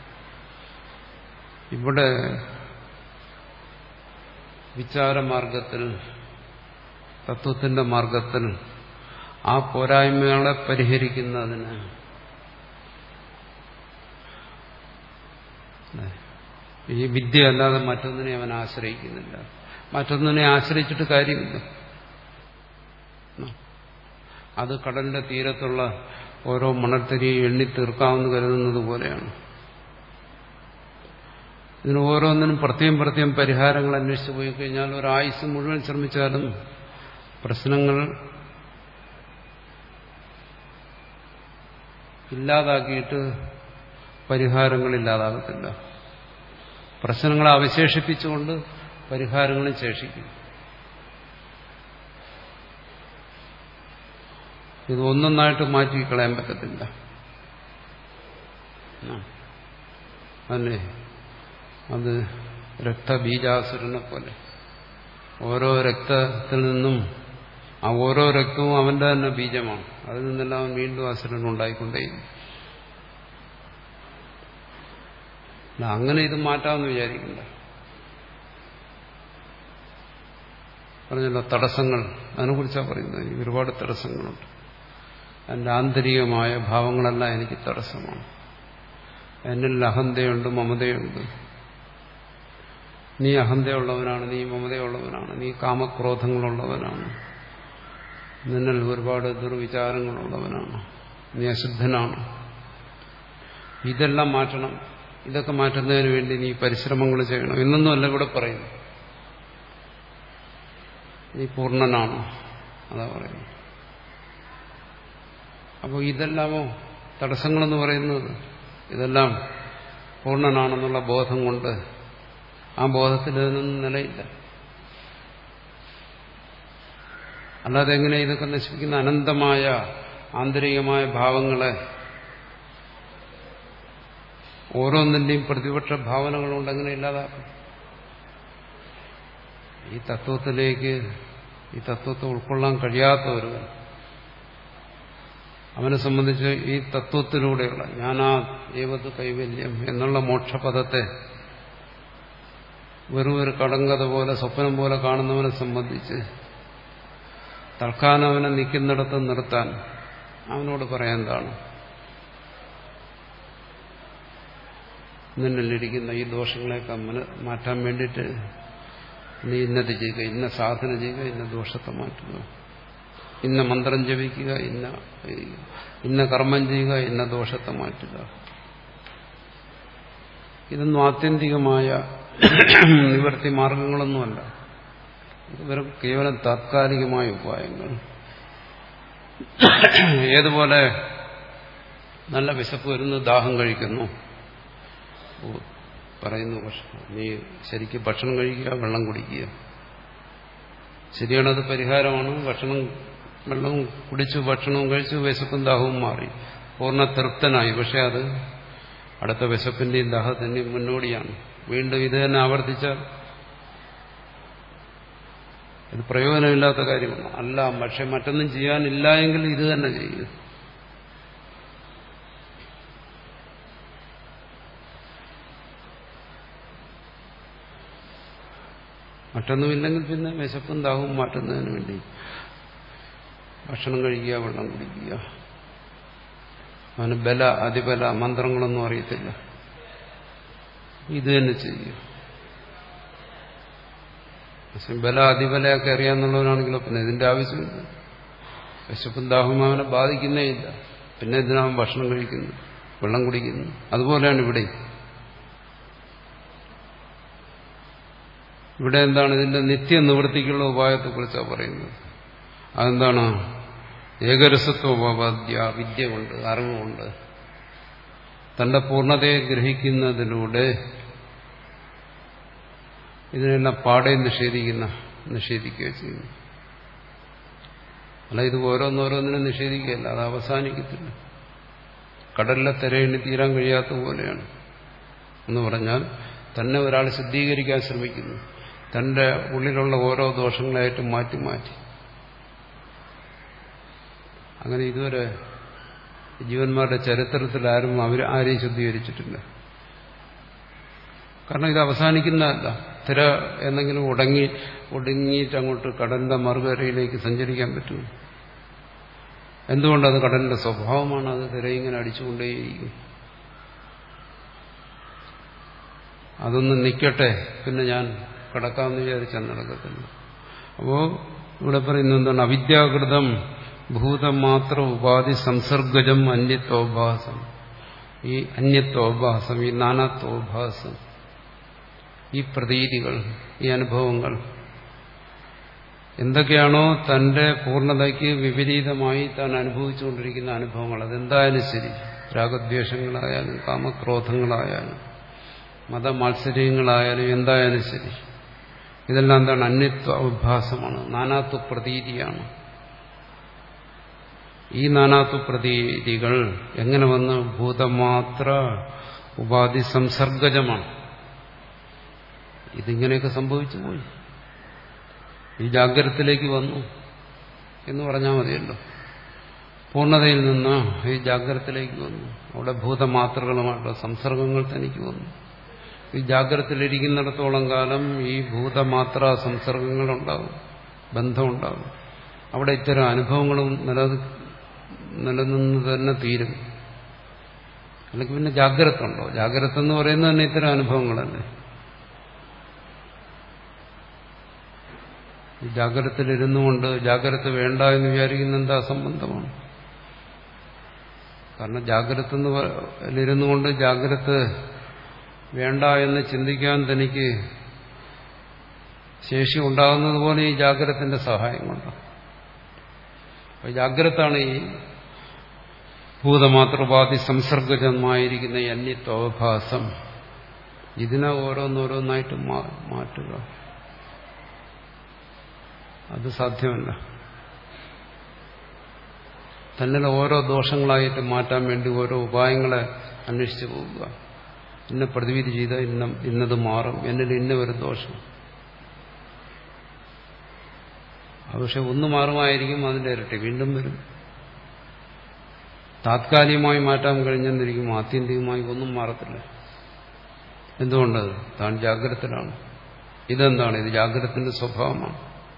ഇവിടെ വിചാരമാർഗത്തിൽ, തത്വത്തിന്റെ മാർഗത്തിൽ ആ പോരായ്മകളെ പരിഹരിക്കുന്നതിന് ഈ വിദ്യ അല്ലാതെ മറ്റൊന്നിനെ അവൻ ആശ്രയിക്കുന്നില്ല. മറ്റൊന്നിനെ ആശ്രയിച്ചിട്ട് കാര്യമില്ല. അത് കടലിന്റെ തീരത്തുള്ള ഓരോ മണൽത്തരിയെ എണ്ണി തീർക്കാമെന്ന് കരുതുന്നത് പോലെയാണ്. ഇതിന് ഓരോന്നിനും പ്രത്യേകം പ്രത്യേകം പരിഹാരങ്ങൾ അന്വേഷിച്ചു പോയി കഴിഞ്ഞാൽ ഒരായുസ് മുഴുവൻ ശ്രമിച്ചാലും പ്രശ്നങ്ങൾ ഇല്ലാതാക്കിയിട്ട് പരിഹാരങ്ങൾ ഇല്ലാതാകത്തില്ല. പ്രശ്നങ്ങളെ അവശേഷിപ്പിച്ചുകൊണ്ട് പരിഹാരങ്ങളും ശേഷിക്കും. ഇത് ഒന്നൊന്നായിട്ട് മാറ്റിക്കളയാൻ പറ്റത്തില്ല. അല്ലേ? അത് രക്തബീജാസുരനെ പോലെ ഓരോ രക്തത്തിൽ നിന്നും ആ ഓരോ രക്തവും അവന്റെ തന്നെ ബീജമാണ്. അതിൽ നിന്നെല്ലാം വീണ്ടും അസുരൻ ഉണ്ടായിക്കൊണ്ടേയിരിക്കും. അങ്ങനെ ഇത് മാറ്റാമെന്ന് വിചാരിക്കണ്ട. പറഞ്ഞല്ലോ തടസ്സങ്ങൾ, അതിനെക്കുറിച്ചാണ് പറയുന്നത്. എനിക്ക് ഒരുപാട് തടസ്സങ്ങളുണ്ട്. എൻ്റെ ആന്തരികമായ ഭാവങ്ങളെല്ലാം എനിക്ക് തടസ്സമാണ്. എന്നിൽ അഹന്തയുണ്ട്, മമതയുണ്ട്. നീ അഹന്തയുള്ളവനാണ്, നീ മമതയുള്ളവനാണ്, നീ കാമക്രോധങ്ങളുള്ളവനാണ്, നിന്നിൽ ഒരുപാട് ദുർവിചാരങ്ങളുള്ളവനാണ്, നീ അശുദ്ധനാണ്. ഇതെല്ലാം മാറ്റണം. ഇതൊക്കെ മാറ്റുന്നതിന് വേണ്ടി നീ പരിശ്രമങ്ങൾ ചെയ്യണം എന്നൊന്നുമല്ല ഇവിടെ പറയുന്നു. നീ പൂർണ്ണനാണ്, അതാ പറയുന്നു. അപ്പോൾ ഇതെല്ലാമോ തടസ്സങ്ങളെന്ന് പറയുന്നത് ഇതെല്ലാം പൂർണ്ണനാണെന്നുള്ള ബോധം കൊണ്ട് ആ ബോധത്തിൽ ഇതിനൊന്നും നിലയില്ല. അല്ലാതെ എങ്ങനെ ഇതൊക്കെ നശിപ്പിക്കുന്ന അനന്തമായ ആന്തരികമായ ഭാവങ്ങളെ ഓരോന്നിന്റെയും പ്രതിപക്ഷ ഭാവനകളുണ്ട് എങ്ങനെ ഇല്ലാതാക്കും? ഈ തത്വത്തിലേക്ക് ഈ തത്വത്തെ ഉൾക്കൊള്ളാൻ കഴിയാത്തവർ, അവനെ സംബന്ധിച്ച് ഈ തത്വത്തിലൂടെയുള്ള ജ്ഞാനാ ഏവത് കൈവല്യം എന്നുള്ള മോക്ഷപദത്തെ വെറും ഒരു കടങ്കഥ പോലെ സ്വപ്നം പോലെ കാണുന്നവനെ സംബന്ധിച്ച് തൽക്കാലം അവനെ നിൽക്കുന്നിടത്ത് നിർത്താൻ അവനോട് പറയാൻ എന്താണ്? നിന്നിലിരിക്കുന്ന ഈ ദോഷങ്ങളെയൊക്കെ മാറ്റാൻ വേണ്ടിയിട്ട് നീ ഇന്നത് ചെയ്യുക, ഇന്ന സാധന ചെയ്യുക, ഇന്ന ദോഷത്തെ മാറ്റുക, ഇന്ന മന്ത്രം ജപിക്കുക, ഇന്ന ഇന്ന കർമ്മം ചെയ്യുക, ഇന്ന ദോഷത്തെ മാറ്റുക. ഇതൊന്നും ആത്യന്തികമായ നിവൃത്തി മാർഗങ്ങളൊന്നുമല്ല. ഇത് വെറും കേവലം താത്കാലികമായ ഉപായങ്ങൾ. ഏതുപോലെ നല്ല വിശപ്പ് വരുന്നു, ദാഹം കഴിക്കുന്നു, പറയുന്നു ഭക്ഷണം, നീ ശരിക്കും ഭക്ഷണം കഴിക്കുക, വെള്ളം കുടിക്കുക. ശരിയാണത് പരിഹാരമാണ്. ഭക്ഷണം വെള്ളവും കുടിച്ചു, ഭക്ഷണവും കഴിച്ചു, വിശപ്പും ദാഹവും മാറി, പൂർണ്ണ തൃപ്തനായി. പക്ഷെ അത് അടുത്ത വിശപ്പിന്റെയും ദാഹത്തിന്റെയും മുന്നോടിയാണ്. വീണ്ടും ഇത് തന്നെ ആവർത്തിച്ചാൽ ഇത് പ്രയോജനമില്ലാത്ത കാര്യമാണ്. അല്ല, പക്ഷെ മറ്റൊന്നും ചെയ്യാനില്ല എങ്കിൽ ഇത് തന്നെ ചെയ്യുക. മറ്റൊന്നുമില്ലെങ്കിൽ പിന്നെ വിശപ്പും ദാഹവും മാറ്റുന്നതിന് വേണ്ടി ഭക്ഷണം കഴിക്കുക, വെള്ളം കുടിക്കുക. അവന് ബല അതിബല മന്ത്രങ്ങളൊന്നും അറിയത്തില്ല, ഇത് തന്നെ ചെയ്യുക. പക്ഷെ ബല അതിബലയൊക്കെ അറിയാമെന്നുള്ളവനാണെങ്കിലോ പിന്നെ ഇതിന്റെ ആവശ്യമില്ല. വിശപ്പും ദാഹവും അവനെ ബാധിക്കുന്നേ ഇല്ല. പിന്നെ ഇതിനാവും ഭക്ഷണം കഴിക്കുന്നു, വെള്ളം കുടിക്കുന്നു. അതുപോലെയാണ് ഇവിടെ. ഇവിടെ എന്താണ്? ഇതിന്റെ നിത്യ നിവൃത്തിക്കുള്ള ഉപായത്തെക്കുറിച്ചാണ് പറയുന്നത്. അതെന്താണ്? ഏകരസത്വോപാദ്യ, വിദ്യ കൊണ്ട്, അറിവുകൊണ്ട് തന്റെ പൂർണ്ണതയെ ഗ്രഹിക്കുന്നതിലൂടെ ഇതിനെല്ലാം പാടെ നിഷേധിക്കുന്ന നിഷേധിക്കുകയോ ചെയ്യുന്നു. അല്ല, ഇത് ഓരോന്നോരോന്നിനും നിഷേധിക്കുകയല്ല, അത് അവസാനിക്കത്തില്ല. കടലിലെ തിരയെണ്ണി തീരാൻ കഴിയാത്ത പോലെയാണ് എന്ന് പറഞ്ഞാൽ തന്നെ ഒരാൾ ശുദ്ധീകരിക്കാൻ ശ്രമിക്കുന്നു. തന്റെ ഉള്ളിലുള്ള ഓരോ ദോഷങ്ങളായിട്ട് മാറ്റി മാറ്റി. അങ്ങനെ ഇതുവരെ ജീവന്മാരുടെ ചരിത്രത്തിൽ ആരും അവർ ആരെയും ശുദ്ധീകരിച്ചിട്ടില്ല. കാരണം ഇത് അവസാനിക്കുന്നതല്ല. തിര എന്തെങ്കിലും ഉടങ്ങി ഒടുങ്ങിയിട്ട് അങ്ങോട്ട് കടലിന്റെ മറുകരയിലേക്ക് സഞ്ചരിക്കാൻ പറ്റും. എന്തുകൊണ്ടത് കടലിന്റെ സ്വഭാവമാണ്. അത് തിരയിങ്ങനെ അടിച്ചുകൊണ്ടേയിരിക്കും. അതൊന്നും നിൽക്കട്ടെ, പിന്നെ ഞാൻ കടക്കാമെന്ന് വിചാരിച്ചാൽ നടക്കത്തില്ല. അപ്പോ ഇവിടെ പറയുന്നത് എന്താണ്? അവിദ്യാകൃതം ഭൂതമാത്ര ഉപാധി സംസർഗജം അന്യത്വോഭാസം. ഈ അന്യത്വോഭാസം, ഈ നാനാത്വോഭാസം, ഈ പ്രതീതികൾ, ഈ അനുഭവങ്ങൾ എന്തൊക്കെയാണോ തന്റെ പൂർണ്ണതയ്ക്ക് വിപരീതമായി താൻ അനുഭവിച്ചുകൊണ്ടിരിക്കുന്ന അനുഭവങ്ങൾ, അതെന്തായാലും ശരി, രാഗദ്വേഷങ്ങളായാലും കാമക്രോധങ്ങളായാലും മതമാത്സര്യങ്ങളായാലും എന്തായാലും ശരി, ഇതെല്ലാം എന്താണ്? അന്യത്വ അവിഭാസമാണ്, നാനാത്വ പ്രതീതിയാണ്. ഈ നാനാത്വ പ്രതീതികൾ എങ്ങനെ വന്ന്? ഭൂതമാത്ര ഉപാധി സംസർഗജമാണ്. ഇതിങ്ങനെയൊക്കെ സംഭവിച്ചു പോയി, ഈ ജാഗ്രതത്തിലേക്ക് വന്നു എന്ന് പറഞ്ഞാൽ മതിയല്ലോ. പൂർണ്ണതയിൽ നിന്ന് ഈ ജാഗ്രതത്തിലേക്ക് വന്നു, അവിടെ ഭൂതമാത്രകളുമായിട്ടുള്ള സംസർഗങ്ങൾ തനിക്ക് വന്നു. ഈ ജാഗ്രതത്തിലിരിക്കുന്നിടത്തോളം കാലം ഈ ഭൂതമാത്ര സംസർഗങ്ങളുണ്ടാകും, ബന്ധമുണ്ടാകും. അവിടെ ഇത്തരം അനുഭവങ്ങളും നില നിലനിന്ന് തന്നെ തീരും. അല്ലെങ്കിൽ പിന്നെ ജാഗ്രത ഉണ്ടോ? ജാഗ്രത എന്ന് പറയുന്നത് തന്നെ ഇത്തരം അനുഭവങ്ങളല്ലേ. ജാഗ്രതത്തിലിരുന്നു കൊണ്ട് ജാഗ്രത വേണ്ട എന്ന് വിചാരിക്കുന്ന എന്താ അസംബന്ധമാണ്. കാരണം ജാഗ്രതന്നിരുന്നു കൊണ്ട് ജാഗ്രത വേണ്ട എന്ന് ചിന്തിക്കാൻ തനിക്ക് ശേഷി ഉണ്ടാകുന്നത് പോലെ ഈ ജാഗ്രതത്തിന്റെ സഹായം കൊണ്ട്. അപ്പോൾ ജാഗ്രതാണ് ഈ ഭൂതമാതൃപാതി സംസർഗജമായിരിക്കുന്ന ഈ അന്യത്വഭാസം. ഇതിനെ ഓരോന്നോരോന്നായിട്ട് മാറ്റുക അത് സാധ്യമല്ല. തന്നെ ഓരോ ദോഷങ്ങളായിട്ട് മാറ്റാൻ വേണ്ടി ഓരോ ഉപായങ്ങളെ അന്വേഷിച്ചു പോവുക. ഇന്ന പ്രതിവിധി ചെയ്താൽ ഇന്ന ഇന്നത് മാറും, എന്നിൽ ഇന്ന ഒരു ദോഷം. അത് പക്ഷെ ഒന്ന് മാറുമായിരിക്കും, അതിൻ്റെ ഇരട്ടി വീണ്ടും വരും. താത്കാലികമായി മാറ്റാൻ കഴിഞ്ഞെന്നിരിക്കും, ആത്യന്തികമായി ഒന്നും മാറത്തില്ല. എന്തുകൊണ്ട്? താൻ ജാഗ്രതത്തിലാണ്. ഇതെന്താണ്? ഇത് ജാഗ്രതത്തിന്റെ സ്വഭാവമാണ്.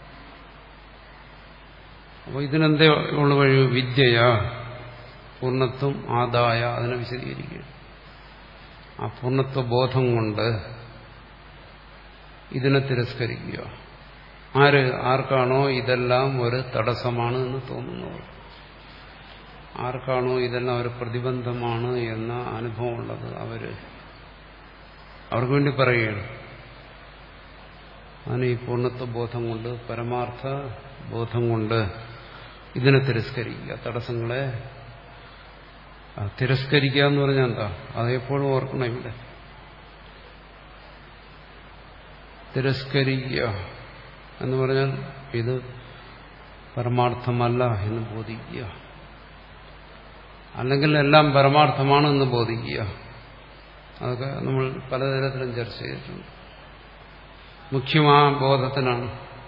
അപ്പോൾ ഇതിനെന്തേ ഉള്ള വഴി? വിദ്യയാ പൂർണ്ണത്വം ആദായ, അതിനെ വിശദീകരിക്കുക. ആ പൂർണ്ണത്വ ബോധം കൊണ്ട് ഇതിനെ തിരസ്കരിക്കുക. ആര് ആർക്കാണോ ഇതെല്ലാം ഒരു തടസ്സമാണ് എന്ന് തോന്നുന്നത്, ആർക്കാണോ ഇതെല്ലാം ഒരു പ്രതിബന്ധമാണ് എന്ന അനുഭവമുള്ളത്, അവര് അവർക്ക് വേണ്ടി പറയുകയാണ്. അതിന് ഈ പൂർണ്ണത്വ ബോധം കൊണ്ട്, പരമാർത്ഥ ബോധം കൊണ്ട് ഇതിനെ തിരസ്കരിക്കുക. തടസ്സങ്ങളെ തിരസ്കരിക്കുക എന്ന് പറഞ്ഞാൽ എന്താ? അതെപ്പോഴും ഓർക്കണം. ഇവിടെ തിരസ്കരിക്കുക എന്ന് പറഞ്ഞാൽ ഇത് പരമാർത്ഥമല്ല എന്ന് ബോധിക്കുക, അല്ലെങ്കിൽ എല്ലാം പരമാർത്ഥമാണ് എന്ന് ബോധിക്കുക. അതൊക്കെ നമ്മൾ പലതരത്തിലും ചർച്ച ചെയ്തിട്ടുണ്ട്. മുഖ്യമാ ബോധത്തിനാണ്.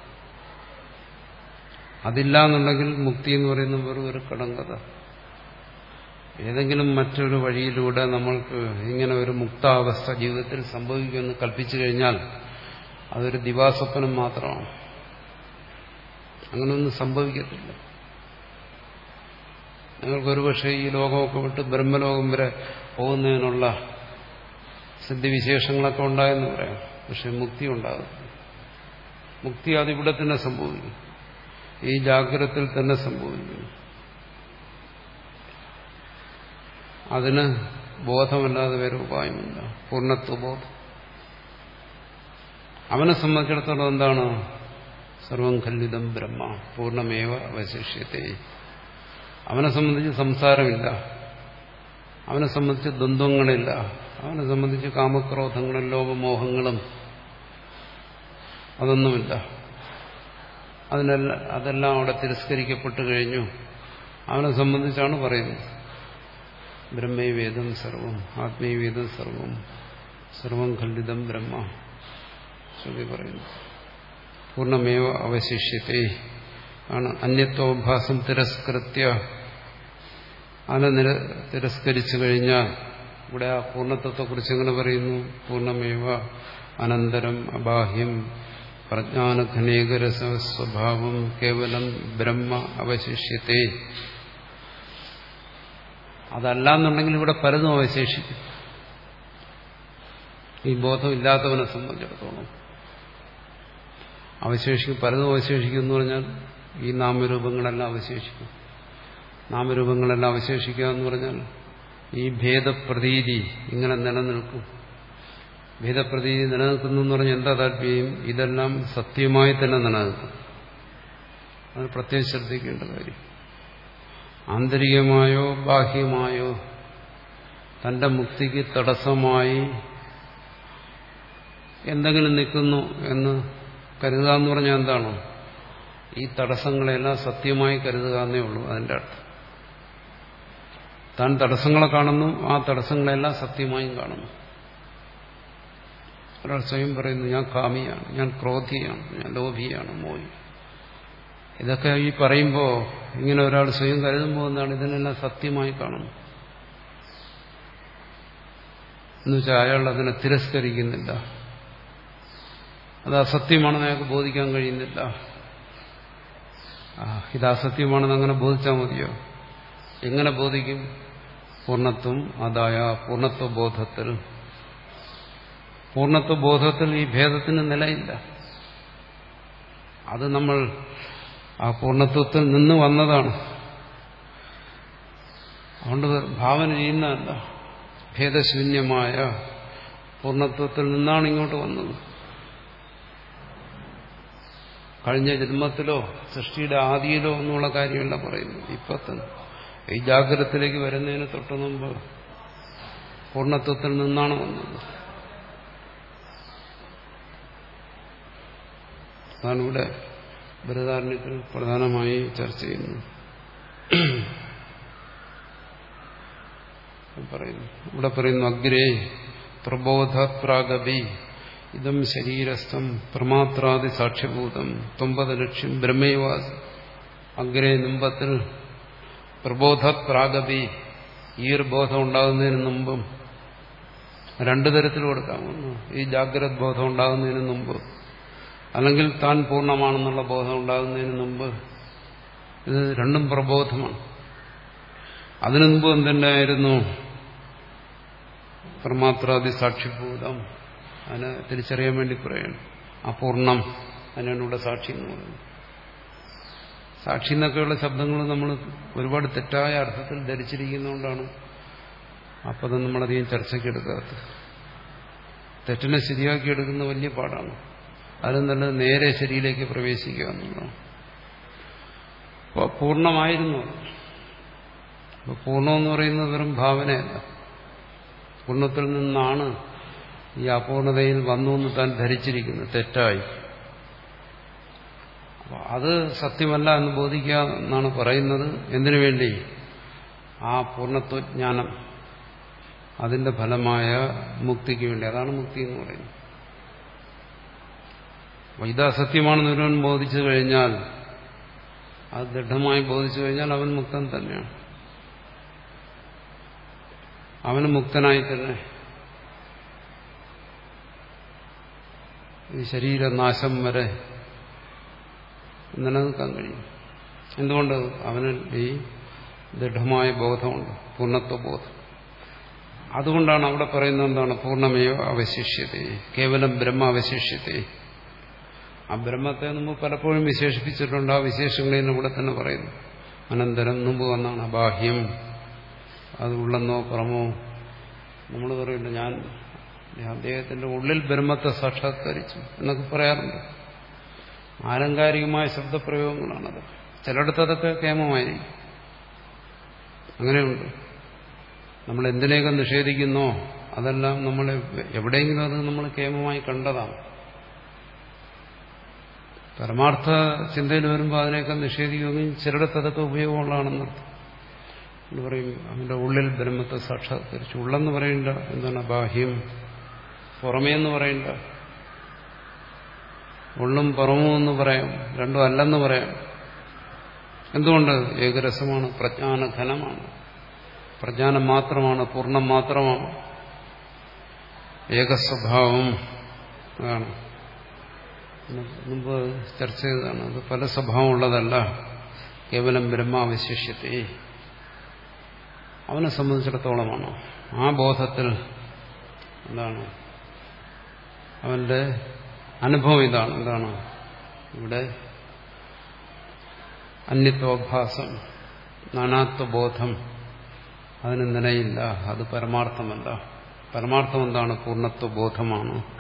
അതില്ല എന്നുണ്ടെങ്കിൽ മുക്തി എന്ന് പറയുന്ന വെറും ഒരു കടങ്കഥ. ഏതെങ്കിലും മറ്റൊരു വഴിയിലൂടെ നമ്മൾക്ക് ഇങ്ങനെ ഒരു മുക്താവസ്ഥ ജീവിതത്തിൽ സംഭവിക്കുമെന്ന് കൽപ്പിച്ചു കഴിഞ്ഞാൽ അതൊരു ദിവാസ്വപ്നം മാത്രമാണ്. അങ്ങനെയൊന്നും സംഭവിക്കത്തില്ല. നിങ്ങൾക്കൊരു പക്ഷേ ഈ ലോകമൊക്കെ വിട്ട് ബ്രഹ്മലോകം വരെ പോകുന്നതിനുള്ള സിദ്ധിവിശേഷങ്ങളൊക്കെ ഉണ്ടായെന്ന് പറയാം. പക്ഷെ മുക്തി ഉണ്ടാകും. മുക്തി അതിവിടെ തന്നെ സംഭവിക്കും, ഈ ജാഗ്രതത്തിൽ തന്നെ സംഭവിക്കും. അതിന് ബോധമല്ലാതെ വേറെ ഉപായമില്ല. പൂർണ്ണത്വബോധം അവനെ സംബന്ധിച്ചിടത്തോളം എന്താണ്? സർവം ഖല്ലിദം ബ്രഹ്മ പൂർണ്ണമേവ അവശിഷ്യത്തെ. അവനെ സംബന്ധിച്ച് സംസാരമില്ല, അവനെ സംബന്ധിച്ച് ദ്വന്ദ്വങ്ങളില്ല, അവനെ സംബന്ധിച്ച് കാമക്രോധങ്ങളും ലോപമോഹങ്ങളും അതൊന്നുമില്ല. അതിനെല്ലാം അതെല്ലാം അവിടെ തിരസ്കരിക്കപ്പെട്ടു കഴിഞ്ഞു. അവനെ സംബന്ധിച്ചാണ് പറയുന്നത് ബ്രഹ്മൈവേദം സർവം ആത്മൈവേദം സർവം സർവം ഖണ്ഡിതം ബ്രഹ്മ. ശ്രുതി പറയുന്നു പൂർണ്ണമേവ അവശിഷ്യത്തെ ആണ്. അന്യത്വഭാസം തിരസ്കൃത്യ, അതിനെ തിരസ്കരിച്ചു കഴിഞ്ഞാൽ ഇവിടെ ആ പൂർണ്ണത്വത്തെക്കുറിച്ച് എങ്ങനെ പറയുന്നു? പൂർണ്ണമേവ അനന്തരം അബാഹ്യം പ്രജ്ഞാനഘനേകരസ സ്വഭാവം കേവലം ബ്രഹ്മ അവശിഷ്യത്തെ. അതല്ലാന്നുണ്ടെങ്കിൽ ഇവിടെ പലതും അവശേഷിക്കും. ഈ ബോധമില്ലാത്തവനെ സംബന്ധിച്ചിടത്തോളം അവശേഷിക്കും, പലതും അവശേഷിക്കും എന്ന് പറഞ്ഞാൽ ഈ നാമരൂപങ്ങളെല്ലാം അവശേഷിക്കും. നാമരൂപങ്ങളെല്ലാം അവശേഷിക്കുക എന്ന് പറഞ്ഞാൽ ഈ ഭേദപ്രതീതി ഇങ്ങനെ നിലനിൽക്കും. ഭേദപ്രതീതി നിലനിൽക്കുന്നു എന്ന് പറഞ്ഞാൽ എന്താ താല്പര്യം? ഇതെല്ലാം സത്യമായി തന്നെ നിലനിൽക്കും. അത് പ്രത്യേകം ശ്രദ്ധിക്കേണ്ട കാര്യം. ആന്തരികമായോ ബാഹ്യമായോ തന്റെ മുക്തിക്ക് തടസ്സമായി എന്തെങ്കിലും നിൽക്കുന്നു എന്ന് കരുതുക എന്ന് പറഞ്ഞാൽ എന്താണ്? ഈ തടസ്സങ്ങളെല്ലാം സത്യമായി കരുതുക എന്നേ ഉള്ളൂ അതിൻ്റെ അർത്ഥം. താൻ തടസ്സങ്ങളെ കാണുന്നു, ആ തടസ്സങ്ങളെല്ലാം സത്യമായും കാണുന്നു. ഒരാൾ സ്വയം പറയുന്നു ഞാൻ കാമിയാണ്, ഞാൻ ക്രോധിയാണ്, ഞാൻ ലോഭിയാണ്, മോഹി. ഇതൊക്കെ ഈ പറയുമ്പോൾ ഇങ്ങനെ ഒരാൾ സ്വയം കരുതുമ്പോൾ എന്താണ്? ഇതിനെല്ലാം സത്യമായി കാണുന്നു എന്നുവെച്ചാൽ അയാൾ അതിനെ തിരസ്കരിക്കുന്നില്ല. അത് അസത്യമാണെന്ന് അയാൾക്ക് ബോധിക്കാൻ കഴിയുന്നില്ല. ഇത് അസത്യമാണെന്ന് അങ്ങനെ ബോധിച്ചാൽ മതിയോ? എങ്ങനെ ബോധിക്കും? പൂർണ്ണത്വം അതായ പൂർണ്ണത്വബോധത്തിൽ. പൂർണ്ണത്വബോധത്തിൽ ഈ ഭേദത്തിന് നിലയില്ല. അത് നമ്മൾ ആ പൂർണ്ണത്വത്തിൽ നിന്ന് വന്നതാണ്. അതുകൊണ്ട് ഭാവന ചെയ്യുന്നതല്ല. ഭേദശൂന്യമായ പൂർണ്ണത്വത്തിൽ നിന്നാണ് ഇങ്ങോട്ട് വന്നത്. കഴിഞ്ഞ ജന്മത്തിലോ സൃഷ്ടിയുടെ ആദിയിലോ എന്നുള്ള കാര്യമല്ല പറയുന്നു. ഇപ്പൊ തന്നെ ഈ ജാഗ്രതത്തിലേക്ക് വരുന്നതിന് തൊട്ട് മുമ്പ് പൂർണ്ണത്വത്തിൽ നിന്നാണ് വന്നത്. അതാണ് ഇവിടെ ബൃഹദാരണ്യത്തിൽ പ്രധാനമായി ചർച്ച ചെയ്യുന്നത്. പറയുന്നു ഇവിടെ പറയുന്നു അഗ്രേ പ്രബോധാത്പ്രാഗപി ഇതം ശരീരസ്ഥം പ്രമാത്രാദി സാക്ഷ്യഭൂതം തൊമ്പത് ലക്ഷ്യം ബ്രഹ്മൈവാസ്. അഗ്രേ നിമ്പത്തിൽ പ്രബോധാത്പ്രാഗപി ഈ ഒരു ബോധം ഉണ്ടാകുന്നതിന് മുമ്പും രണ്ടു തരത്തിൽ കൊടുക്കാമെന്ന്. ഈ ജാഗ്രത ബോധം ഉണ്ടാകുന്നതിന് മുമ്പ്, അല്ലെങ്കിൽ താൻ പൂർണ്ണമാണെന്നുള്ള ബോധം ഉണ്ടാകുന്നതിന് മുമ്പ്. ഇത് രണ്ടും പ്രബോധമാണ്. അതിനു മുമ്പ് എന്തുണ്ടായിരുന്നു? പ്രമാത്രാദി സാക്ഷിഭൂതം. അതിനെ തിരിച്ചറിയാൻ വേണ്ടി പറയണം. അപൂർണം അതിനാണ് ഇവിടെ സാക്ഷി എന്ന് പറയുന്നത്. സാക്ഷി എന്നൊക്കെയുള്ള ശബ്ദങ്ങൾ നമ്മൾ ഒരുപാട് തെറ്റായ അർത്ഥത്തിൽ ധരിച്ചിരിക്കുന്നതുകൊണ്ടാണ് അപ്പം അത് നമ്മളധികം ചർച്ചയ്ക്ക് എടുക്കാത്തത്. തെറ്റിനെ ശരിയാക്കി എടുക്കുന്ന വലിയ പാടാണ്. അതിൽ നല്ലത് നേരെ ശരിയിലേക്ക് പ്രവേശിക്കുക എന്നുള്ളതാണ്. അപ്പോൾ പൂർണ്ണമായിരുന്നു. അപ്പോൾ പൂർണ്ണമെന്ന് പറയുന്നത് വെറും ഭാവനയല്ല. പൂർണ്ണത്തിൽ നിന്നാണ് ഈ അപൂർണതയിൽ വന്നു എന്ന് താൻ ധരിച്ചിരിക്കുന്നത് തെറ്റായി. അപ്പോൾ അത് സത്യമല്ല എന്ന് ബോധിക്കുക എന്നാണ് പറയുന്നത്. എന്തിനു വേണ്ടി? ആ പൂർണ്ണത്വജ്ഞാനം, അതിന്റെ ഫലമായ മുക്തിക്ക് വേണ്ടി. അതാണ് മുക്തി എന്ന് പറയുന്നത്. ഇത് അസത്യമാണെന്ന് ഒരുവൻ ബോധിച്ചു കഴിഞ്ഞാൽ, അത് ദൃഢമായി ബോധിച്ചു കഴിഞ്ഞാൽ അവൻ മുക്തൻ തന്നെയാണ്. അവന് മുക്തനായി തന്നെ ഈ ശരീരനാശം വരെ നിലനിൽക്കാൻ കഴിയും. എന്തുകൊണ്ട്? അവന് ഈ ദൃഢമായ ബോധമുണ്ട്, പൂർണ്ണത്വബോധം. അതുകൊണ്ടാണ് അവിടെ പറയുന്നത് എന്താണ്? പൂർണ്ണമേവ അവശിഷ്യത്തെ, കേവലം ബ്രഹ്മ അവശിഷ്യത്തെ. ആ ബ്രഹ്മത്തെ മുമ്പ് പലപ്പോഴും വിശേഷിപ്പിച്ചിട്ടുണ്ട്. ആ വിശേഷങ്ങളിൽ ഇവിടെ തന്നെ പറയുന്നു. അനന്തരം മുമ്പ് വന്നാണ് അബാഹ്യം. അത് ഉള്ളെന്നോ പുറമോ നമ്മൾ പറയുന്നു. ഞാൻ അദ്ദേഹത്തിന്റെ ഉള്ളിൽ ബ്രഹ്മത്തെ സാക്ഷാത്കരിച്ചു എന്നൊക്കെ പറയാറുണ്ട്. ആലങ്കാരികമായ ശബ്ദപ്രയോഗങ്ങളാണത്. ചിലയിടത്ത് അതൊക്കെ കേമമായിരിക്കും. അങ്ങനെയുണ്ട്. നമ്മൾ എന്തിനെയൊക്കെ നിഷേധിക്കുന്നോ അതെല്ലാം നമ്മൾ എവിടെയെങ്കിലും അത് നമ്മൾ കേമമായി കണ്ടതാണ്. പരമാർത്ഥ ചിന്തയിൽ വരുമ്പോൾ അതിനെയൊക്കെ നിഷേധിക്കുകയും ചിലയിടത്ത് അതൊക്കെ ഉപയോഗമുള്ളതാണെന്നർത്ഥം. എന്ന് പറയും അവന്റെ ഉള്ളിൽ ബ്രഹ്മത്തെ സാക്ഷാത്കരിച്ചു. ഉള്ളെന്ന് പറയണ്ട, എന്താണ്? ബാഹ്യം. പുറമേന്ന് പറയണ്ട. ഉള്ളും പുറമും എന്ന് പറയാം, രണ്ടും അല്ലെന്ന് പറയാം. എന്തുകൊണ്ട്? ഏകരസമാണ്, പ്രജ്ഞാനഘനമാണ്, പ്രജ്ഞാനം മാത്രമാണ്, പൂർണ്ണം മാത്രമാണ്, ഏകസ്വഭാവം ആണ്. മുമ്പ് ചർച്ച ചെയ്തതാണ്. അത് പല സ്വഭാവമുള്ളതല്ല. കേവലം ബ്രഹ്മാവശിഷ്യത്തെ അവനെ സംബന്ധിച്ചിടത്തോളമാണ്. ആ ബോധത്തിൽ എന്താണ് അവന്റെ അനുഭവം? ഇതാണ് എന്താണ് ഇവിടെ അന്യത്വഭാസം, നാനാത്വബോധം അതിന് നിലയില്ല. അത് പരമാർത്ഥമല്ല. പരമാർത്ഥം എന്താണ്? പൂർണ്ണത്വബോധമാണ്.